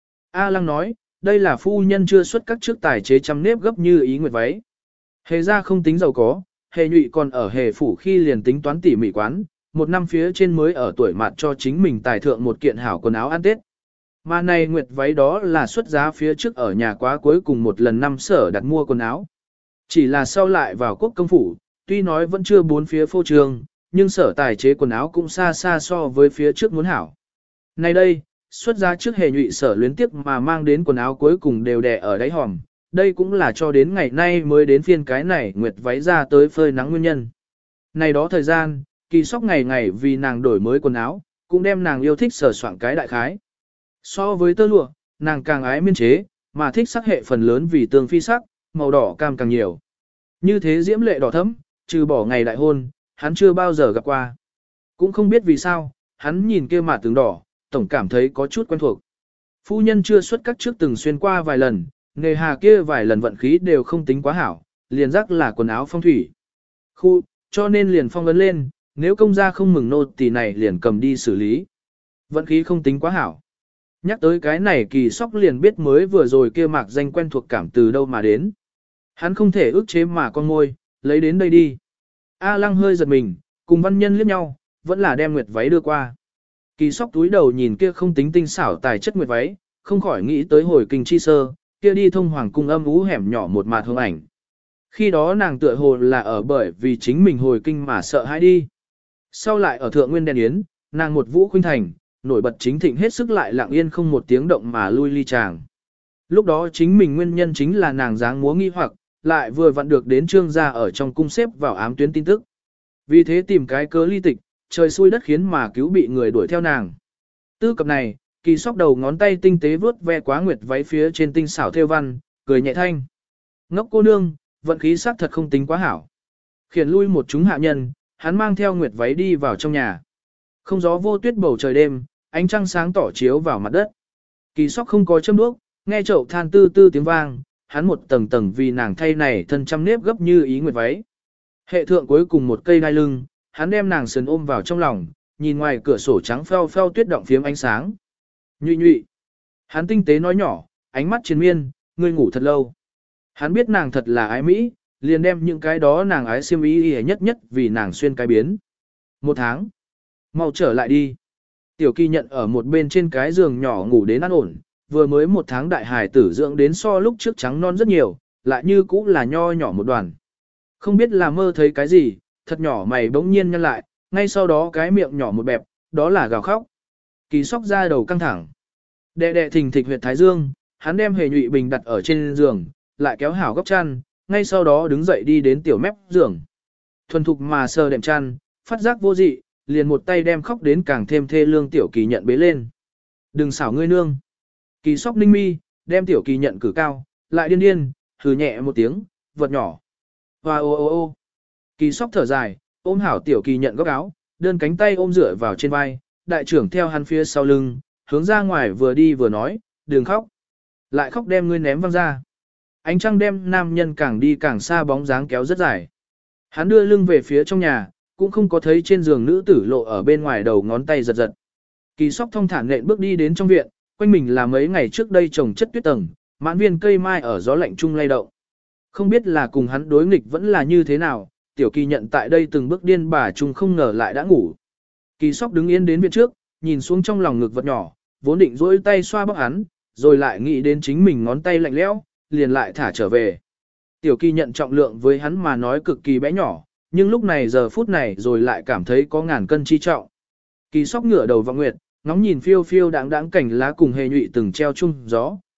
[SPEAKER 1] A Lăng nói, đây là phu nhân chưa xuất các trước tài chế trăm nếp gấp như ý nguyệt váy. Hề ra không tính giàu có, hề nhụy còn ở hề phủ khi liền tính toán tỉ mỉ quán, một năm phía trên mới ở tuổi mặt cho chính mình tài thượng một kiện hảo quần áo ăn Tết. Mà này nguyệt váy đó là xuất giá phía trước ở nhà quá cuối cùng một lần năm sở đặt mua quần áo. Chỉ là sau lại vào quốc công phủ, tuy nói vẫn chưa bốn phía phô trương, nhưng sở tài chế quần áo cũng xa xa so với phía trước muốn hảo. Nay đây, xuất giá trước hề nhụy sở luyến tiếc mà mang đến quần áo cuối cùng đều đè ở đáy hòm, đây cũng là cho đến ngày nay mới đến phiên cái này nguyệt váy ra tới phơi nắng nguyên nhân. Này đó thời gian, Kỳ Sóc ngày ngày vì nàng đổi mới quần áo, cũng đem nàng yêu thích sở soạn cái đại khái. So với tơ lụa, nàng càng ái miên chế, mà thích sắc hệ phần lớn vì tương phi sắc, màu đỏ cam càng nhiều. Như thế diễm lệ đỏ thẫm, trừ bỏ ngày đại hôn, hắn chưa bao giờ gặp qua. Cũng không biết vì sao, hắn nhìn kia mà tướng đỏ, tổng cảm thấy có chút quen thuộc. Phu nhân chưa xuất các trước từng xuyên qua vài lần, nghề hà kia vài lần vận khí đều không tính quá hảo, liền rắc là quần áo phong thủy. Khu, cho nên liền phong ấn lên, nếu công gia không mừng nô tỳ này liền cầm đi xử lý. Vận khí không tính quá hảo. Nhắc tới cái này Kỳ Sóc liền biết mới vừa rồi kia mạc danh quen thuộc cảm từ đâu mà đến. Hắn không thể ức chế mà con môi, lấy đến đây đi. A Lăng hơi giật mình, cùng văn nhân liếc nhau, vẫn là đem nguyệt váy đưa qua. Kỳ Sóc túi đầu nhìn kia không tính tinh xảo tài chất nguyệt váy, không khỏi nghĩ tới hồi kinh chi sơ, kia đi thông hoàng cung âm ú hẻm nhỏ một mạt hương ảnh. Khi đó nàng tựa hồ là ở bởi vì chính mình hồi kinh mà sợ hãi đi. Sau lại ở thượng nguyên đèn yến, nàng một vũ khuynh thành, nổi bật chính thịnh hết sức lại lặng yên không một tiếng động mà lui ly chàng. Lúc đó chính mình nguyên nhân chính là nàng dáng múa nghi hoặc, lại vừa vặn được đến trương gia ở trong cung xếp vào ám tuyến tin tức. Vì thế tìm cái cớ ly tịch, trời xui đất khiến mà cứu bị người đuổi theo nàng. Tư cập này, Kỳ Sóc đầu ngón tay tinh tế vướt ve quá nguyệt váy phía trên tinh xảo thêu văn, cười nhẹ thanh. Ngốc cô nương, vận khí sắc thật không tính quá hảo. Khiển lui một chúng hạ nhân, hắn mang theo nguyệt váy đi vào trong nhà. Không gió vô tuyết bầu trời đêm, ánh trăng sáng tỏ chiếu vào mặt đất. Kỳ Sóc không có châm đuốc, nghe chậu than tư tư tiếng vang, hắn một tầng tầng vì nàng thay này thân trăm nếp gấp như ý nguyệt váy. Hệ thượng cuối cùng một cây đai lưng, hắn đem nàng sườn ôm vào trong lòng, nhìn ngoài cửa sổ trắng pheo pheo tuyết động phiếm ánh sáng. Nhụy nhụy. Hắn tinh tế nói nhỏ, ánh mắt triền miên, ngươi ngủ thật lâu. Hắn biết nàng thật là ái mỹ, liền đem những cái đó nàng ái xiêm y nhất nhất vì nàng xuyên cái biến. Một tháng. Mau trở lại đi. Tiểu Kỳ nhận ở một bên trên cái giường nhỏ ngủ đến an ổn, vừa mới một tháng đại hài tử dưỡng đến so lúc trước trắng non rất nhiều, lại như cũ là nho nhỏ một đoàn. Không biết là mơ thấy cái gì, thật nhỏ mày bỗng nhiên nhăn lại, ngay sau đó cái miệng nhỏ một bẹp, đó là gào khóc. Kỳ Sóc ra đầu căng thẳng. Đè đè thình thịch huyệt thái dương, hắn đem hề nhụy bình đặt ở trên giường, lại kéo hảo góc chăn, ngay sau đó đứng dậy đi đến tiểu mép giường. Thuần thục mà sờ đệm chăn, phát giác vô dị, liền một tay đem khóc đến càng thêm thê lương Tiểu Kỳ nhận bế lên. Đừng xảo ngươi nương. Kỳ Sóc ninh mi, đem Tiểu Kỳ nhận cử cao, lại điên điên, hừ nhẹ một tiếng, vật nhỏ. Hoa ô ô ô. Kỳ Sóc thở dài, ôm hảo Tiểu Kỳ nhận góc áo, đơn cánh tay ôm dựa vào trên vai, đại trưởng theo hắn phía sau lưng, hướng ra ngoài vừa đi vừa nói, đừng khóc. Lại khóc đem ngươi ném văng ra. Ánh trăng đem nam nhân càng đi càng xa bóng dáng kéo rất dài. Hắn đưa lưng về phía trong nhà, cũng không có thấy trên giường nữ tử lộ ở bên ngoài đầu ngón tay giật giật. Kỳ Sóc thong thả nện bước đi đến trong viện, quanh mình là mấy ngày trước đây trồng chất tuyết tầng, mãn viên cây mai ở gió lạnh chung lay động. Không biết là cùng hắn đối nghịch vẫn là như thế nào, Tiểu Kỳ nhận tại đây từng bước điên bà chung không ngờ lại đã ngủ. Kỳ Sóc đứng yên đến viện trước, nhìn xuống trong lòng ngực vật nhỏ, vốn định duỗi tay xoa bóp hắn, rồi lại nghĩ đến chính mình ngón tay lạnh lẽo, liền lại thả trở về. Tiểu Kỳ nhận trọng lượng với hắn mà nói cực kỳ bé nhỏ, nhưng lúc này giờ phút này rồi lại cảm thấy có ngàn cân chi trọng. Kỳ Sóc ngửa đầu vào nguyệt, ngóng nhìn phiêu phiêu đáng đáng cảnh lá cùng hề nhụy từng treo chung gió,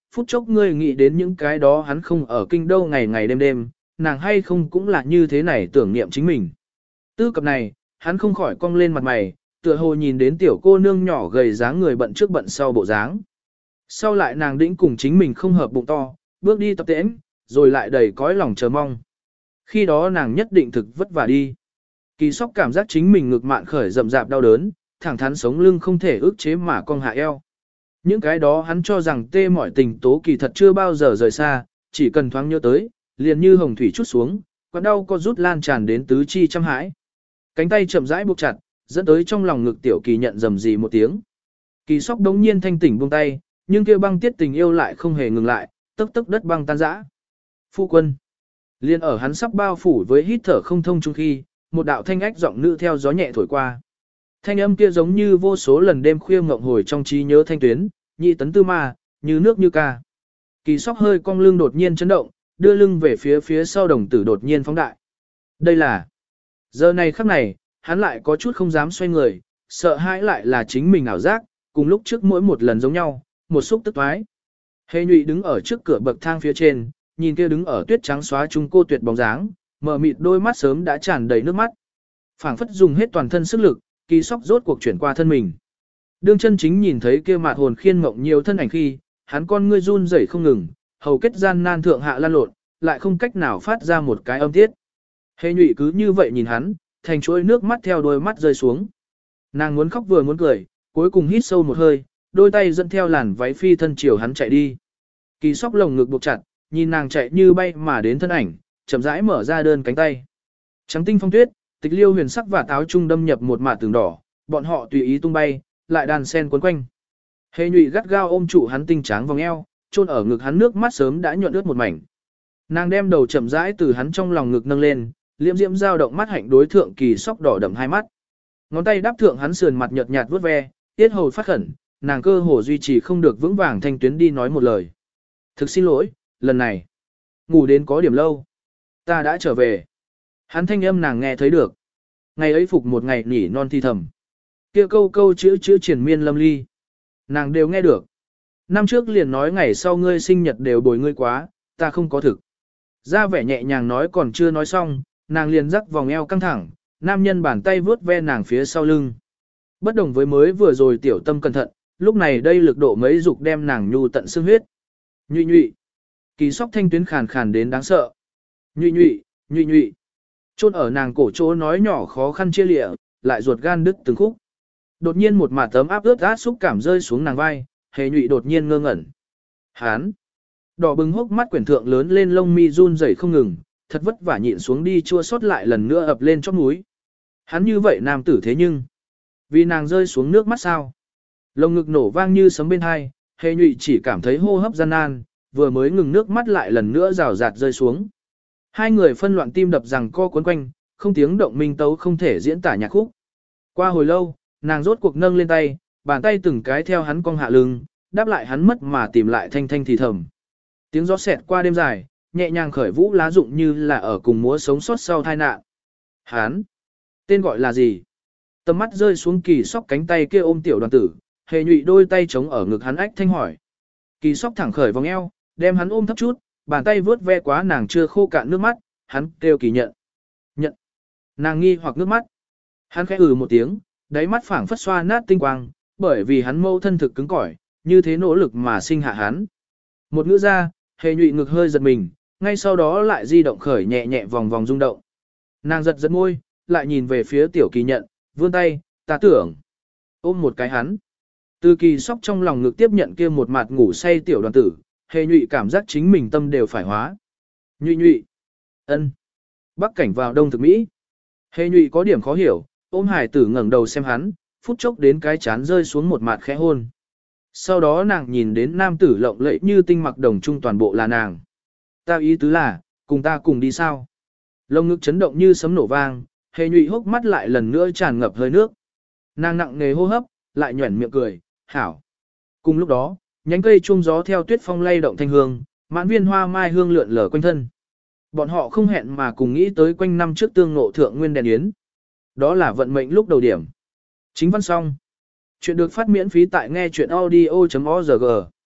[SPEAKER 1] phút chốc ngươi nghĩ đến những cái đó hắn không ở kinh đâu ngày ngày đêm đêm, nàng hay không cũng là như thế này tưởng niệm chính mình. Tư cập này, hắn không khỏi cong lên mặt mày, tựa hồ nhìn đến tiểu cô nương nhỏ gầy dáng người bận trước bận sau bộ dáng. Sau lại nàng đĩnh cùng chính mình không hợp bụng to, bước đi tập tễnh, rồi lại đầy cõi lòng chờ mong. Khi đó nàng nhất định thực vất vả đi. Kỳ Sóc cảm giác chính mình ngực mạn khởi rậm rạp đau đớn, thẳng thắn sống lưng không thể ức chế mà cong hạ eo. Những cái đó hắn cho rằng tê mỏi tình tố kỳ thật chưa bao giờ rời xa, chỉ cần thoáng nhớ tới, liền như hồng thủy chút xuống, quặn đau co rút lan tràn đến tứ chi trăm hãi. Cánh tay chậm rãi buộc chặt, dẫn tới trong lòng ngực tiểu kỳ nhận rầm rì một tiếng. Kỳ Sóc đống nhiên thanh tỉnh buông tay, nhưng kia băng tiết tình yêu lại không hề ngừng lại, tức tức đất băng tan rã. Phu quân. Liên ở hắn sắp bao phủ với hít thở không thông chung khi, một đạo thanh ách giọng nữ theo gió nhẹ thổi qua. Thanh âm kia giống như vô số lần đêm khuya ngộng hồi trong trí nhớ thanh tuyến, nhị tấn tư ma, như nước như ca. Kỳ Sóc hơi cong lưng đột nhiên chấn động, đưa lưng về phía sau đồng tử đột nhiên phóng đại. Đây là... Giờ này khắc này, hắn lại có chút không dám xoay người, sợ hãi lại là chính mình ảo giác, cùng lúc trước mỗi một lần giống nhau, một xúc tức thoái. Hề Nhụy đứng ở trước cửa bậc thang phía trên, nhìn kia đứng ở tuyết trắng xóa trung cô tuyệt bóng dáng, mờ mịt đôi mắt sớm đã tràn đầy nước mắt. Phảng phất dùng hết toàn thân sức lực, Kỳ Sóc rốt cuộc chuyển qua thân mình. Đương chân chính nhìn thấy kia mạt hồn khiên mộng nhiều thân ảnh khi, hắn con ngươi run rẩy không ngừng, hầu kết gian nan thượng hạ lan lộn, lại không cách nào phát ra một cái âm tiết. Hề Nhụy cứ như vậy nhìn hắn, thành chuỗi nước mắt theo đôi mắt rơi xuống. Nàng muốn khóc vừa muốn cười, cuối cùng hít sâu một hơi, đôi tay dẫn theo làn váy phi thân chiều hắn chạy đi. Kỳ Sóc lồng ngực buộc chặt, nhìn nàng chạy như bay mà đến thân ảnh, chậm rãi mở ra đơn cánh tay. Trắng tinh phong tuyết, Tịch Liêu huyền sắc và táo trung đâm nhập một mạt tường đỏ, bọn họ tùy ý tung bay, lại đàn sen quấn quanh. Hề Nhụy gắt gao ôm trụ hắn tinh tráng vòng eo, chôn ở ngực hắn nước mắt sớm đã nhuận ướt một mảnh. Nàng đem đầu chậm rãi từ hắn trong lòng ngực nâng lên, liễm diễm dao động mắt hạnh đối thượng Kỳ Sóc đỏ đậm hai mắt. Ngón tay đáp thượng hắn sườn mặt nhợt nhạt vuốt ve, tiết hầu phát khẩn, nàng cơ hồ duy trì không được vững vàng thanh tuyến đi nói một lời. Thực xin lỗi, lần này, ngủ đến có điểm lâu. Ta đã trở về. Hắn thanh âm nàng nghe thấy được. Ngày ấy phục một ngày nỉ non thi thầm. Kia câu câu chữ triền miên lâm ly. Nàng đều nghe được. Năm trước liền nói ngày sau ngươi sinh nhật đều bồi ngươi quá, ta không có thực. Ra vẻ nhẹ nhàng nói còn chưa nói xong, nàng liền rắc vòng eo căng thẳng, nam nhân bàn tay vướt ve nàng phía sau lưng. Bất đồng với mới vừa rồi tiểu tâm cẩn thận, lúc này đây lực độ mấy dục đem nàng nhu tận xương huyết. Nhụy nhụy. Kỳ Sóc thanh tuyến khàn khàn đến đáng sợ. Nhụy nhụy, nhụy nhụy. Chôn ở nàng cổ chỗ nói nhỏ khó khăn chia lịa, lại ruột gan đứt từng khúc. Đột nhiên một mạt tấm áp ướt át xúc cảm rơi xuống nàng vai, Hề Nhụy đột nhiên ngơ ngẩn. Hán. Đỏ bừng hốc mắt quyển thượng lớn lên lông mi run rẩy không ngừng, thật vất vả nhịn xuống đi chua xót lại lần nữa ập lên chóp núi. Hắn như vậy nam tử thế nhưng, vì nàng rơi xuống nước mắt sao? Lồng ngực nổ vang như sấm bên hai, Hề Nhụy chỉ cảm thấy hô hấp gian nan, vừa mới ngừng nước mắt lại lần nữa rào rạt rơi xuống. Hai người phân loạn tim đập rằng co cuốn quanh, không tiếng động minh tấu không thể diễn tả nhạc khúc. Qua hồi lâu, nàng rốt cuộc nâng lên tay, bàn tay từng cái theo hắn cong hạ lưng, đáp lại hắn mất mà tìm lại thanh thanh thì thầm. Tiếng gió xẹt qua đêm dài, nhẹ nhàng khởi vũ lá rụng như là ở cùng múa sống sót sau tai nạn. Hắn, tên gọi là gì? Tầm mắt rơi xuống Kỳ Sóc cánh tay kia ôm tiểu đoàn tử, Hề Nhụy đôi tay chống ở ngực hắn ách thanh hỏi. Kỳ Sóc thẳng khởi vòng eo, đem hắn ôm thấp chút, bàn tay vướt ve quá nàng chưa khô cạn nước mắt, hắn kêu Kỳ nhận. Nhận. Nàng nghi hoặc nước mắt. Hắn khẽ một tiếng, đáy mắt phảng phất xoa nát tinh quang, bởi vì hắn mâu thân thực cứng cỏi, như thế nỗ lực mà sinh hạ hắn. Một ngữ ra, Hề Nhụy ngực hơi giật mình, ngay sau đó lại di động khởi nhẹ nhẹ vòng vòng rung động. Nàng giật giật môi, lại nhìn về phía tiểu Kỳ nhận, vươn tay, ta tưởng. Ôm một cái hắn. Từ Kỳ Sóc trong lòng ngực tiếp nhận kia một mặt ngủ say tiểu đoàn tử, Hề Nhụy cảm giác chính mình tâm đều phải hóa. Nhụy nhụy. Ân. Bắc cảnh vào đông thực Mỹ. Hề Nhụy có điểm khó hiểu, ôm hải tử ngẩng đầu xem hắn, phút chốc đến cái chán rơi xuống một mặt khẽ hôn. Sau đó nàng nhìn đến nam tử lộng lẫy như tinh mặc đồng trung toàn bộ là nàng. Ta ý tứ là, cùng ta cùng đi sao? Lông ngực chấn động như sấm nổ vang, Hề Nhụy hốc mắt lại lần nữa tràn ngập hơi nước. Nàng nặng nề hô hấp, lại nhuẩn miệng cười, hảo. Cùng lúc đó, nhánh cây chuông gió theo tuyết phong lay động thanh hương, mãn viên hoa mai hương lượn lờ quanh thân. Bọn họ không hẹn mà cùng nghĩ tới quanh năm trước tương ngộ thượng nguyên đèn yến. Đó là vận mệnh lúc đầu điểm. Chính văn xong. Chuyện được phát miễn phí tại nghe chuyện audio.org.